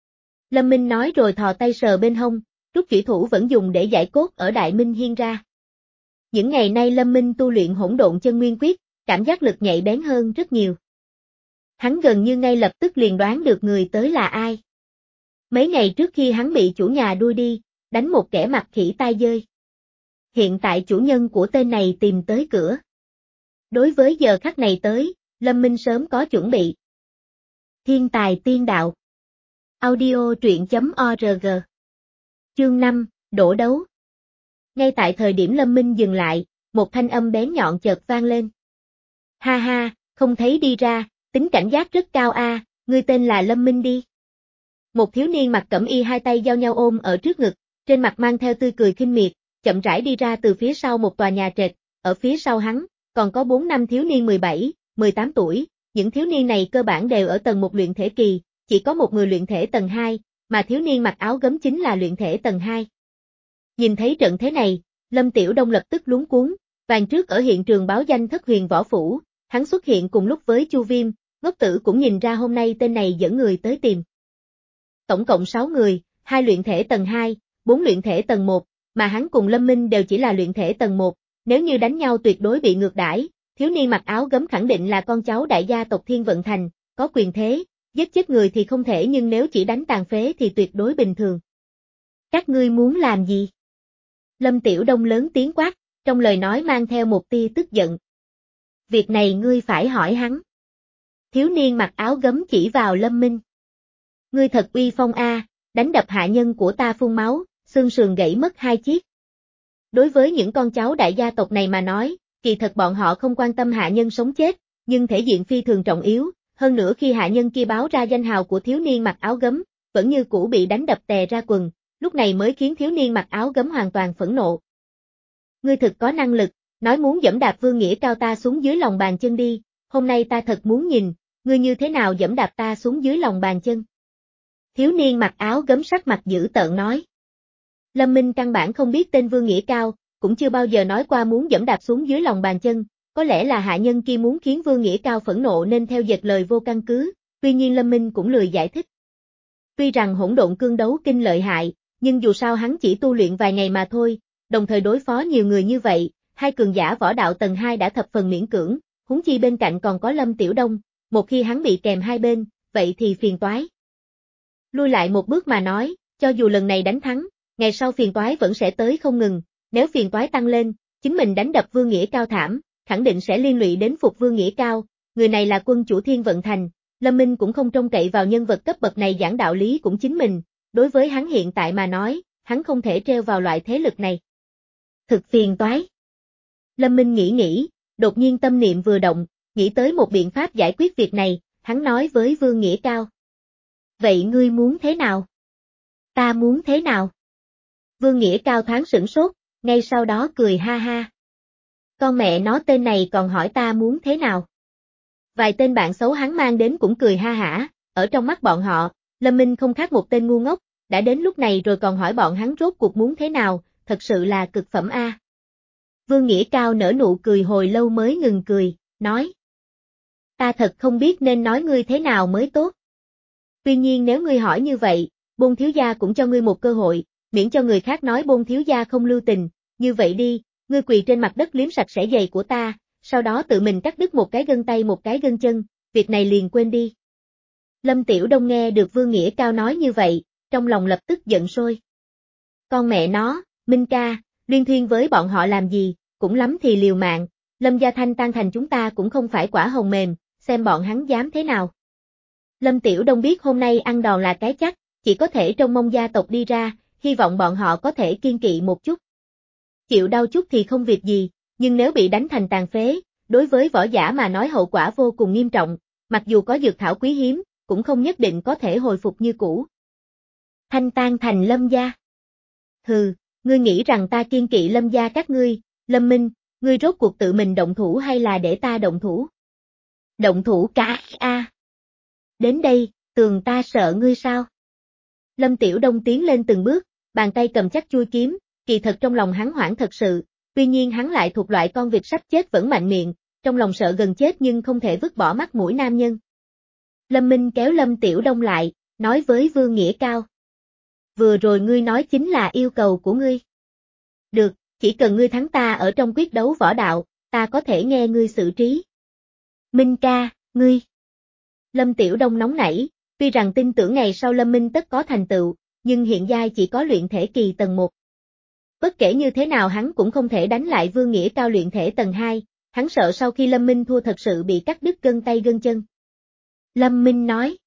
Lâm Minh nói rồi thò tay sờ bên hông, rút chủy thủ vẫn dùng để giải cốt ở Đại Minh Hiên ra. Những ngày nay Lâm Minh tu luyện hỗn độn chân nguyên quyết, cảm giác lực nhạy bén hơn rất nhiều. Hắn gần như ngay lập tức liền đoán được người tới là ai. Mấy ngày trước khi hắn bị chủ nhà đuôi đi, đánh một kẻ mặt khỉ tai dơi. Hiện tại chủ nhân của tên này tìm tới cửa. Đối với giờ khắc này tới, Lâm Minh sớm có chuẩn bị. Thiên tài tiên đạo. Audio truyện chấm org. Chương năm, đổ đấu. Ngay tại thời điểm Lâm Minh dừng lại, một thanh âm bén nhọn chợt vang lên. Ha ha, không thấy đi ra, tính cảnh giác rất cao a, ngươi tên là Lâm Minh đi. Một thiếu niên mặc cẩm y hai tay giao nhau ôm ở trước ngực, trên mặt mang theo tươi cười khinh miệt, chậm rãi đi ra từ phía sau một tòa nhà trệt, ở phía sau hắn, còn có bốn năm thiếu niên mười bảy, mười tám tuổi, những thiếu niên này cơ bản đều ở tầng một luyện thể kỳ, chỉ có một người luyện thể tầng hai, mà thiếu niên mặc áo gấm chính là luyện thể tầng hai. Nhìn thấy trận thế này, Lâm Tiểu Đông lập tức luống cuống, vàng trước ở hiện trường báo danh Thất Huyền Võ Phủ, hắn xuất hiện cùng lúc với Chu Viêm, Ngốc Tử cũng nhìn ra hôm nay tên này dẫn người tới tìm. Tổng cộng sáu người, hai luyện thể tầng hai, bốn luyện thể tầng một, mà hắn cùng Lâm Minh đều chỉ là luyện thể tầng một, nếu như đánh nhau tuyệt đối bị ngược đãi, thiếu niên mặc áo gấm khẳng định là con cháu đại gia tộc Thiên Vận Thành, có quyền thế, giết chết người thì không thể nhưng nếu chỉ đánh tàn phế thì tuyệt đối bình thường. Các ngươi muốn làm gì? Lâm Tiểu Đông lớn tiếng quát, trong lời nói mang theo một tia tức giận. Việc này ngươi phải hỏi hắn. Thiếu niên mặc áo gấm chỉ vào Lâm Minh. Ngươi thật uy phong a, đánh đập hạ nhân của ta phun máu, xương sườn gãy mất hai chiếc. Đối với những con cháu đại gia tộc này mà nói, kỳ thật bọn họ không quan tâm hạ nhân sống chết, nhưng thể diện phi thường trọng yếu, hơn nữa khi hạ nhân kia báo ra danh hào của thiếu niên mặc áo gấm, vẫn như cũ bị đánh đập tè ra quần, lúc này mới khiến thiếu niên mặc áo gấm hoàn toàn phẫn nộ. Ngươi thực có năng lực, nói muốn dẫm đạp Vương Nghĩa Cao ta xuống dưới lòng bàn chân đi, hôm nay ta thật muốn nhìn, ngươi như thế nào dẫm đạp ta xuống dưới lòng bàn chân. Thiếu niên mặc áo gấm sắc mặt dữ tợn nói. Lâm Minh căn bản không biết tên Vương Nghĩa Cao, cũng chưa bao giờ nói qua muốn dẫm đạp xuống dưới lòng bàn chân, có lẽ là hạ nhân kia muốn khiến Vương Nghĩa Cao phẫn nộ nên theo dệt lời vô căn cứ, tuy nhiên Lâm Minh cũng lười giải thích. Tuy rằng hỗn độn cương đấu kinh lợi hại, nhưng dù sao hắn chỉ tu luyện vài ngày mà thôi, đồng thời đối phó nhiều người như vậy, hai cường giả võ đạo tầng hai đã thập phần miễn cưỡng, huống chi bên cạnh còn có Lâm Tiểu Đông, một khi hắn bị kèm hai bên, vậy thì phiền toái. Lui lại một bước mà nói, cho dù lần này đánh thắng, ngày sau phiền toái vẫn sẽ tới không ngừng, nếu phiền toái tăng lên, chính mình đánh đập Vương Nghĩa Cao thảm, khẳng định sẽ liên lụy đến phục Vương Nghĩa Cao, người này là quân chủ Thiên Vận Thành, Lâm Minh cũng không trông cậy vào nhân vật cấp bậc này giảng đạo lý cũng chính mình, đối với hắn hiện tại mà nói, hắn không thể treo vào loại thế lực này. Thực phiền toái. Lâm Minh nghĩ nghĩ, đột nhiên tâm niệm vừa động, nghĩ tới một biện pháp giải quyết việc này, hắn nói với Vương Nghĩa Cao. Vậy ngươi muốn thế nào? Ta muốn thế nào? Vương Nghĩa Cao thoáng sửng sốt, ngay sau đó cười ha ha. Con mẹ nó tên này còn hỏi ta muốn thế nào? Vài tên bạn xấu hắn mang đến cũng cười ha hả, ở trong mắt bọn họ, Lâm Minh không khác một tên ngu ngốc, đã đến lúc này rồi còn hỏi bọn hắn rốt cuộc muốn thế nào, thật sự là cực phẩm a. Vương Nghĩa Cao nở nụ cười hồi lâu mới ngừng cười, nói. Ta thật không biết nên nói ngươi thế nào mới tốt. Tuy nhiên nếu ngươi hỏi như vậy, Bôn thiếu gia cũng cho ngươi một cơ hội, miễn cho người khác nói Bôn thiếu gia không lưu tình, như vậy đi, ngươi quỳ trên mặt đất liếm sạch sẽ giày của ta, sau đó tự mình cắt đứt một cái gân tay một cái gân chân, việc này liền quên đi. Lâm Tiểu Đông nghe được Vương Nghĩa Cao nói như vậy, trong lòng lập tức giận sôi. Con mẹ nó, Minh ca, liên thuyên với bọn họ làm gì, cũng lắm thì liều mạng, Lâm gia thanh tan thành chúng ta cũng không phải quả hồng mềm, xem bọn hắn dám thế nào. Lâm Tiểu Đông biết hôm nay ăn đòn là cái chắc, chỉ có thể trông mong gia tộc đi ra, hy vọng bọn họ có thể kiên kỵ một chút. Chịu đau chút thì không việc gì, nhưng nếu bị đánh thành tàn phế, đối với võ giả mà nói hậu quả vô cùng nghiêm trọng, mặc dù có dược thảo quý hiếm, cũng không nhất định có thể hồi phục như cũ. Thanh tan thành Lâm gia. Hừ, ngươi nghĩ rằng ta kiên kỵ Lâm gia các ngươi, Lâm Minh, ngươi rốt cuộc tự mình động thủ hay là để ta động thủ? Động thủ cả a. Đến đây, tường ta sợ ngươi sao? Lâm Tiểu Đông tiến lên từng bước, bàn tay cầm chắc chui kiếm, kỳ thật trong lòng hắn hoảng thật sự, tuy nhiên hắn lại thuộc loại con vịt sắp chết vẫn mạnh miệng, trong lòng sợ gần chết nhưng không thể vứt bỏ mắt mũi nam nhân. Lâm Minh kéo Lâm Tiểu Đông lại, nói với Vương Nghĩa Cao. Vừa rồi ngươi nói chính là yêu cầu của ngươi. Được, chỉ cần ngươi thắng ta ở trong quyết đấu võ đạo, ta có thể nghe ngươi xử trí. Minh ca, ngươi. Lâm Tiểu Đông nóng nảy, tuy rằng tin tưởng ngày sau Lâm Minh tất có thành tựu, nhưng hiện giai chỉ có luyện thể kỳ tầng một. Bất kể như thế nào hắn cũng không thể đánh lại Vương Nghĩa Cao luyện thể tầng hai, hắn sợ sau khi Lâm Minh thua thật sự bị cắt đứt gân tay gân chân. Lâm Minh nói.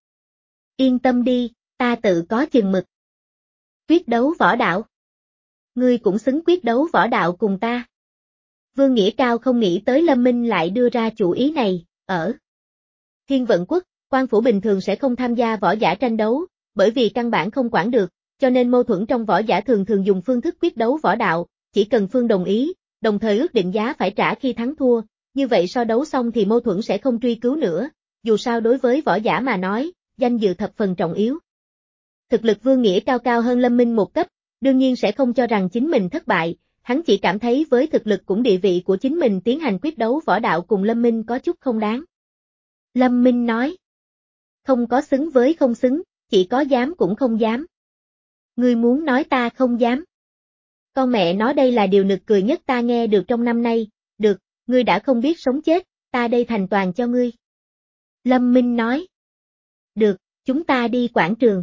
Yên tâm đi, ta tự có chừng mực. Quyết đấu võ đạo. Ngươi cũng xứng quyết đấu võ đạo cùng ta. Vương Nghĩa Cao không nghĩ tới Lâm Minh lại đưa ra chủ ý này, ở Thiên Vận Quốc, quan phủ bình thường sẽ không tham gia võ giả tranh đấu, bởi vì căn bản không quản được, cho nên mâu thuẫn trong võ giả thường thường dùng phương thức quyết đấu võ đạo, chỉ cần phương đồng ý, đồng thời ước định giá phải trả khi thắng thua, như vậy so đấu xong thì mâu thuẫn sẽ không truy cứu nữa, dù sao đối với võ giả mà nói, danh dự thập phần trọng yếu. Thực lực Vương Nghĩa Cao cao hơn Lâm Minh một cấp, đương nhiên sẽ không cho rằng chính mình thất bại, hắn chỉ cảm thấy với thực lực cũng địa vị của chính mình tiến hành quyết đấu võ đạo cùng Lâm Minh có chút không đáng. Lâm Minh nói. Không có xứng với không xứng, chỉ có dám cũng không dám. Ngươi muốn nói ta không dám. Con mẹ nói đây là điều nực cười nhất ta nghe được trong năm nay, được, ngươi đã không biết sống chết, ta đây thành toàn cho ngươi. Lâm Minh nói. Được, chúng ta đi quảng trường.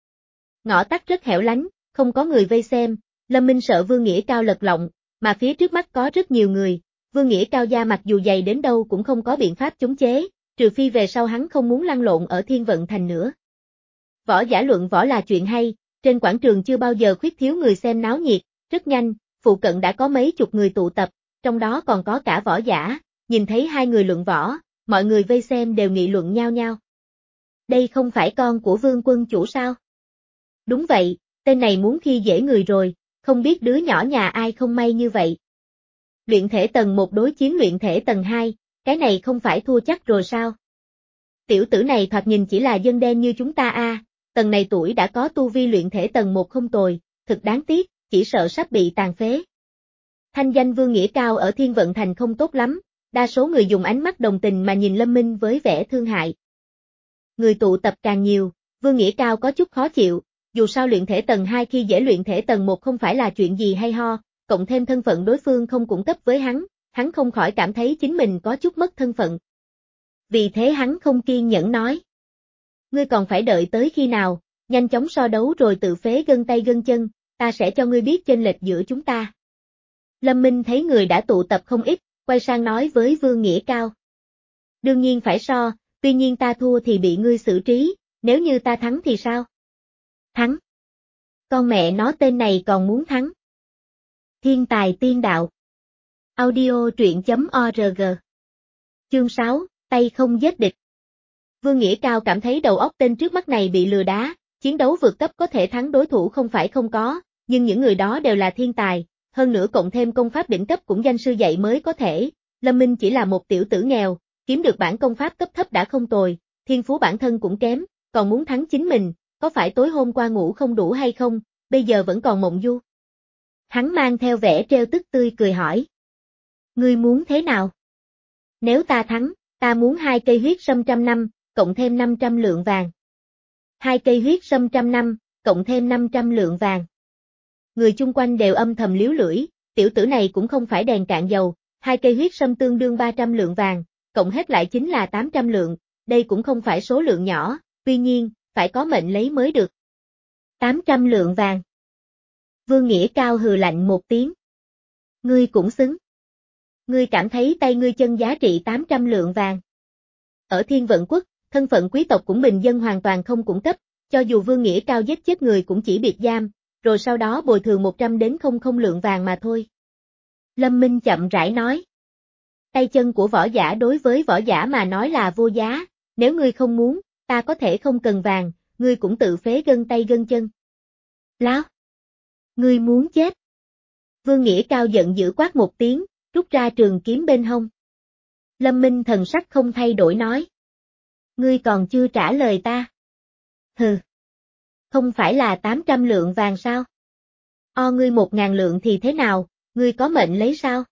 Ngõ tắt rất hẻo lánh, không có người vây xem, Lâm Minh sợ Vương Nghĩa Cao lật lọng, mà phía trước mắt có rất nhiều người, Vương Nghĩa Cao da mặc dù dày đến đâu cũng không có biện pháp chống chế, trừ phi về sau hắn không muốn lăn lộn ở Thiên Vận Thành nữa. Võ giả luận võ là chuyện hay, trên quảng trường chưa bao giờ khuyết thiếu người xem náo nhiệt, rất nhanh, phụ cận đã có mấy chục người tụ tập, trong đó còn có cả võ giả, nhìn thấy hai người luận võ, mọi người vây xem đều nghị luận nhau nhau. Đây không phải con của Vương quân chủ sao? Đúng vậy, tên này muốn khi dễ người rồi, không biết đứa nhỏ nhà ai không may như vậy. Luyện thể tầng một đối chiến luyện thể tầng hai, cái này không phải thua chắc rồi sao? Tiểu tử này thoạt nhìn chỉ là dân đen như chúng ta a, tầng này tuổi đã có tu vi luyện thể tầng một không tồi, thực đáng tiếc, chỉ sợ sắp bị tàn phế. Thanh danh Vương Nghĩa Cao ở Thiên Vận Thành không tốt lắm, đa số người dùng ánh mắt đồng tình mà nhìn Lâm Minh với vẻ thương hại. Người tụ tập càng nhiều, Vương Nghĩa Cao có chút khó chịu, dù sao luyện thể tầng hai khi dễ luyện thể tầng một không phải là chuyện gì hay ho, cộng thêm thân phận đối phương không cung cấp với hắn, hắn không khỏi cảm thấy chính mình có chút mất thân phận. Vì thế hắn không kiên nhẫn nói. Ngươi còn phải đợi tới khi nào, nhanh chóng so đấu rồi tự phế gân tay gân chân, ta sẽ cho ngươi biết chênh lệch giữa chúng ta. Lâm Minh thấy người đã tụ tập không ít, quay sang nói với Vương Nghĩa Cao. Đương nhiên phải so, Tuy nhiên ta thua thì bị ngươi xử trí, nếu như ta thắng thì sao? Thắng? Con mẹ nó tên này còn muốn thắng. Thiên tài tiên đạo. Audio truyện chấm org. Chương sáu, tay không giết địch. Vương Nghĩa Cao cảm thấy đầu óc tên trước mắt này bị lừa đá, chiến đấu vượt cấp có thể thắng đối thủ không phải không có, nhưng những người đó đều là thiên tài, hơn nữa cộng thêm công pháp đỉnh cấp cũng danh sư dạy mới có thể. Lâm Minh chỉ là một tiểu tử nghèo, kiếm được bản công pháp cấp thấp đã không tồi, thiên phú bản thân cũng kém, còn muốn thắng chính mình, có phải tối hôm qua ngủ không đủ hay không, bây giờ vẫn còn mộng du. Hắn mang theo vẻ trêu tức tươi cười hỏi. Ngươi muốn thế nào? Nếu ta thắng, ta muốn hai cây huyết sâm trăm năm, cộng thêm năm trăm lượng vàng. Hai cây huyết sâm trăm năm, cộng thêm năm trăm lượng vàng. Người chung quanh đều âm thầm liếu lưỡi, tiểu tử này cũng không phải đèn cạn dầu, hai cây huyết sâm tương đương ba trăm lượng vàng, cộng hết lại chính là tám trăm lượng, đây cũng không phải số lượng nhỏ, tuy nhiên, phải có mệnh lấy mới được. tám trăm lượng vàng. Vương Nghĩa Cao hừ lạnh một tiếng. Ngươi cũng xứng. Ngươi cảm thấy tay ngươi chân giá trị tám trăm lượng vàng. Ở Thiên Vận Quốc, thân phận quý tộc cũng bình dân hoàn toàn không cung cấp, cho dù Vương Nghĩa Cao giết chết người cũng chỉ biệt giam, rồi sau đó bồi thường một trăm đến không không lượng vàng mà thôi. Lâm Minh chậm rãi nói. Tay chân của võ giả đối với võ giả mà nói là vô giá, nếu ngươi không muốn, ta có thể không cần vàng, ngươi cũng tự phế gân tay gân chân. Láo! Ngươi muốn chết! Vương Nghĩa Cao giận dữ quát một tiếng, rút ra trường kiếm bên hông. Lâm Minh thần sắc không thay đổi nói. Ngươi còn chưa trả lời ta. Hừ. Không phải là tám trăm lượng vàng sao? O ngươi một ngàn lượng thì thế nào, ngươi có mệnh lấy sao?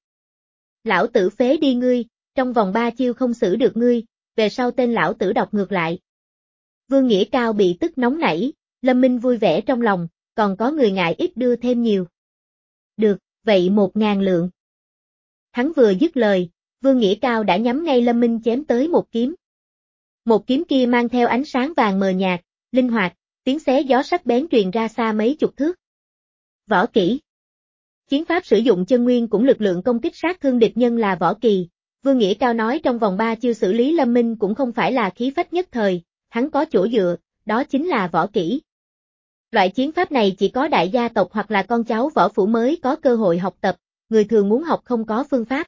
Lão tử phế đi ngươi, trong vòng ba chiêu không xử được ngươi, về sau tên lão tử đọc ngược lại. Vương Nghĩa Cao bị tức nóng nảy, Lâm Minh vui vẻ trong lòng, còn có người ngại ít đưa thêm nhiều. Được, vậy một ngàn lượng. Hắn vừa dứt lời, Vương Nghĩa Cao đã nhắm ngay Lâm Minh chém tới một kiếm. Một kiếm kia mang theo ánh sáng vàng mờ nhạt, linh hoạt, tiếng xé gió sắc bén truyền ra xa mấy chục thước. Võ kỹ. Chiến pháp sử dụng chân nguyên cũng lực lượng công kích sát thương địch nhân là võ kỳ. Vương Nghĩa Cao nói trong vòng ba chiêu xử lý Lâm Minh cũng không phải là khí phách nhất thời, hắn có chỗ dựa, đó chính là võ kỹ. Loại chiến pháp này chỉ có đại gia tộc hoặc là con cháu võ phủ mới có cơ hội học tập, người thường muốn học không có phương pháp.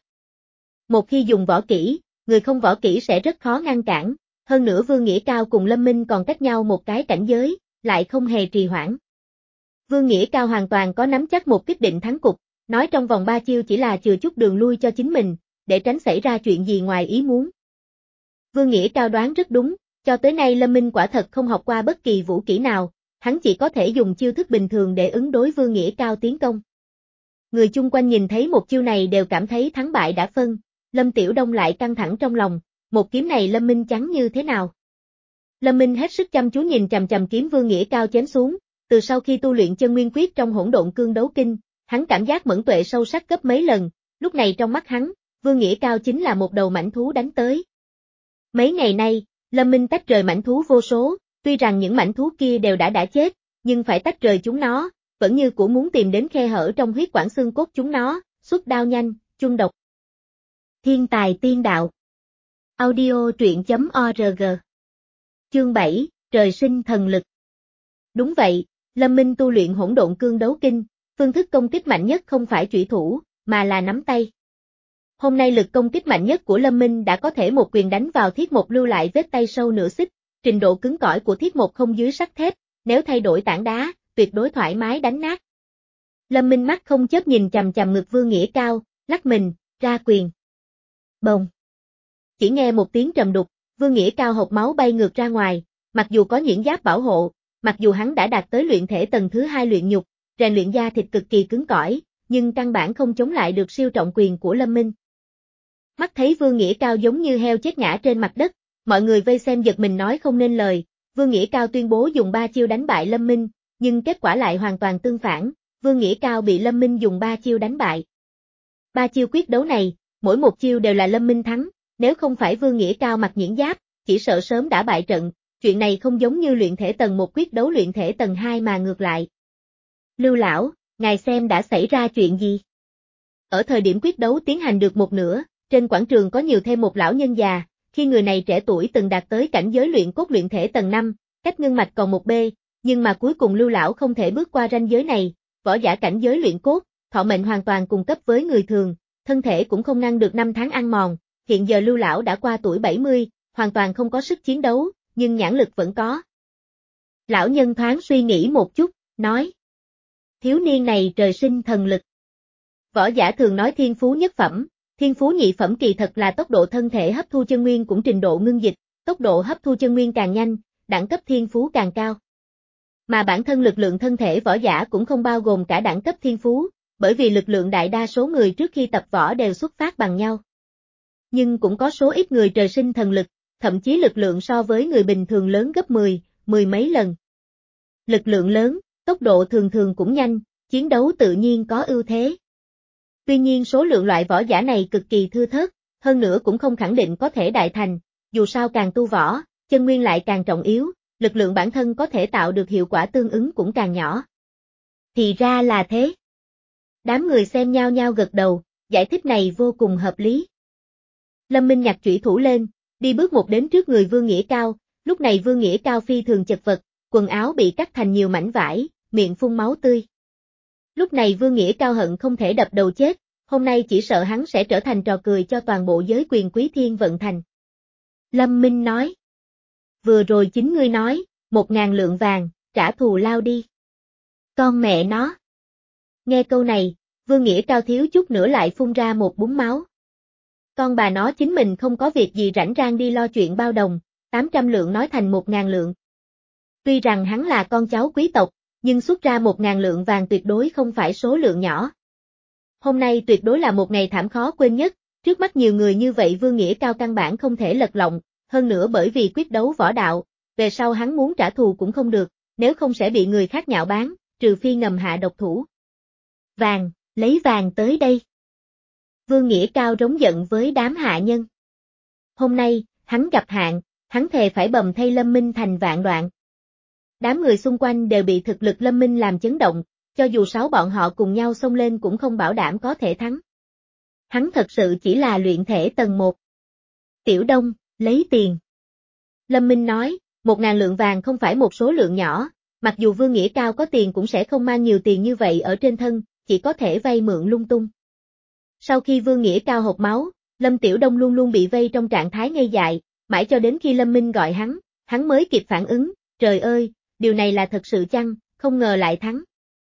Một khi dùng võ kỹ, người không võ kỹ sẽ rất khó ngăn cản, hơn nữa Vương Nghĩa Cao cùng Lâm Minh còn cách nhau một cái cảnh giới, lại không hề trì hoãn. Vương Nghĩa Cao hoàn toàn có nắm chắc một kích định thắng cục, nói trong vòng ba chiêu chỉ là chừa chút đường lui cho chính mình, để tránh xảy ra chuyện gì ngoài ý muốn. Vương Nghĩa Cao đoán rất đúng, cho tới nay Lâm Minh quả thật không học qua bất kỳ vũ kỹ nào, hắn chỉ có thể dùng chiêu thức bình thường để ứng đối Vương Nghĩa Cao tiến công. Người chung quanh nhìn thấy một chiêu này đều cảm thấy thắng bại đã phân, Lâm Tiểu Đông lại căng thẳng trong lòng, một kiếm này Lâm Minh chắn như thế nào? Lâm Minh hết sức chăm chú nhìn chằm chằm kiếm Vương Nghĩa Cao chém xuống, từ sau khi tu luyện chân nguyên quyết trong hỗn độn cương đấu kinh, hắn cảm giác mẫn tuệ sâu sắc gấp mấy lần, lúc này trong mắt hắn, Vương Nghĩa Cao chính là một đầu mãnh thú đánh tới. Mấy ngày nay, Lâm Minh tách rời mãnh thú vô số, tuy rằng những mãnh thú kia đều đã đã chết, nhưng phải tách rời chúng nó, vẫn như cũ muốn tìm đến khe hở trong huyết quản xương cốt chúng nó, xuất đao nhanh, chung độc. Thiên tài tiên đạo. Audio truyện chấm org. Chương bảy, trời sinh thần lực. Đúng vậy, Lâm Minh tu luyện hỗn độn cương đấu kinh, phương thức công kích mạnh nhất không phải chủy thủ, mà là nắm tay. Hôm nay lực công kích mạnh nhất của Lâm Minh đã có thể một quyền đánh vào thiết một lưu lại vết tay sâu nửa xích, trình độ cứng cỏi của thiết một không dưới sắt thép, nếu thay đổi tảng đá, tuyệt đối thoải mái đánh nát. Lâm Minh mắt không chớp nhìn chằm chằm ngực Vương Nghĩa Cao, lắc mình, ra quyền. Bồng. Chỉ nghe một tiếng trầm đục, Vương Nghĩa Cao hộc máu bay ngược ra ngoài, mặc dù có nhuyễn giáp bảo hộ, mặc dù hắn đã đạt tới luyện thể tầng thứ hai luyện nhục, rèn luyện da thịt cực kỳ cứng cỏi, nhưng căn bản không chống lại được siêu trọng quyền của Lâm Minh. Mắt thấy Vương Nghĩa Cao giống như heo chết ngã trên mặt đất, mọi người vây xem giật mình nói không nên lời, Vương Nghĩa Cao tuyên bố dùng ba chiêu đánh bại Lâm Minh, nhưng kết quả lại hoàn toàn tương phản, Vương Nghĩa Cao bị Lâm Minh dùng ba chiêu đánh bại. Ba chiêu quyết đấu này, mỗi một chiêu đều là Lâm Minh thắng, nếu không phải Vương Nghĩa Cao mặc nhuyễn giáp, chỉ sợ sớm đã bại trận, chuyện này không giống như luyện thể tầng một quyết đấu luyện thể tầng hai mà ngược lại. Lưu lão, ngài xem đã xảy ra chuyện gì? Ở thời điểm quyết đấu tiến hành được một nửa, trên quảng trường có nhiều thêm một lão nhân già, khi người này trẻ tuổi từng đạt tới cảnh giới luyện cốt luyện thể tầng năm, cách ngưng mạch còn một bê, nhưng mà cuối cùng Lưu lão không thể bước qua ranh giới này, võ giả cảnh giới luyện cốt, thọ mệnh hoàn toàn cùng cấp với người thường, thân thể cũng không ngăn được năm tháng ăn mòn, hiện giờ Lưu lão đã qua tuổi bảy mươi, hoàn toàn không có sức chiến đấu, nhưng nhãn lực vẫn có. Lão nhân thoáng suy nghĩ một chút, nói: thiếu niên này trời sinh thần lực. Võ giả thường nói thiên phú nhất phẩm, thiên phú nhị phẩm kỳ thật là tốc độ thân thể hấp thu chân nguyên cũng trình độ ngưng dịch, tốc độ hấp thu chân nguyên càng nhanh, đẳng cấp thiên phú càng cao. Mà bản thân lực lượng thân thể võ giả cũng không bao gồm cả đẳng cấp thiên phú, bởi vì lực lượng đại đa số người trước khi tập võ đều xuất phát bằng nhau. Nhưng cũng có số ít người trời sinh thần lực, thậm chí lực lượng so với người bình thường lớn gấp mười, mười mấy lần. Lực lượng lớn, tốc độ thường thường cũng nhanh, chiến đấu tự nhiên có ưu thế. Tuy nhiên số lượng loại võ giả này cực kỳ thưa thớt, hơn nữa cũng không khẳng định có thể đại thành, dù sao càng tu võ, chân nguyên lại càng trọng yếu, lực lượng bản thân có thể tạo được hiệu quả tương ứng cũng càng nhỏ. Thì ra là thế. Đám người xem nhao nhao gật đầu, giải thích này vô cùng hợp lý. Lâm Minh nhặt chủy thủ lên, đi bước một đến trước người Vương Nghĩa Cao, lúc này Vương Nghĩa Cao phi thường chật vật, quần áo bị cắt thành nhiều mảnh vải, miệng phun máu tươi. Lúc này Vương Nghĩa Cao hận không thể đập đầu chết, hôm nay chỉ sợ hắn sẽ trở thành trò cười cho toàn bộ giới quyền quý Thiên Vận Thành. Lâm Minh nói: vừa rồi chính ngươi nói, một ngàn lượng vàng, trả thù lao đi. Con mẹ nó. Nghe câu này, Vương Nghĩa Cao thiếu chút nữa lại phun ra một búng máu. Con bà nó chính mình không có việc gì rảnh rang đi lo chuyện bao đồng, tám trăm lượng nói thành một ngàn lượng. Tuy rằng hắn là con cháu quý tộc, nhưng xuất ra một ngàn lượng vàng tuyệt đối không phải số lượng nhỏ. Hôm nay tuyệt đối là một ngày thảm khó quên nhất, trước mắt nhiều người như vậy Vương Nghĩa Cao căn bản không thể lật lọng, hơn nữa bởi vì quyết đấu võ đạo, về sau hắn muốn trả thù cũng không được, nếu không sẽ bị người khác nhạo báng, trừ phi ngầm hạ độc thủ. Vàng, lấy vàng tới đây. Vương Nghĩa Cao rống giận với đám hạ nhân. Hôm nay, hắn gặp hạn, hắn thề phải bầm thay Lâm Minh thành vạn đoạn. Đám người xung quanh đều bị thực lực Lâm Minh làm chấn động, cho dù sáu bọn họ cùng nhau xông lên cũng không bảo đảm có thể thắng. Hắn thật sự chỉ là luyện thể tầng một. Tiểu Đông, lấy tiền. Lâm Minh nói, một ngàn lượng vàng không phải một số lượng nhỏ, mặc dù Vương Nghĩa Cao có tiền cũng sẽ không mang nhiều tiền như vậy ở trên thân, chỉ có thể vay mượn lung tung. Sau khi Vương Nghĩa Cao hộc máu, Lâm Tiểu Đông luôn luôn bị vây trong trạng thái ngây dại, mãi cho đến khi Lâm Minh gọi hắn, hắn mới kịp phản ứng, trời ơi, điều này là thật sự chăng, không ngờ lại thắng.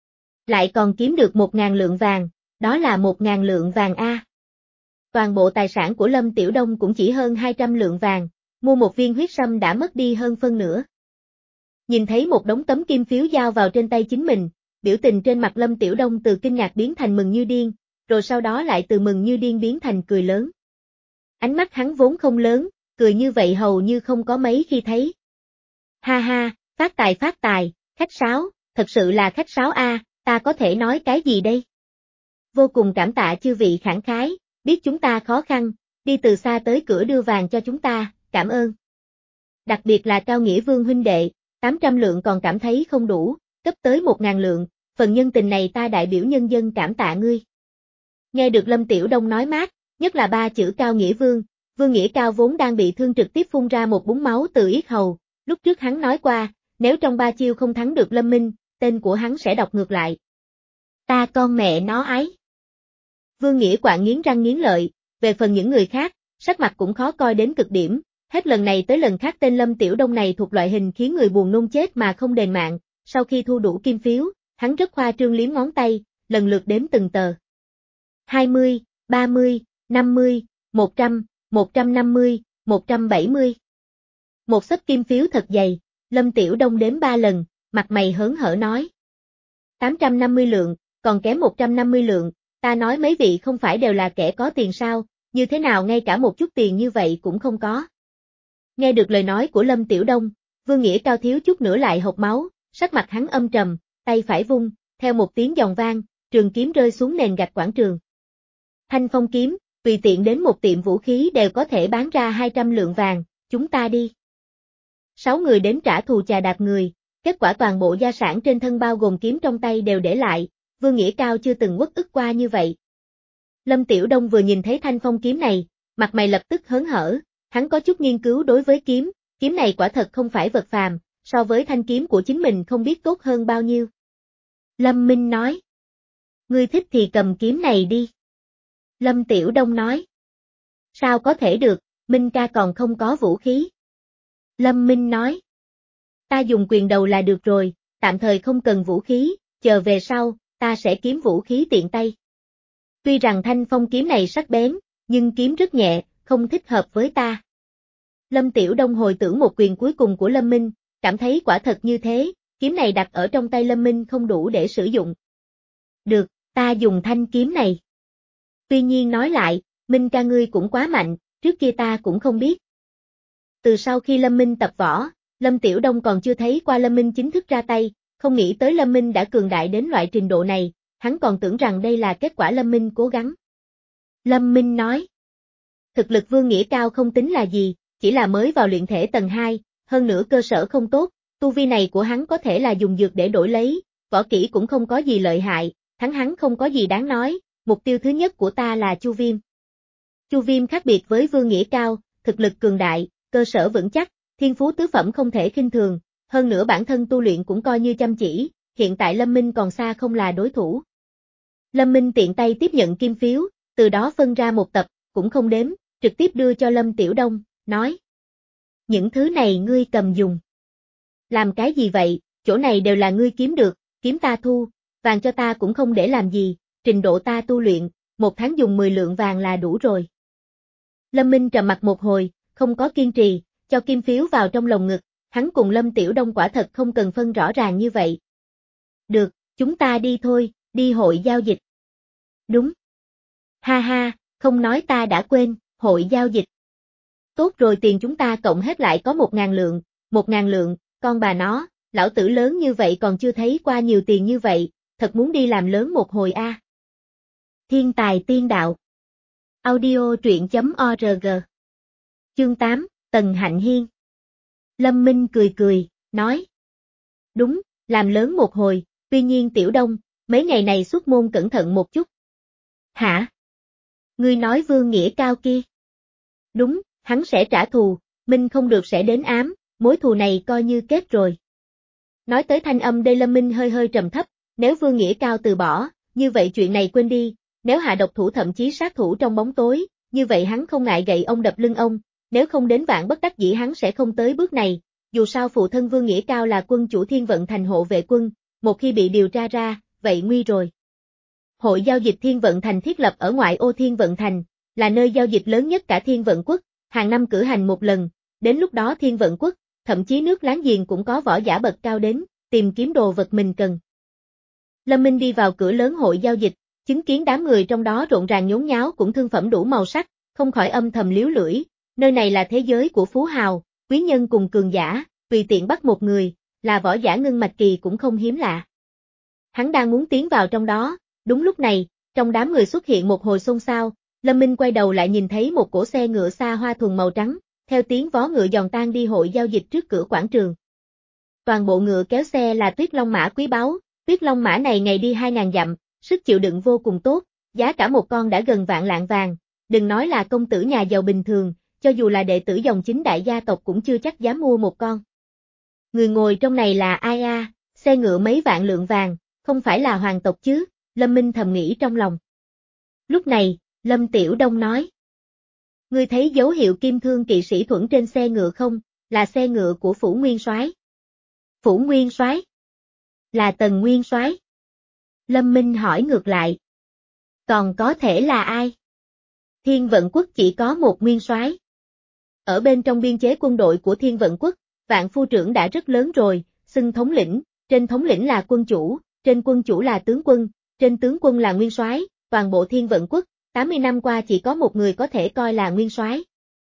Lại còn kiếm được một ngàn lượng vàng, đó là một ngàn lượng vàng A. Toàn bộ tài sản của Lâm Tiểu Đông cũng chỉ hơn hai trăm lượng vàng, mua một viên huyết sâm đã mất đi hơn phân nửa. Nhìn thấy một đống tấm kim phiếu giao vào trên tay chính mình, biểu tình trên mặt Lâm Tiểu Đông từ kinh ngạc biến thành mừng như điên, rồi sau đó lại từ mừng như điên biến thành cười lớn. Ánh mắt hắn vốn không lớn, cười như vậy hầu như không có mấy khi thấy. Ha ha, phát tài phát tài, khách sáo, thật sự là khách sáo a, ta có thể nói cái gì đây? Vô cùng cảm tạ chư vị khẳng khái, biết chúng ta khó khăn, đi từ xa tới cửa đưa vàng cho chúng ta, cảm ơn. Đặc biệt là Cao Nghĩa Vương huynh đệ, tám trăm lượng còn cảm thấy không đủ, cấp tới một ngàn lượng, phần nhân tình này ta đại biểu nhân dân cảm tạ ngươi. Nghe được Lâm Tiểu Đông nói mát, nhất là ba chữ Cao Nghĩa Vương, Vương Nghĩa Cao vốn đang bị thương trực tiếp phun ra một búng máu từ yết hầu, lúc trước hắn nói qua, nếu trong ba chiêu không thắng được Lâm Minh, tên của hắn sẽ đọc ngược lại. Ta con mẹ nó ái. Vương Nghĩa Quạng nghiến răng nghiến lợi, về phần những người khác, sắc mặt cũng khó coi đến cực điểm, hết lần này tới lần khác tên Lâm Tiểu Đông này thuộc loại hình khiến người buồn nôn chết mà không đền mạng, sau khi thu đủ kim phiếu, hắn rất khoa trương liếm ngón tay, lần lượt đếm từng tờ. hai mươi, ba mươi, năm mươi, một trăm, một trăm năm mươi, một trăm bảy mươi. Một xấp kim phiếu thật dày, Lâm Tiểu Đông đếm ba lần, mặt mày hớn hở nói. tám trăm năm mươi lượng, còn kém một trăm năm mươi lượng, ta nói mấy vị không phải đều là kẻ có tiền sao, như thế nào ngay cả một chút tiền như vậy cũng không có. Nghe được lời nói của Lâm Tiểu Đông, Vương Nghĩa Cao thiếu chút nữa lại hộc máu, sắc mặt hắn âm trầm, tay phải vung, theo một tiếng giòn vang, trường kiếm rơi xuống nền gạch quảng trường. Thanh phong kiếm, tùy tiện đến một tiệm vũ khí đều có thể bán ra hai trăm lượng vàng, chúng ta đi. Sáu người đến trả thù chà đạp người, kết quả toàn bộ gia sản trên thân bao gồm kiếm trong tay đều để lại, Vương Nghĩa Cao chưa từng uất ức qua như vậy. Lâm Tiểu Đông vừa nhìn thấy thanh phong kiếm này, mặt mày lập tức hớn hở, Hắn có chút nghiên cứu đối với kiếm, kiếm này quả thật không phải vật phàm, so với thanh kiếm của chính mình không biết tốt hơn bao nhiêu. Lâm Minh nói. Ngươi thích thì cầm kiếm này đi. Lâm Tiểu Đông nói. Sao có thể được, Minh ca còn không có vũ khí. Lâm Minh nói. Ta dùng quyền đầu là được rồi, tạm thời không cần vũ khí, chờ về sau, ta sẽ kiếm vũ khí tiện tay. Tuy rằng thanh phong kiếm này sắc bén, nhưng kiếm rất nhẹ, không thích hợp với ta. Lâm Tiểu Đông hồi tưởng một quyền cuối cùng của Lâm Minh, cảm thấy quả thật như thế, kiếm này đặt ở trong tay Lâm Minh không đủ để sử dụng. Được, ta dùng thanh kiếm này. Tuy nhiên nói lại, Minh ca ngươi cũng quá mạnh, trước kia ta cũng không biết. Từ sau khi Lâm Minh tập võ, Lâm Tiểu Đông còn chưa thấy qua Lâm Minh chính thức ra tay, không nghĩ tới Lâm Minh đã cường đại đến loại trình độ này, hắn còn tưởng rằng đây là kết quả Lâm Minh cố gắng. Lâm Minh nói. Thực lực Vương Nghĩa Cao không tính là gì, chỉ là mới vào luyện thể tầng hai, hơn nữa cơ sở không tốt, tu vi này của hắn có thể là dùng dược để đổi lấy, võ kỹ cũng không có gì lợi hại, thắng hắn không có gì đáng nói, mục tiêu thứ nhất của ta là Chu Viêm. Chu Viêm khác biệt với Vương Nghĩa Cao, thực lực cường đại, cơ sở vững chắc, thiên phú tứ phẩm không thể khinh thường, hơn nữa bản thân tu luyện cũng coi như chăm chỉ, hiện tại Lâm Minh còn xa không là đối thủ. Lâm Minh tiện tay tiếp nhận kim phiếu, từ đó phân ra một tập, cũng không đếm, trực tiếp đưa cho Lâm Tiểu Đông, nói. Những thứ này ngươi cầm dùng. Làm cái gì vậy, chỗ này đều là ngươi kiếm được, kiếm ta thu, vàng cho ta cũng không để làm gì, trình độ ta tu luyện, một tháng dùng mười lượng vàng là đủ rồi. Lâm Minh trầm mặt một hồi, không có kiên trì, cho kim phiếu vào trong lồng ngực, hắn cùng Lâm Tiểu Đông quả thật không cần phân rõ ràng như vậy. Được, chúng ta đi thôi, đi hội giao dịch. Đúng. Ha ha, không nói ta đã quên, hội giao dịch. Tốt rồi, tiền chúng ta cộng hết lại có một ngàn lượng, một ngàn lượng, con bà nó, lão tử lớn như vậy còn chưa thấy qua nhiều tiền như vậy, thật muốn đi làm lớn một hồi a. À. Thiên tài tiên đạo. Audio truyện chấm org. Chương tám, Tần Hạnh Hiên. Lâm Minh cười cười, nói. Đúng, làm lớn một hồi, tuy nhiên Tiểu Đông, mấy ngày này xuất môn cẩn thận một chút. Hả? Ngươi nói Vương Nghĩa Cao kia? Đúng, hắn sẽ trả thù, Minh không được sẽ đến ám, mối thù này coi như kết rồi. Nói tới thanh âm đây Lâm Minh hơi hơi trầm thấp, nếu Vương Nghĩa Cao từ bỏ, như vậy chuyện này quên đi, nếu hạ độc thủ thậm chí sát thủ trong bóng tối, như vậy hắn không ngại gậy ông đập lưng ông, nếu không đến vạn bất đắc dĩ hắn sẽ không tới bước này, dù sao phụ thân Vương Nghĩa Cao là quân chủ Thiên Vận Thành hộ vệ quân, một khi bị điều tra ra, vậy nguy rồi. Hội giao dịch Thiên Vận Thành thiết lập ở ngoại ô Thiên Vận Thành, là nơi giao dịch lớn nhất cả Thiên Vận Quốc, hàng năm cử hành một lần, đến lúc đó Thiên Vận Quốc, thậm chí nước láng giềng cũng có võ giả bậc cao đến, tìm kiếm đồ vật mình cần. Lâm Minh đi vào cửa lớn hội giao dịch, chứng kiến đám người trong đó rộn ràng nhốn nháo cũng thương phẩm đủ màu sắc, không khỏi âm thầm liếu lưỡi, nơi này là thế giới của phú hào, quý nhân cùng cường giả, tùy tiện bắt một người, là võ giả ngưng mạch kỳ cũng không hiếm lạ. Hắn đang muốn tiến vào trong đó, đúng lúc này, trong đám người xuất hiện một hồi xôn xao, Lâm Minh quay đầu lại nhìn thấy một cỗ xe ngựa xa hoa thuần màu trắng, theo tiếng vó ngựa giòn tan đi hội giao dịch trước cửa quảng trường. Toàn bộ ngựa kéo xe là Tuyết Long mã quý báu, Tuyết Long mã này ngày đi hai ngàn dặm, sức chịu đựng vô cùng tốt, giá cả một con đã gần vạn lạng vàng, đừng nói là công tử nhà giàu bình thường, cho dù là đệ tử dòng chính đại gia tộc cũng chưa chắc dám mua một con. Người ngồi trong này là ai a, xe ngựa mấy vạn lượng vàng, không phải là hoàng tộc chứ, Lâm Minh thầm nghĩ trong lòng. Lúc này, Lâm Tiểu Đông nói. Ngươi thấy dấu hiệu kim thương kỵ sĩ thuẫn trên xe ngựa không, là xe ngựa của Phủ Nguyên Soái. Phủ Nguyên Soái? Là Tần Nguyên Soái. Lâm Minh hỏi ngược lại. Còn có thể là ai? Thiên Vận Quốc chỉ có một nguyên soái. Ở bên trong biên chế quân đội của Thiên Vận Quốc, Vạn Phu trưởng đã rất lớn rồi, xưng thống lĩnh, trên thống lĩnh là quân chủ, trên quân chủ là tướng quân, trên tướng quân là nguyên soái, toàn bộ Thiên Vận Quốc, tám mươi năm qua chỉ có một người có thể coi là nguyên soái.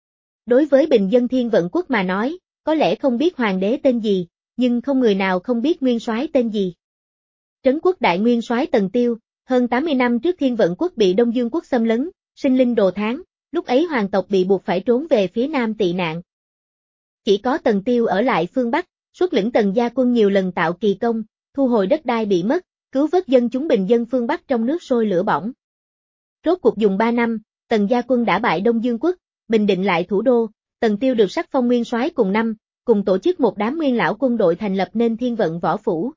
Đối với bình dân Thiên Vận Quốc mà nói, có lẽ không biết hoàng đế tên gì, nhưng không người nào không biết nguyên soái tên gì. Trấn quốc đại nguyên soái Tần Tiêu, hơn tám mươi năm trước Thiên Vận Quốc bị Đông Dương Quốc xâm lấn, sinh linh đồ tháng, lúc ấy hoàng tộc bị buộc phải trốn về phía Nam tị nạn. Chỉ có Tần Tiêu ở lại phương Bắc, xuất lĩnh Tần gia quân nhiều lần tạo kỳ công, thu hồi đất đai bị mất, cứu vớt dân chúng bình dân phương Bắc trong nước sôi lửa bỏng. Rốt cuộc dùng ba năm, Tần gia quân đã bại Đông Dương Quốc, bình định lại thủ đô, Tần Tần Tiêu được sắc phong nguyên soái cùng năm, cùng tổ chức một đám nguyên lão quân đội thành lập nên Thiên Vận Võ Phủ.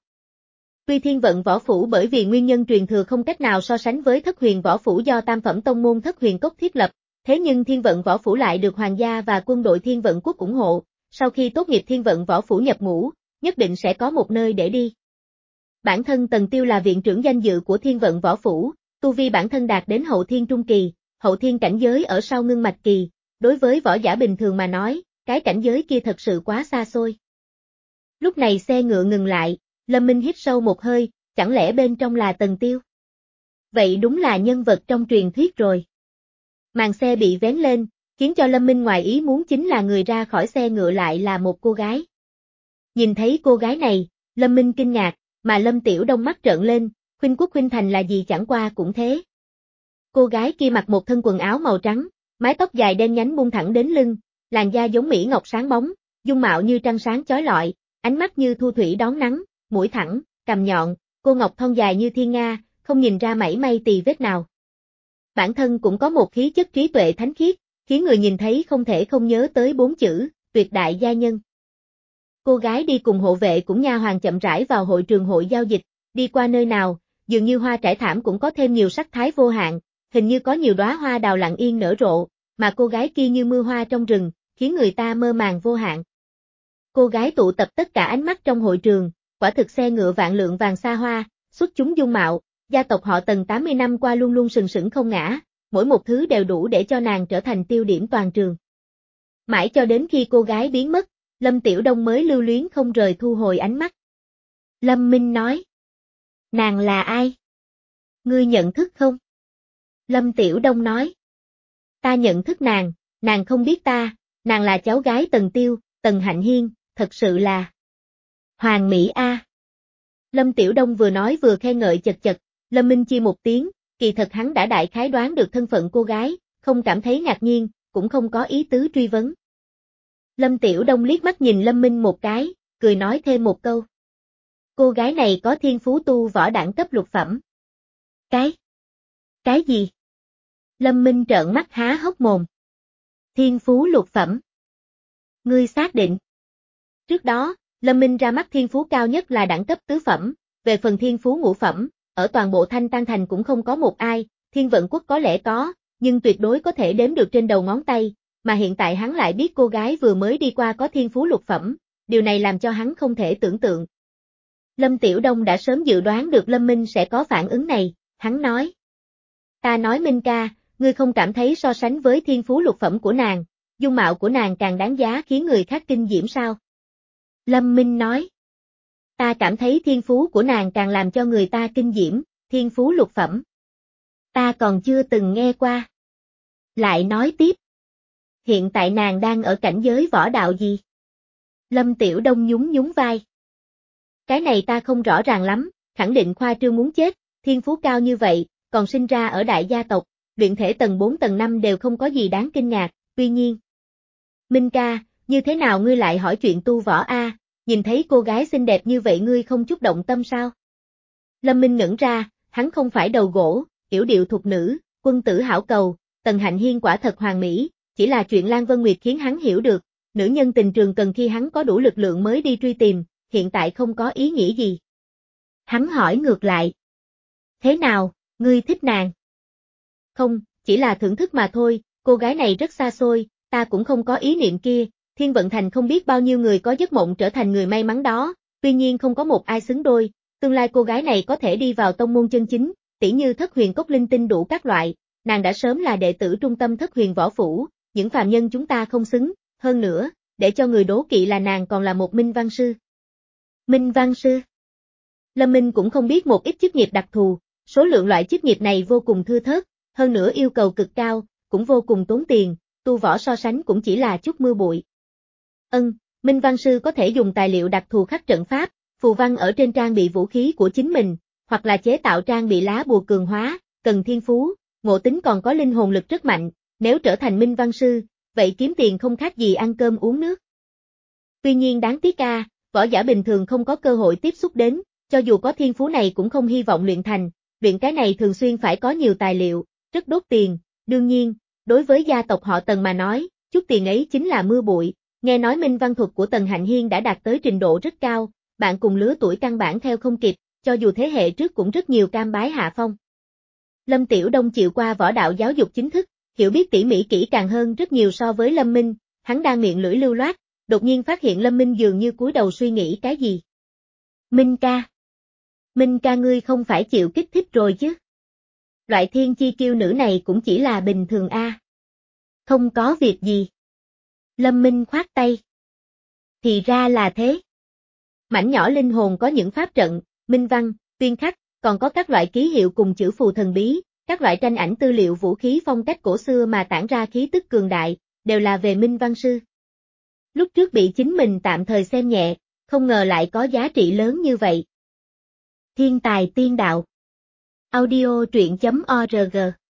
Tuy Thiên Vận Võ Phủ bởi vì nguyên nhân truyền thừa không cách nào so sánh với Thất Huyền Võ Phủ do tam phẩm tông môn Thất Huyền Cốc thiết lập, thế nhưng Thiên Vận Võ Phủ lại được hoàng gia và quân đội Thiên Vận Quốc ủng hộ, sau khi tốt nghiệp Thiên Vận Võ Phủ nhập ngũ, nhất định sẽ có một nơi để đi. Bản thân Tần Tiêu là viện trưởng danh dự của Thiên Vận Võ Phủ, tu vi bản thân đạt đến hậu thiên trung kỳ, hậu thiên cảnh giới ở sau ngưng mạch kỳ, đối với võ giả bình thường mà nói, cái cảnh giới kia thật sự quá xa xôi. Lúc này xe ngựa ngừng lại, Lâm Minh hít sâu một hơi, chẳng lẽ bên trong là Tần Tiêu? Vậy đúng là nhân vật trong truyền thuyết rồi. Màn xe bị vén lên, khiến cho Lâm Minh ngoài ý muốn chính là người ra khỏi xe ngựa lại là một cô gái. Nhìn thấy cô gái này, Lâm Minh kinh ngạc, mà Lâm Tiểu Đông mắt trợn lên, Khuynh Quốc Khuynh Thành là gì chẳng qua cũng thế. Cô gái kia mặc một thân quần áo màu trắng, mái tóc dài đen nhánh buông thẳng đến lưng, làn da giống mỹ ngọc sáng bóng, dung mạo như trăng sáng chói lọi, ánh mắt như thu thủy đón nắng, mũi thẳng, cằm nhọn, cô ngọc thon dài như thiên nga, không nhìn ra mảy may tì vết nào. Bản thân cũng có một khí chất trí tuệ thánh khiết, khiến người nhìn thấy không thể không nhớ tới bốn chữ, tuyệt đại gia nhân. Cô gái đi cùng hộ vệ cũng nha hoàn chậm rãi vào hội trường hội giao dịch, đi qua nơi nào, dường như hoa trải thảm cũng có thêm nhiều sắc thái vô hạn, hình như có nhiều đóa hoa đào lặng yên nở rộ, mà cô gái kia như mưa hoa trong rừng, khiến người ta mơ màng vô hạn. Cô gái tụ tập tất cả ánh mắt trong hội trường, quả thực xe ngựa vạn lượng vàng xa hoa, xuất chúng dung mạo, gia tộc họ Tần tám mươi năm qua luôn luôn sừng sững không ngã, mỗi một thứ đều đủ để cho nàng trở thành tiêu điểm toàn trường. Mãi cho đến khi cô gái biến mất, Lâm Tiểu Đông mới lưu luyến không rời thu hồi ánh mắt. Lâm Minh nói. Nàng là ai? Ngươi nhận thức không? Lâm Tiểu Đông nói. Ta nhận thức nàng, nàng không biết ta, nàng là cháu gái Tần Tiêu, Tần Hạnh Hiên, thật sự là Hoàng Mỹ A. Lâm Tiểu Đông vừa nói vừa khen ngợi chật chật, Lâm Minh chi một tiếng, kỳ thật hắn đã đại khái đoán được thân phận cô gái, không cảm thấy ngạc nhiên, cũng không có ý tứ truy vấn. Lâm Tiểu Đông liếc mắt nhìn Lâm Minh một cái, cười nói thêm một câu. Cô gái này có thiên phú tu võ đẳng cấp lục phẩm. Cái? Cái gì? Lâm Minh trợn mắt há hốc mồm. Thiên phú lục phẩm. Ngươi xác định. Trước đó, Lâm Minh ra mắt thiên phú cao nhất là đẳng cấp tứ phẩm, về phần thiên phú ngũ phẩm, ở toàn bộ Thanh Tan Thành cũng không có một ai, Thiên Vận Quốc có lẽ có, nhưng tuyệt đối có thể đếm được trên đầu ngón tay, mà hiện tại hắn lại biết cô gái vừa mới đi qua có thiên phú lục phẩm, điều này làm cho hắn không thể tưởng tượng. Lâm Tiểu Đông đã sớm dự đoán được Lâm Minh sẽ có phản ứng này, hắn nói. Ta nói Minh ca, ngươi không cảm thấy so sánh với thiên phú lục phẩm của nàng, dung mạo của nàng càng đáng giá khiến người khác kinh diễm sao? Lâm Minh nói. Ta cảm thấy thiên phú của nàng càng làm cho người ta kinh diễm, thiên phú lục phẩm. Ta còn chưa từng nghe qua. Lại nói tiếp. Hiện tại nàng đang ở cảnh giới võ đạo gì? Lâm Tiểu Đông nhún nhún vai. Cái này ta không rõ ràng lắm, khẳng định khoa trương muốn chết, thiên phú cao như vậy, còn sinh ra ở đại gia tộc, luyện thể tầng bốn tầng năm đều không có gì đáng kinh ngạc, tuy nhiên. Minh ca, như thế nào ngươi lại hỏi chuyện tu võ a? Nhìn thấy cô gái xinh đẹp như vậy ngươi không chút động tâm sao? Lâm Minh ngẩn ra, hắn không phải đầu gỗ, yểu điệu thục nữ, quân tử hảo cầu, Tần Hạnh Hiên quả thật hoàn mỹ, chỉ là chuyện Lan Vân Nguyệt khiến hắn hiểu được, nữ nhân tình trường cần khi hắn có đủ lực lượng mới đi truy tìm, hiện tại không có ý nghĩa gì. Hắn hỏi ngược lại. Thế nào, ngươi thích nàng? Không, chỉ là thưởng thức mà thôi, cô gái này rất xa xôi, ta cũng không có ý niệm kia, Thiên Vận Thành không biết bao nhiêu người có giấc mộng trở thành người may mắn đó, tuy nhiên không có một ai xứng đôi, tương lai cô gái này có thể đi vào tông môn chân chính, tỉ như Thất Huyền Cốc linh tinh đủ các loại, nàng đã sớm là đệ tử trung tâm Thất Huyền Võ Phủ, những phàm nhân chúng ta không xứng, hơn nữa, để cho người đố kỵ là nàng còn là một minh văn sư. Minh văn sư? Lâm Minh cũng không biết một ít chức nghiệp đặc thù, số lượng loại chức nghiệp này vô cùng thưa thớt, hơn nữa yêu cầu cực cao, cũng vô cùng tốn tiền, tu võ so sánh cũng chỉ là chút mưa bụi. Ân, Minh văn sư có thể dùng tài liệu đặc thù khắc trận pháp, phù văn ở trên trang bị vũ khí của chính mình, hoặc là chế tạo trang bị lá bùa cường hóa, cần thiên phú, ngộ tính còn có linh hồn lực rất mạnh, nếu trở thành minh văn sư, vậy kiếm tiền không khác gì ăn cơm uống nước. Tuy nhiên đáng tiếc a, võ giả bình thường không có cơ hội tiếp xúc đến, cho dù có thiên phú này cũng không hy vọng luyện thành, luyện cái này thường xuyên phải có nhiều tài liệu, rất đốt tiền, đương nhiên, đối với gia tộc họ Tần mà nói, chút tiền ấy chính là mưa bụi, nghe nói minh văn thuật của Tần Hạnh Hiên đã đạt tới trình độ rất cao, bạn cùng lứa tuổi căn bản theo không kịp, cho dù thế hệ trước cũng rất nhiều cam bái hạ phong. Lâm Tiểu Đông chịu qua võ đạo giáo dục chính thức, hiểu biết tỉ mỉ kỹ càng hơn rất nhiều so với Lâm Minh, hắn đang miệng lưỡi lưu loát, đột nhiên phát hiện Lâm Minh dường như cúi đầu suy nghĩ cái gì. Minh ca. Minh ca ngươi không phải chịu kích thích rồi chứ? Loại thiên chi kiêu nữ này cũng chỉ là bình thường a. À. Không có việc gì. Lâm Minh khoát tay. Thì ra là thế. Mảnh nhỏ linh hồn có những pháp trận, minh văn, tuyên khắc, còn có các loại ký hiệu cùng chữ phù thần bí, các loại tranh ảnh tư liệu vũ khí phong cách cổ xưa mà tản ra khí tức cường đại, đều là về minh văn sư. Lúc trước bị chính mình tạm thời xem nhẹ, không ngờ lại có giá trị lớn như vậy. Thiên tài tiên đạo. Audio truyện chấm org.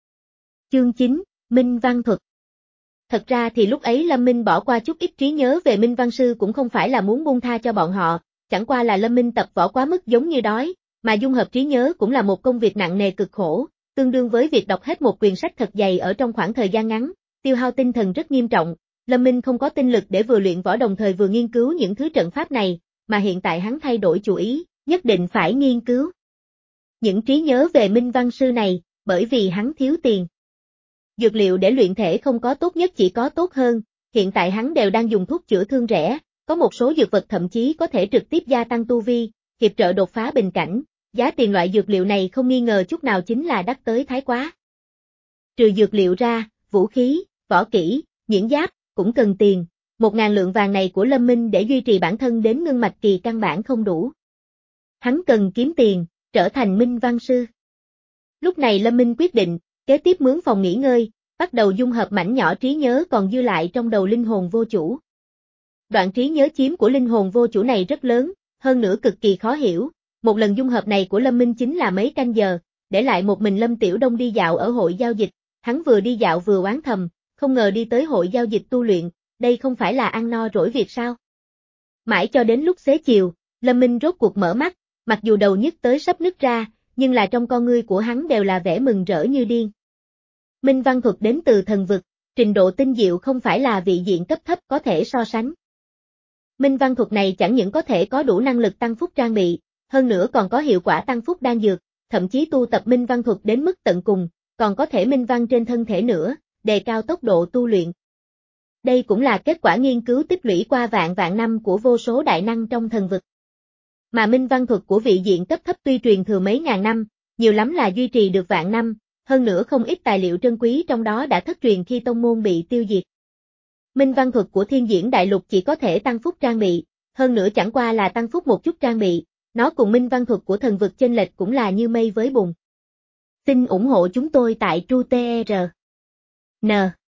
Chương chín, Minh Văn Thuật. Thật ra thì lúc ấy Lâm Minh bỏ qua chút ít trí nhớ về Minh Văn Sư cũng không phải là muốn buông tha cho bọn họ, chẳng qua là Lâm Minh tập võ quá mức giống như đói, mà dung hợp trí nhớ cũng là một công việc nặng nề cực khổ, tương đương với việc đọc hết một quyển sách thật dày ở trong khoảng thời gian ngắn, tiêu hao tinh thần rất nghiêm trọng. Lâm Minh không có tinh lực để vừa luyện võ đồng thời vừa nghiên cứu những thứ trận pháp này, mà hiện tại hắn thay đổi chủ ý, nhất định phải nghiên cứu những trí nhớ về Minh Văn Sư này, bởi vì hắn thiếu tiền. Dược liệu để luyện thể không có tốt nhất chỉ có tốt hơn, hiện tại hắn đều đang dùng thuốc chữa thương rẻ, có một số dược vật thậm chí có thể trực tiếp gia tăng tu vi, hiệp trợ đột phá bình cảnh, giá tiền loại dược liệu này không nghi ngờ chút nào chính là đắt tới thái quá. Trừ dược liệu ra, vũ khí, võ kỹ, nhuyễn giáp, cũng cần tiền, một ngàn lượng vàng này của Lâm Minh để duy trì bản thân đến ngưng mạch kỳ căn bản không đủ. Hắn cần kiếm tiền, trở thành Minh Văn Sư. Lúc này Lâm Minh quyết định, kế tiếp mướn phòng nghỉ ngơi, bắt đầu dung hợp mảnh nhỏ trí nhớ còn dư lại trong đầu linh hồn vô chủ. Đoạn trí nhớ chiếm của linh hồn vô chủ này rất lớn, hơn nữa cực kỳ khó hiểu, một lần dung hợp này của Lâm Minh chính là mấy canh giờ, để lại một mình Lâm Tiểu Đông đi dạo ở hội giao dịch, hắn vừa đi dạo vừa oán thầm, không ngờ đi tới hội giao dịch tu luyện, đây không phải là ăn no rỗi việc sao. Mãi cho đến lúc xế chiều, Lâm Minh rốt cuộc mở mắt, mặc dù đầu nhức tới sắp nứt ra, nhưng là trong con ngươi của hắn đều là vẻ mừng rỡ như điên. Minh Văn Thuật đến từ thần vực, trình độ tinh diệu không phải là vị diện cấp thấp có thể so sánh. Minh Văn Thuật này chẳng những có thể có đủ năng lực tăng phúc trang bị, hơn nữa còn có hiệu quả tăng phúc đan dược, thậm chí tu tập Minh Văn Thuật đến mức tận cùng, còn có thể minh văn trên thân thể nữa, đề cao tốc độ tu luyện. Đây cũng là kết quả nghiên cứu tích lũy qua vạn vạn năm của vô số đại năng trong thần vực. Mà Minh Văn Thuật của vị diện cấp thấp tuy truyền thừa mấy ngàn năm, nhiều lắm là duy trì được vạn năm, hơn nữa không ít tài liệu trân quý trong đó đã thất truyền khi tông môn bị tiêu diệt. Minh Văn Thuật của Thiên Diễn Đại Lục chỉ có thể tăng phúc trang bị, hơn nữa chẳng qua là tăng phúc một chút trang bị, nó cùng Minh Văn Thuật của thần vực chênh lệch cũng là như mây với bùn. Xin ủng hộ chúng tôi tại Tru tê rờ. N.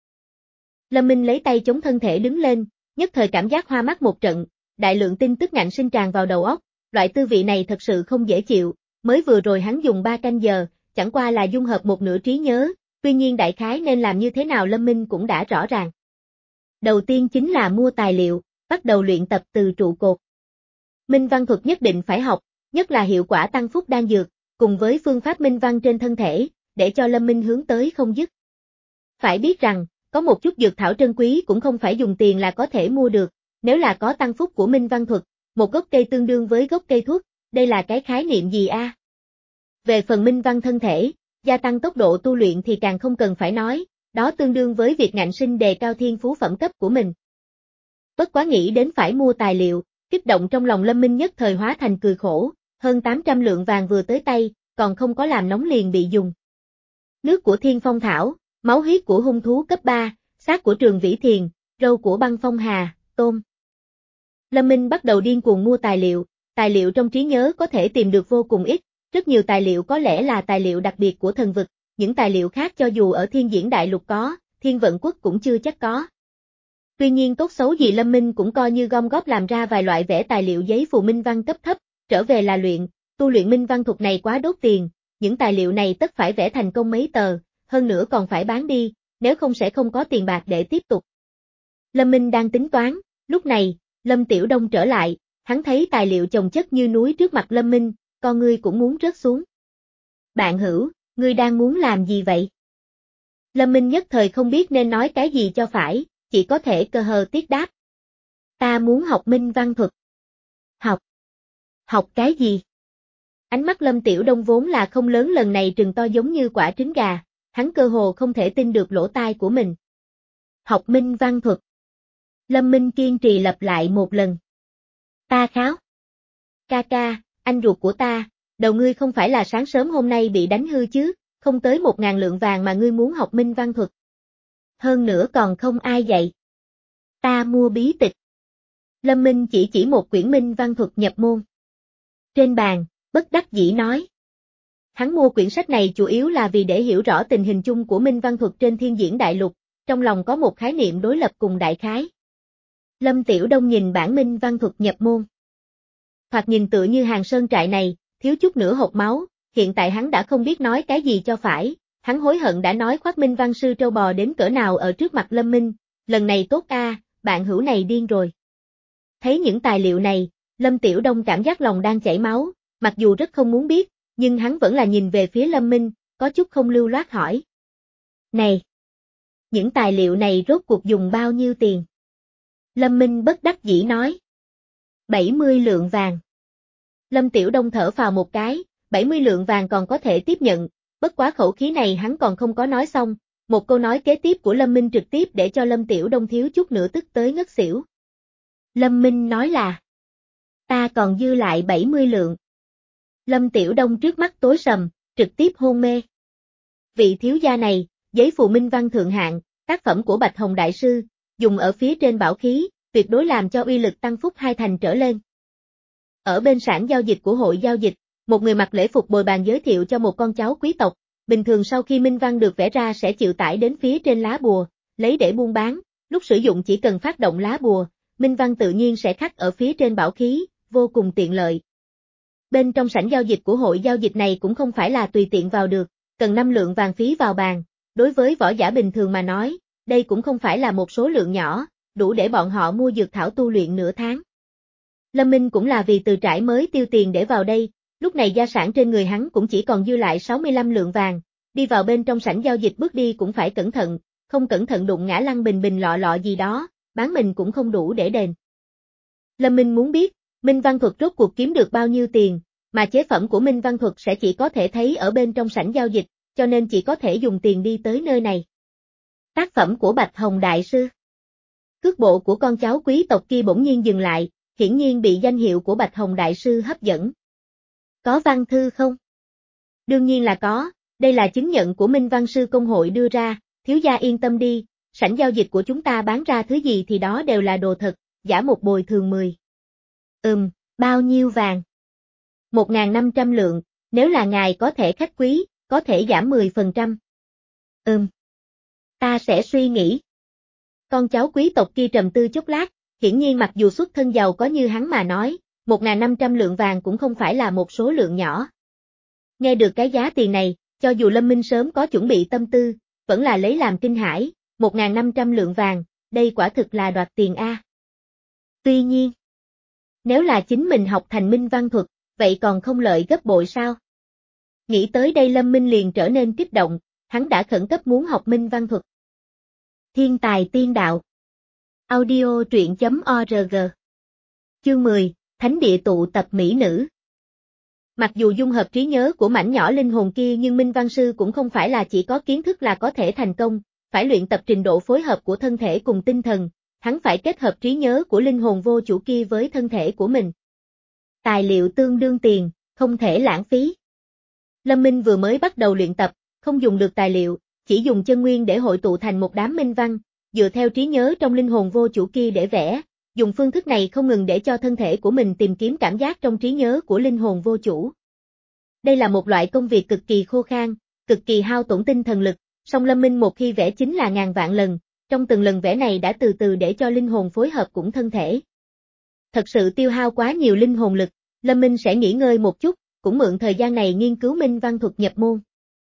Lâm Minh lấy tay chống thân thể đứng lên, nhất thời cảm giác hoa mắt một trận, đại lượng tin tức ngạnh sinh tràn vào đầu óc, loại tư vị này thật sự không dễ chịu, mới vừa rồi hắn dùng ba canh giờ, chẳng qua là dung hợp một nửa trí nhớ, tuy nhiên đại khái nên làm như thế nào Lâm Minh cũng đã rõ ràng. Đầu tiên chính là mua tài liệu, bắt đầu luyện tập từ trụ cột. Minh Văn Thuật nhất định phải học, nhất là hiệu quả tăng phúc đan dược, cùng với phương pháp minh văn trên thân thể, để cho Lâm Minh hướng tới không dứt. Phải biết rằng, có một chút dược thảo trân quý cũng không phải dùng tiền là có thể mua được, nếu là có tăng phúc của Minh Văn Thuật, một gốc cây tương đương với gốc cây thuốc, đây là cái khái niệm gì a? À? Về phần minh văn thân thể, gia tăng tốc độ tu luyện thì càng không cần phải nói, đó tương đương với việc ngạnh sinh đề cao thiên phú phẩm cấp của mình. Bất quá nghĩ đến phải mua tài liệu, kích động trong lòng Lâm Minh nhất thời hóa thành cười khổ, hơn tám trăm lượng vàng vừa tới tay, còn không có làm nóng liền bị dùng. Nước của Thiên Phong Thảo, máu huyết của hung thú cấp ba, xác của Trường Vĩ Thiền, râu của Băng Phong Hà, tôm. Lâm Minh bắt đầu điên cuồng mua tài liệu, tài liệu trong trí nhớ có thể tìm được vô cùng ít, rất nhiều tài liệu có lẽ là tài liệu đặc biệt của thần vực, những tài liệu khác cho dù ở Thiên Diễn Đại Lục có, Thiên Vận Quốc cũng chưa chắc có. Tuy nhiên tốt xấu gì Lâm Minh cũng coi như gom góp làm ra vài loại vẽ tài liệu giấy phù minh văn cấp thấp, trở về là luyện, tu luyện minh văn thuật này quá đốt tiền, những tài liệu này tất phải vẽ thành công mấy tờ, hơn nữa còn phải bán đi, nếu không sẽ không có tiền bạc để tiếp tục. Lâm Minh đang tính toán, lúc này, Lâm Tiểu Đông trở lại, hắn thấy tài liệu chồng chất như núi trước mặt Lâm Minh, con ngươi cũng muốn rớt xuống. Bạn hữu, ngươi đang muốn làm gì vậy? Lâm Minh nhất thời không biết nên nói cái gì cho phải, chỉ có thể cơ hờ tiếc đáp. Ta muốn học minh văn thuật. Học? Học cái gì? Ánh mắt Lâm Tiểu Đông vốn là không lớn lần này trừng to giống như quả trứng gà, hắn cơ hồ không thể tin được lỗ tai của mình. Học minh văn thuật. Lâm Minh kiên trì lặp lại một lần. Ta kháo. Ca ca, anh ruột của ta, đầu ngươi không phải là sáng sớm hôm nay bị đánh hư chứ, không tới một ngàn lượng vàng mà ngươi muốn học minh văn thuật. Hơn nữa còn không ai dạy. Ta mua bí tịch. Lâm Minh chỉ chỉ một quyển minh văn thuật nhập môn. Trên bàn, bất đắc dĩ nói. Hắn mua quyển sách này chủ yếu là vì để hiểu rõ tình hình chung của minh văn thuật trên thiên diễn đại lục, trong lòng có một khái niệm đối lập cùng đại khái. Lâm Tiểu Đông nhìn bản minh văn thuật nhập môn. Thoạt nhìn tựa như hàng sơn trại này, thiếu chút nữa hộc máu, hiện tại hắn đã không biết nói cái gì cho phải, hắn hối hận đã nói khoác minh văn sư trâu bò đến cỡ nào ở trước mặt Lâm Minh, lần này tốt a, bạn hữu này điên rồi. Thấy những tài liệu này, Lâm Tiểu Đông cảm giác lòng đang chảy máu, mặc dù rất không muốn biết, nhưng hắn vẫn là nhìn về phía Lâm Minh, có chút không lưu loát hỏi. Này! Những tài liệu này rốt cuộc dùng bao nhiêu tiền? Lâm Minh bất đắc dĩ nói. bảy mươi lượng vàng. Lâm Tiểu Đông thở phào một cái, bảy mươi lượng vàng còn có thể tiếp nhận, bất quá khẩu khí này hắn còn không có nói xong, một câu nói kế tiếp của Lâm Minh trực tiếp để cho Lâm Tiểu Đông thiếu chút nữa tức tới ngất xỉu. Lâm Minh nói là, ta còn dư lại bảy mươi lượng. Lâm Tiểu Đông trước mắt tối sầm, trực tiếp hôn mê. Vị thiếu gia này, giấy phù minh văn thượng hạng, tác phẩm của Bạch Hồng Đại Sư, dùng ở phía trên bảo khí, tuyệt đối làm cho uy lực tăng phúc hai thành trở lên. Ở bên sảnh giao dịch của hội giao dịch, một người mặc lễ phục bồi bàn giới thiệu cho một con cháu quý tộc, bình thường sau khi minh văn được vẽ ra sẽ chịu tải đến phía trên lá bùa, lấy để buôn bán, lúc sử dụng chỉ cần phát động lá bùa, minh văn tự nhiên sẽ khắc ở phía trên bảo khí, vô cùng tiện lợi. Bên trong sảnh giao dịch của hội giao dịch này cũng không phải là tùy tiện vào được, cần năm lượng vàng phí vào bàn, đối với võ giả bình thường mà nói, đây cũng không phải là một số lượng nhỏ, đủ để bọn họ mua dược thảo tu luyện nửa tháng. Lâm Minh cũng là vì từ trải mới tiêu tiền để vào đây, lúc này gia sản trên người hắn cũng chỉ còn dư lại sáu mươi lăm lượng vàng, đi vào bên trong sảnh giao dịch bước đi cũng phải cẩn thận, không cẩn thận đụng ngã lăn bình bình lọ lọ gì đó, bán mình cũng không đủ để đền. Lâm Minh muốn biết, minh văn thuật rốt cuộc kiếm được bao nhiêu tiền, mà chế phẩm của minh văn thuật sẽ chỉ có thể thấy ở bên trong sảnh giao dịch, cho nên chỉ có thể dùng tiền đi tới nơi này. Tác phẩm của Bạch Hồng Đại Sư. Cước bộ của con cháu quý tộc kia bỗng nhiên dừng lại, hiển nhiên bị danh hiệu của Bạch Hồng Đại Sư hấp dẫn. Có văn thư không? Đương nhiên là có, đây là chứng nhận của Minh Văn Sư Công hội đưa ra, thiếu gia yên tâm đi, sảnh giao dịch của chúng ta bán ra thứ gì thì đó đều là đồ thật, giả một bồi thường mười. Ừm, bao nhiêu vàng? một nghìn năm trăm lượng, nếu là ngài có thể khách quý, có thể giảm mười phần trăm. Ừm. Ta sẽ suy nghĩ. Con cháu quý tộc kia trầm tư chốc lát, hiển nhiên mặc dù xuất thân giàu có như hắn mà nói, một nghìn năm trăm lượng vàng cũng không phải là một số lượng nhỏ. Nghe được cái giá tiền này, cho dù Lâm Minh sớm có chuẩn bị tâm tư, vẫn là lấy làm kinh hãi, một nghìn năm trăm lượng vàng, đây quả thực là đoạt tiền A. Tuy nhiên, nếu là chính mình học thành minh văn thuật, vậy còn không lợi gấp bội sao? Nghĩ tới đây Lâm Minh liền trở nên kích động, hắn đã khẩn cấp muốn học minh văn thuật. Thiên tài tiên đạo. Audio truyện chấm org. Chương mười, Thánh địa tụ tập mỹ nữ. Mặc dù dung hợp trí nhớ của mảnh nhỏ linh hồn kia nhưng Minh Văn Sư cũng không phải là chỉ có kiến thức là có thể thành công, phải luyện tập trình độ phối hợp của thân thể cùng tinh thần, hắn phải kết hợp trí nhớ của linh hồn vô chủ kia với thân thể của mình. Tài liệu tương đương tiền, không thể lãng phí. Lâm Minh vừa mới bắt đầu luyện tập, không dùng được tài liệu, chỉ dùng chân nguyên để hội tụ thành một đám minh văn, dựa theo trí nhớ trong linh hồn vô chủ kia để vẽ, dùng phương thức này không ngừng để cho thân thể của mình tìm kiếm cảm giác trong trí nhớ của linh hồn vô chủ. Đây là một loại công việc cực kỳ khô khan, cực kỳ hao tổn tinh thần lực, song Lâm Minh một khi vẽ chính là ngàn vạn lần, trong từng lần vẽ này đã từ từ để cho linh hồn phối hợp cũng thân thể. Thật sự tiêu hao quá nhiều linh hồn lực, Lâm Minh sẽ nghỉ ngơi một chút, cũng mượn thời gian này nghiên cứu minh văn thuật nhập môn.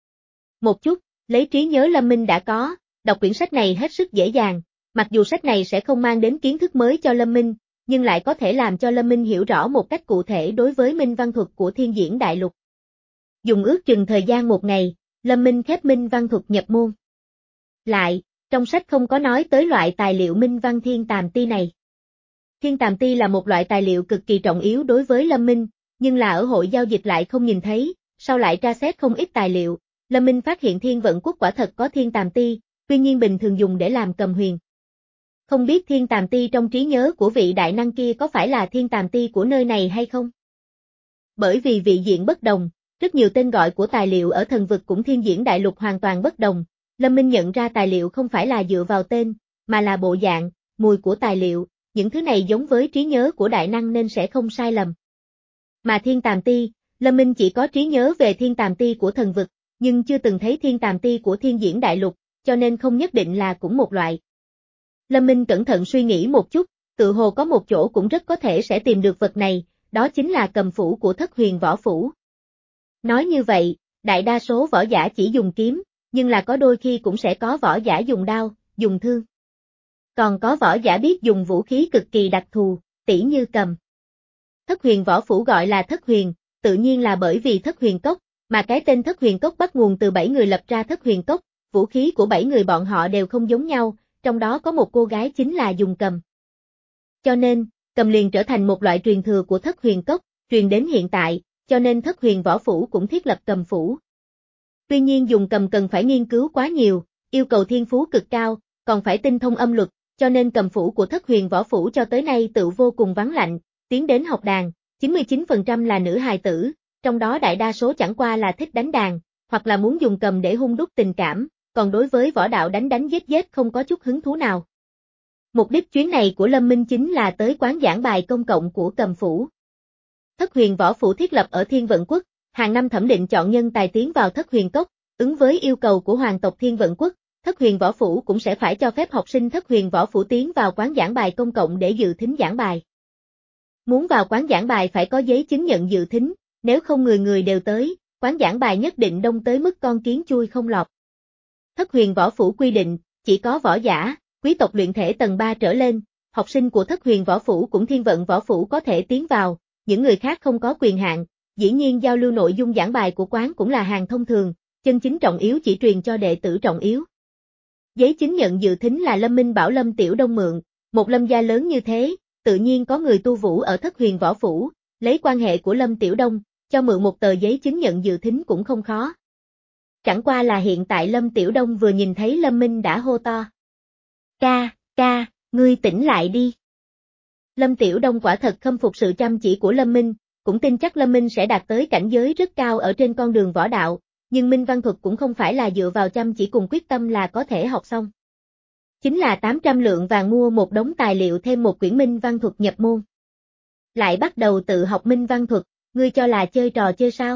Một chút, lấy trí nhớ Lâm Minh đã có, đọc quyển sách này hết sức dễ dàng, mặc dù sách này sẽ không mang đến kiến thức mới cho Lâm Minh, nhưng lại có thể làm cho Lâm Minh hiểu rõ một cách cụ thể đối với minh văn thuật của thiên diễn đại lục. Dùng ước chừng thời gian một ngày, Lâm Minh khép minh văn thuật nhập môn. Lại, Trong sách không có nói tới loại tài liệu minh văn thiên tàm ti này. Thiên tàm ti là một loại tài liệu cực kỳ trọng yếu đối với Lâm Minh, nhưng là ở hội giao dịch lại không nhìn thấy, sau lại tra xét không ít tài liệu, Lâm Minh phát hiện Thiên Vận Quốc quả thật có thiên tàm ti, tuy nhiên bình thường dùng để làm cầm huyền. Không biết thiên tàm ti trong trí nhớ của vị đại năng kia có phải là thiên tàm ti của nơi này hay không? Bởi vì vị diện bất đồng, rất nhiều tên gọi của tài liệu ở thần vực cũng thiên diễn đại lục hoàn toàn bất đồng, Lâm Minh nhận ra tài liệu không phải là dựa vào tên, mà là bộ dạng, mùi của tài liệu, những thứ này giống với trí nhớ của đại năng nên sẽ không sai lầm. Mà thiên tàm ti, Lâm Minh chỉ có trí nhớ về thiên tàm ti của thần vực, nhưng chưa từng thấy thiên tàm ti của thiên diễn đại lục, cho nên không nhất định là cũng một loại. Lâm Minh cẩn thận suy nghĩ một chút, tự hồ có một chỗ cũng rất có thể sẽ tìm được vật này, đó chính là cầm phủ của Thất Huyền Võ Phủ. Nói như vậy, đại đa số võ giả chỉ dùng kiếm, nhưng là có đôi khi cũng sẽ có võ giả dùng đao, dùng thương. Còn có võ giả biết dùng vũ khí cực kỳ đặc thù, tỉ như cầm. Thất Huyền Võ Phủ gọi là Thất Huyền, tự nhiên là bởi vì Thất Huyền Cốc, mà cái tên Thất Huyền Cốc bắt nguồn từ bảy người lập ra Thất Huyền Cốc, vũ khí của bảy người bọn họ đều không giống nhau, trong đó có một cô gái chính là dùng cầm. Cho nên, cầm liền trở thành một loại truyền thừa của Thất Huyền Cốc, truyền đến hiện tại, cho nên Thất Huyền Võ Phủ cũng thiết lập cầm phủ. Tuy nhiên dùng cầm cần phải nghiên cứu quá nhiều, yêu cầu thiên phú cực cao, còn phải tinh thông âm luật, cho nên cầm phủ của Thất Huyền Võ Phủ cho tới nay tự vô cùng vắng lạnh, tiến đến học đàn, chín mươi chín phần trăm là nữ hài tử, trong đó đại đa số chẳng qua là thích đánh đàn, hoặc là muốn dùng cầm để hung đúc tình cảm, còn đối với võ đạo đánh đánh giết giết không có chút hứng thú nào. Mục đích chuyến này của Lâm Minh chính là tới quán giảng bài công cộng của cầm phủ. Thất Huyền Võ Phủ thiết lập ở Thiên Vận Quốc, hàng năm thẩm định chọn nhân tài tiến vào Thất Huyền Cốc, ứng với yêu cầu của hoàng tộc Thiên Vận Quốc, Thất Huyền Võ Phủ cũng sẽ phải cho phép học sinh Thất Huyền Võ Phủ tiến vào quán giảng bài công cộng để dự thính giảng bài. Muốn vào quán giảng bài phải có giấy chứng nhận dự thính, nếu không người người đều tới, quán giảng bài nhất định đông tới mức con kiến chui không lọt. Thất Huyền Võ Phủ quy định, chỉ có võ giả, quý tộc luyện thể tầng ba trở lên, học sinh của Thất Huyền Võ Phủ cũng Thiên Vận Võ Phủ có thể tiến vào, những người khác không có quyền hạn, dĩ nhiên giao lưu nội dung giảng bài của quán cũng là hàng thông thường, chân chính trọng yếu chỉ truyền cho đệ tử trọng yếu. Giấy chứng nhận dự thính là Lâm Minh bảo Lâm Tiểu Đông mượn, một Lâm gia lớn như thế, tự nhiên có người tu vũ ở Thất Huyền Võ Phủ, lấy quan hệ của Lâm Tiểu Đông, cho mượn một tờ giấy chứng nhận dự thính cũng không khó. Chẳng qua là hiện tại Lâm Tiểu Đông vừa nhìn thấy Lâm Minh đã hô to. Ca, ca, ngươi tỉnh lại đi. Lâm Tiểu Đông quả thật khâm phục sự chăm chỉ của Lâm Minh, cũng tin chắc Lâm Minh sẽ đạt tới cảnh giới rất cao ở trên con đường võ đạo, nhưng Minh Văn thuật cũng không phải là dựa vào chăm chỉ cùng quyết tâm là có thể học xong. Chính là tám trăm lượng vàng mua một đống tài liệu thêm một quyển Minh Văn thuật nhập môn. Lại bắt đầu tự học Minh Văn thuật, ngươi cho là chơi trò chơi sao?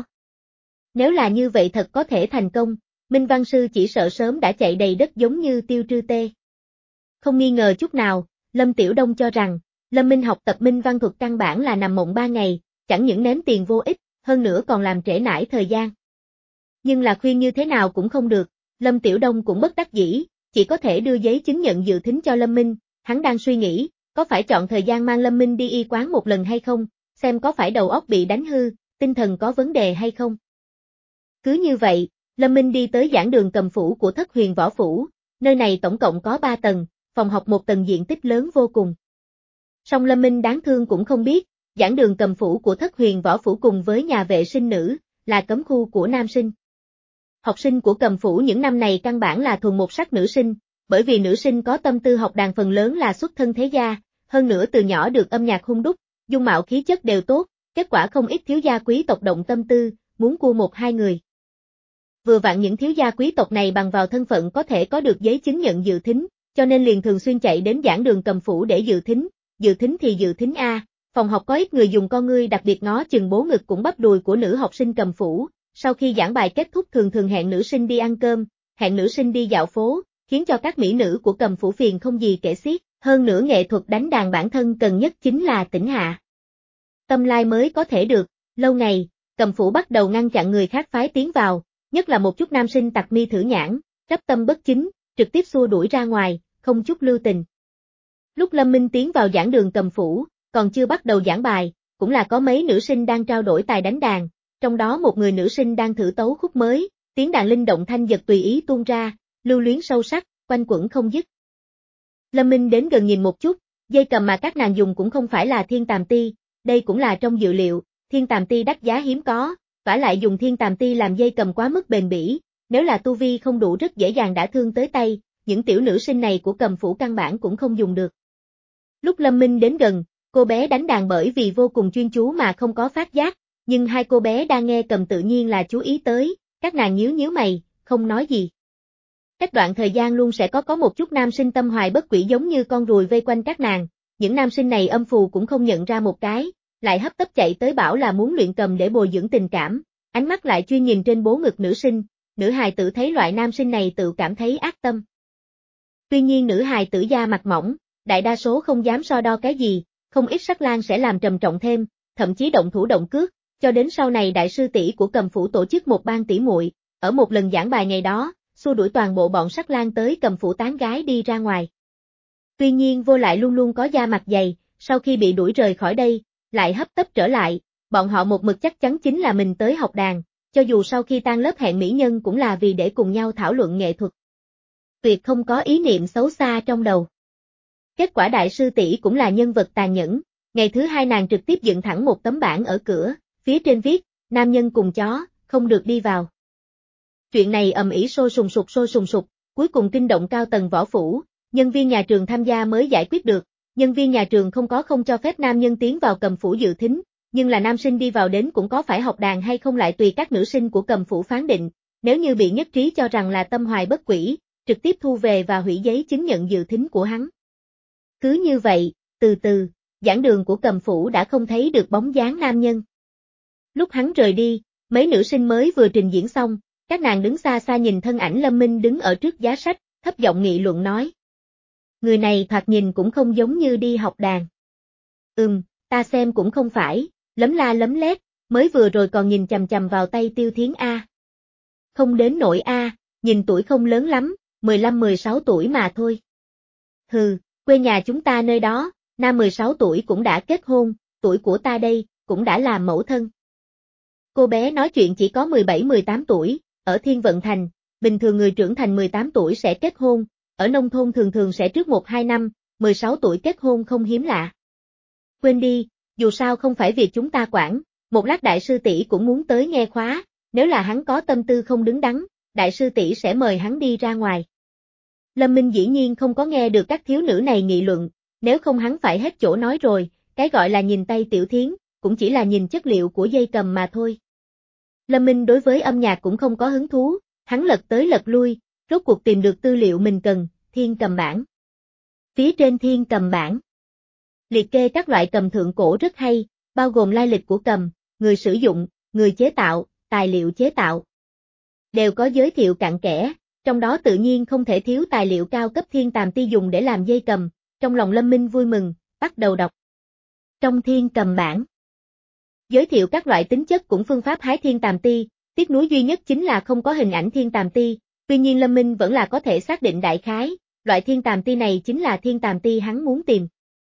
Nếu là như vậy thật có thể thành công, Minh Văn Sư chỉ sợ sớm đã chạy đầy đất giống như tiêu trư tê. Không nghi ngờ chút nào, Lâm Tiểu Đông cho rằng, Lâm Minh học tập Minh Văn thuật căn bản là nằm mộng ba ngày, chẳng những ném tiền vô ích, hơn nữa còn làm trễ nải thời gian. Nhưng là khuyên như thế nào cũng không được, Lâm Tiểu Đông cũng bất đắc dĩ, chỉ có thể đưa giấy chứng nhận dự thính cho Lâm Minh, hắn đang suy nghĩ, có phải chọn thời gian mang Lâm Minh đi y quán một lần hay không, xem có phải đầu óc bị đánh hư, tinh thần có vấn đề hay không. Cứ như vậy, Lâm Minh đi tới giảng đường cầm phủ của Thất Huyền Võ Phủ, nơi này tổng cộng có ba tầng, phòng học một tầng diện tích lớn vô cùng. Song Lâm Minh đáng thương cũng không biết, giảng đường cầm phủ của Thất Huyền Võ Phủ cùng với nhà vệ sinh nữ, là cấm khu của nam sinh. Học sinh của cầm phủ những năm này căn bản là thuần một sắc nữ sinh, bởi vì nữ sinh có tâm tư học đàn phần lớn là xuất thân thế gia, hơn nữa từ nhỏ được âm nhạc hung đúc, dung mạo khí chất đều tốt, kết quả không ít thiếu gia quý tộc động tâm tư, muốn cua một hai người. Vừa vặn những thiếu gia quý tộc này bằng vào thân phận có thể có được giấy chứng nhận dự thính, cho nên liền thường xuyên chạy đến giảng đường cầm phủ để dự thính, dự thính thì dự thính A, phòng học có ít người dùng con ngươi đặc biệt ngó chừng bố ngực cũng bắp đùi của nữ học sinh cầm phủ, sau khi giảng bài kết thúc thường thường hẹn nữ sinh đi ăn cơm, hẹn nữ sinh đi dạo phố, khiến cho các mỹ nữ của cầm phủ phiền không gì kể xiết, hơn nữa nghệ thuật đánh đàn bản thân cần nhất chính là tĩnh hạ. Tâm lai mới có thể được, lâu ngày, cầm phủ bắt đầu ngăn chặn người khác phái tiến vào, nhất là một chút nam sinh tặc mi thử nhãn, rắp tâm bất chính, trực tiếp xua đuổi ra ngoài, không chút lưu tình. Lúc Lâm Minh tiến vào giảng đường cầm phủ, còn chưa bắt đầu giảng bài, cũng là có mấy nữ sinh đang trao đổi tài đánh đàn, trong đó một người nữ sinh đang thử tấu khúc mới, tiếng đàn linh động thanh giật tùy ý tuôn ra, lưu luyến sâu sắc, quanh quẩn không dứt. Lâm Minh đến gần nhìn một chút, dây cầm mà các nàng dùng cũng không phải là thiên tàm ti, đây cũng là trong dự liệu, thiên tàm ti đắt giá hiếm có, vả lại dùng thiên tàm ti làm dây cầm quá mức bền bỉ, nếu là tu vi không đủ rất dễ dàng đã thương tới tay, những tiểu nữ sinh này của Cầm phủ căn bản cũng không dùng được. Lúc Lâm Minh đến gần, cô bé đánh đàn bởi vì vô cùng chuyên chú mà không có phát giác, nhưng hai cô bé đang nghe cầm tự nhiên là chú ý tới, các nàng nhíu nhíu mày, không nói gì. Cách đoạn thời gian luôn sẽ có có một chút nam sinh tâm hoài bất quỷ giống như con ruồi vây quanh các nàng, những nam sinh này âm phù cũng không nhận ra một cái, lại hấp tấp chạy tới bảo là muốn luyện cầm để bồi dưỡng tình cảm, ánh mắt lại chuyên nhìn trên bố ngực nữ sinh, nữ hài tử thấy loại nam sinh này tự cảm thấy ác tâm. Tuy nhiên nữ hài tử da mặt mỏng, đại đa số không dám so đo cái gì, không ít sắc lang sẽ làm trầm trọng thêm, thậm chí động thủ động cước, cho đến sau này đại sư tỷ của Cầm phủ tổ chức một ban tỷ muội, ở một lần giảng bài ngày đó, xua đuổi toàn bộ bọn sắc lang tới Cầm phủ tán gái đi ra ngoài. Tuy nhiên Vô lại luôn luôn có da mặt dày, sau khi bị đuổi rời khỏi đây, lại hấp tấp trở lại, bọn họ một mực chắc chắn chính là mình tới học đàn, cho dù sau khi tan lớp hẹn mỹ nhân cũng là vì để cùng nhau thảo luận nghệ thuật. Tuyệt không có ý niệm xấu xa trong đầu. Kết quả đại sư tỷ cũng là nhân vật tàn nhẫn, ngày thứ hai nàng trực tiếp dựng thẳng một tấm bảng ở cửa, phía trên viết, nam nhân cùng chó, không được đi vào. Chuyện này ầm ĩ sôi sùng sục sôi sùng sục, cuối cùng kinh động cao tầng võ phủ, nhân viên nhà trường tham gia mới giải quyết được, nhân viên nhà trường không có không cho phép nam nhân tiến vào Cầm phủ dự thính, nhưng là nam sinh đi vào đến cũng có phải học đàn hay không lại tùy các nữ sinh của Cầm phủ phán định, nếu như bị nhất trí cho rằng là tâm hoài bất quỷ, trực tiếp thu về và hủy giấy chứng nhận dự thính của hắn. Cứ như vậy, từ từ, giảng đường của Cầm phủ đã không thấy được bóng dáng nam nhân. Lúc hắn rời đi, mấy nữ sinh mới vừa trình diễn xong, các nàng đứng xa xa nhìn thân ảnh Lâm Minh đứng ở trước giá sách, thấp giọng nghị luận nói. Người này thoạt nhìn cũng không giống như đi học đàn. Ừm, ta xem cũng không phải, lấm la lấm lét, mới vừa rồi còn nhìn chằm chằm vào tay Tiêu Thiến A. Không đến nỗi A, nhìn tuổi không lớn lắm, mười lăm mười sáu tuổi mà thôi. Hừ, quê nhà chúng ta nơi đó, nam mười sáu tuổi cũng đã kết hôn, tuổi của ta đây, cũng đã làm mẫu thân. Cô bé nói chuyện chỉ có mười bảy mười tám tuổi, ở Thiên Vận Thành, bình thường người trưởng thành mười tám tuổi sẽ kết hôn, ở nông thôn thường thường sẽ trước một hai năm, mười sáu tuổi kết hôn không hiếm lạ. Quên đi, dù sao không phải việc chúng ta quản, một lát đại sư tỷ cũng muốn tới nghe khóa, nếu là hắn có tâm tư không đứng đắn, đại sư tỷ sẽ mời hắn đi ra ngoài. Lâm Minh dĩ nhiên không có nghe được các thiếu nữ này nghị luận, nếu không hắn phải hết chỗ nói rồi, cái gọi là nhìn tay Tiểu Thiến, cũng chỉ là nhìn chất liệu của dây cầm mà thôi. Lâm Minh đối với âm nhạc cũng không có hứng thú, hắn lật tới lật lui, rốt cuộc tìm được tư liệu mình cần, thiên cầm bản. Phía trên thiên cầm bản, liệt kê các loại cầm thượng cổ rất hay, bao gồm lai lịch của cầm, người sử dụng, người chế tạo, tài liệu chế tạo. Đều có giới thiệu cặn kẽ, trong đó tự nhiên không thể thiếu tài liệu cao cấp thiên tàm ti dùng để làm dây cầm, trong lòng Lâm Minh vui mừng, bắt đầu đọc. Trong thiên cầm bản, giới thiệu các loại tính chất cũng phương pháp hái thiên tàm ti, tiếc nuối duy nhất chính là không có hình ảnh thiên tàm ti, tuy nhiên Lâm Minh vẫn là có thể xác định đại khái, loại thiên tàm ti này chính là thiên tàm ti hắn muốn tìm.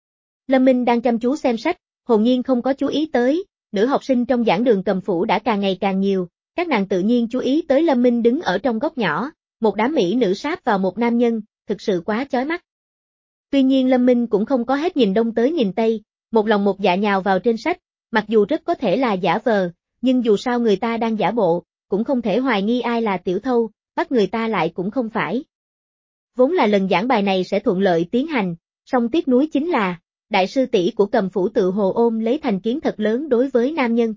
Lâm Minh đang chăm chú xem sách, hồn nhiên không có chú ý tới, nữ học sinh trong giảng đường Cầm phủ đã càng ngày càng nhiều, các nàng tự nhiên chú ý tới Lâm Minh đứng ở trong góc nhỏ, một đám mỹ nữ sáp vào một nam nhân, thực sự quá chói mắt. Tuy nhiên Lâm Minh cũng không có hết nhìn đông tới nhìn tây, một lòng một dạ nhào vào trên sách, mặc dù rất có thể là giả vờ, nhưng dù sao người ta đang giả bộ, cũng không thể hoài nghi ai là tiểu thâu, bắt người ta lại cũng không phải. Vốn là lần giảng bài này sẽ thuận lợi tiến hành, song tiếc nuối chính là, đại sư tỷ của Cầm phủ tự hồ ôm lấy thành kiến thật lớn đối với nam nhân.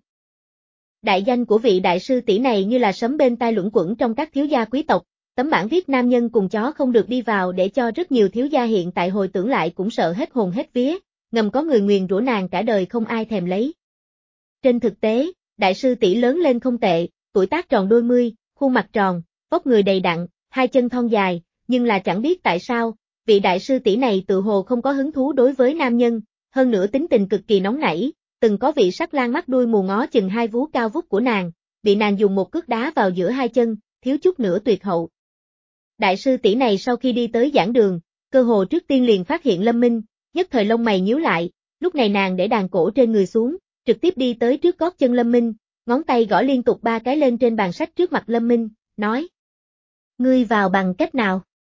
Đại danh của vị đại sư tỷ này như là sấm bên tai luẩn quẩn trong các thiếu gia quý tộc, tấm bảng viết nam nhân cùng chó không được đi vào để cho rất nhiều thiếu gia hiện tại hồi tưởng lại cũng sợ hết hồn hết vía, ngầm có người nguyền rủa nàng cả đời không ai thèm lấy. Trên thực tế, đại sư tỷ lớn lên không tệ, tuổi tác tròn đôi mươi, khuôn mặt tròn, vóc người đầy đặn, hai chân thon dài, nhưng là chẳng biết tại sao, vị đại sư tỷ này tự hồ không có hứng thú đối với nam nhân, hơn nữa tính tình cực kỳ nóng nảy, từng có vị sắc lang mắt đuôi mù ngó chừng hai vú cao vút của nàng, bị nàng dùng một cước đá vào giữa hai chân, thiếu chút nữa tuyệt hậu. Đại sư tỷ này sau khi đi tới giảng đường, cơ hồ trước tiên liền phát hiện Lâm Minh, nhất thời lông mày nhíu lại, lúc này nàng để đàn cổ trên người xuống, trực tiếp đi tới trước gót chân Lâm Minh, ngón tay gõ liên tục ba cái lên trên bàn sách trước mặt Lâm Minh, nói. Ngươi vào bằng cách nào?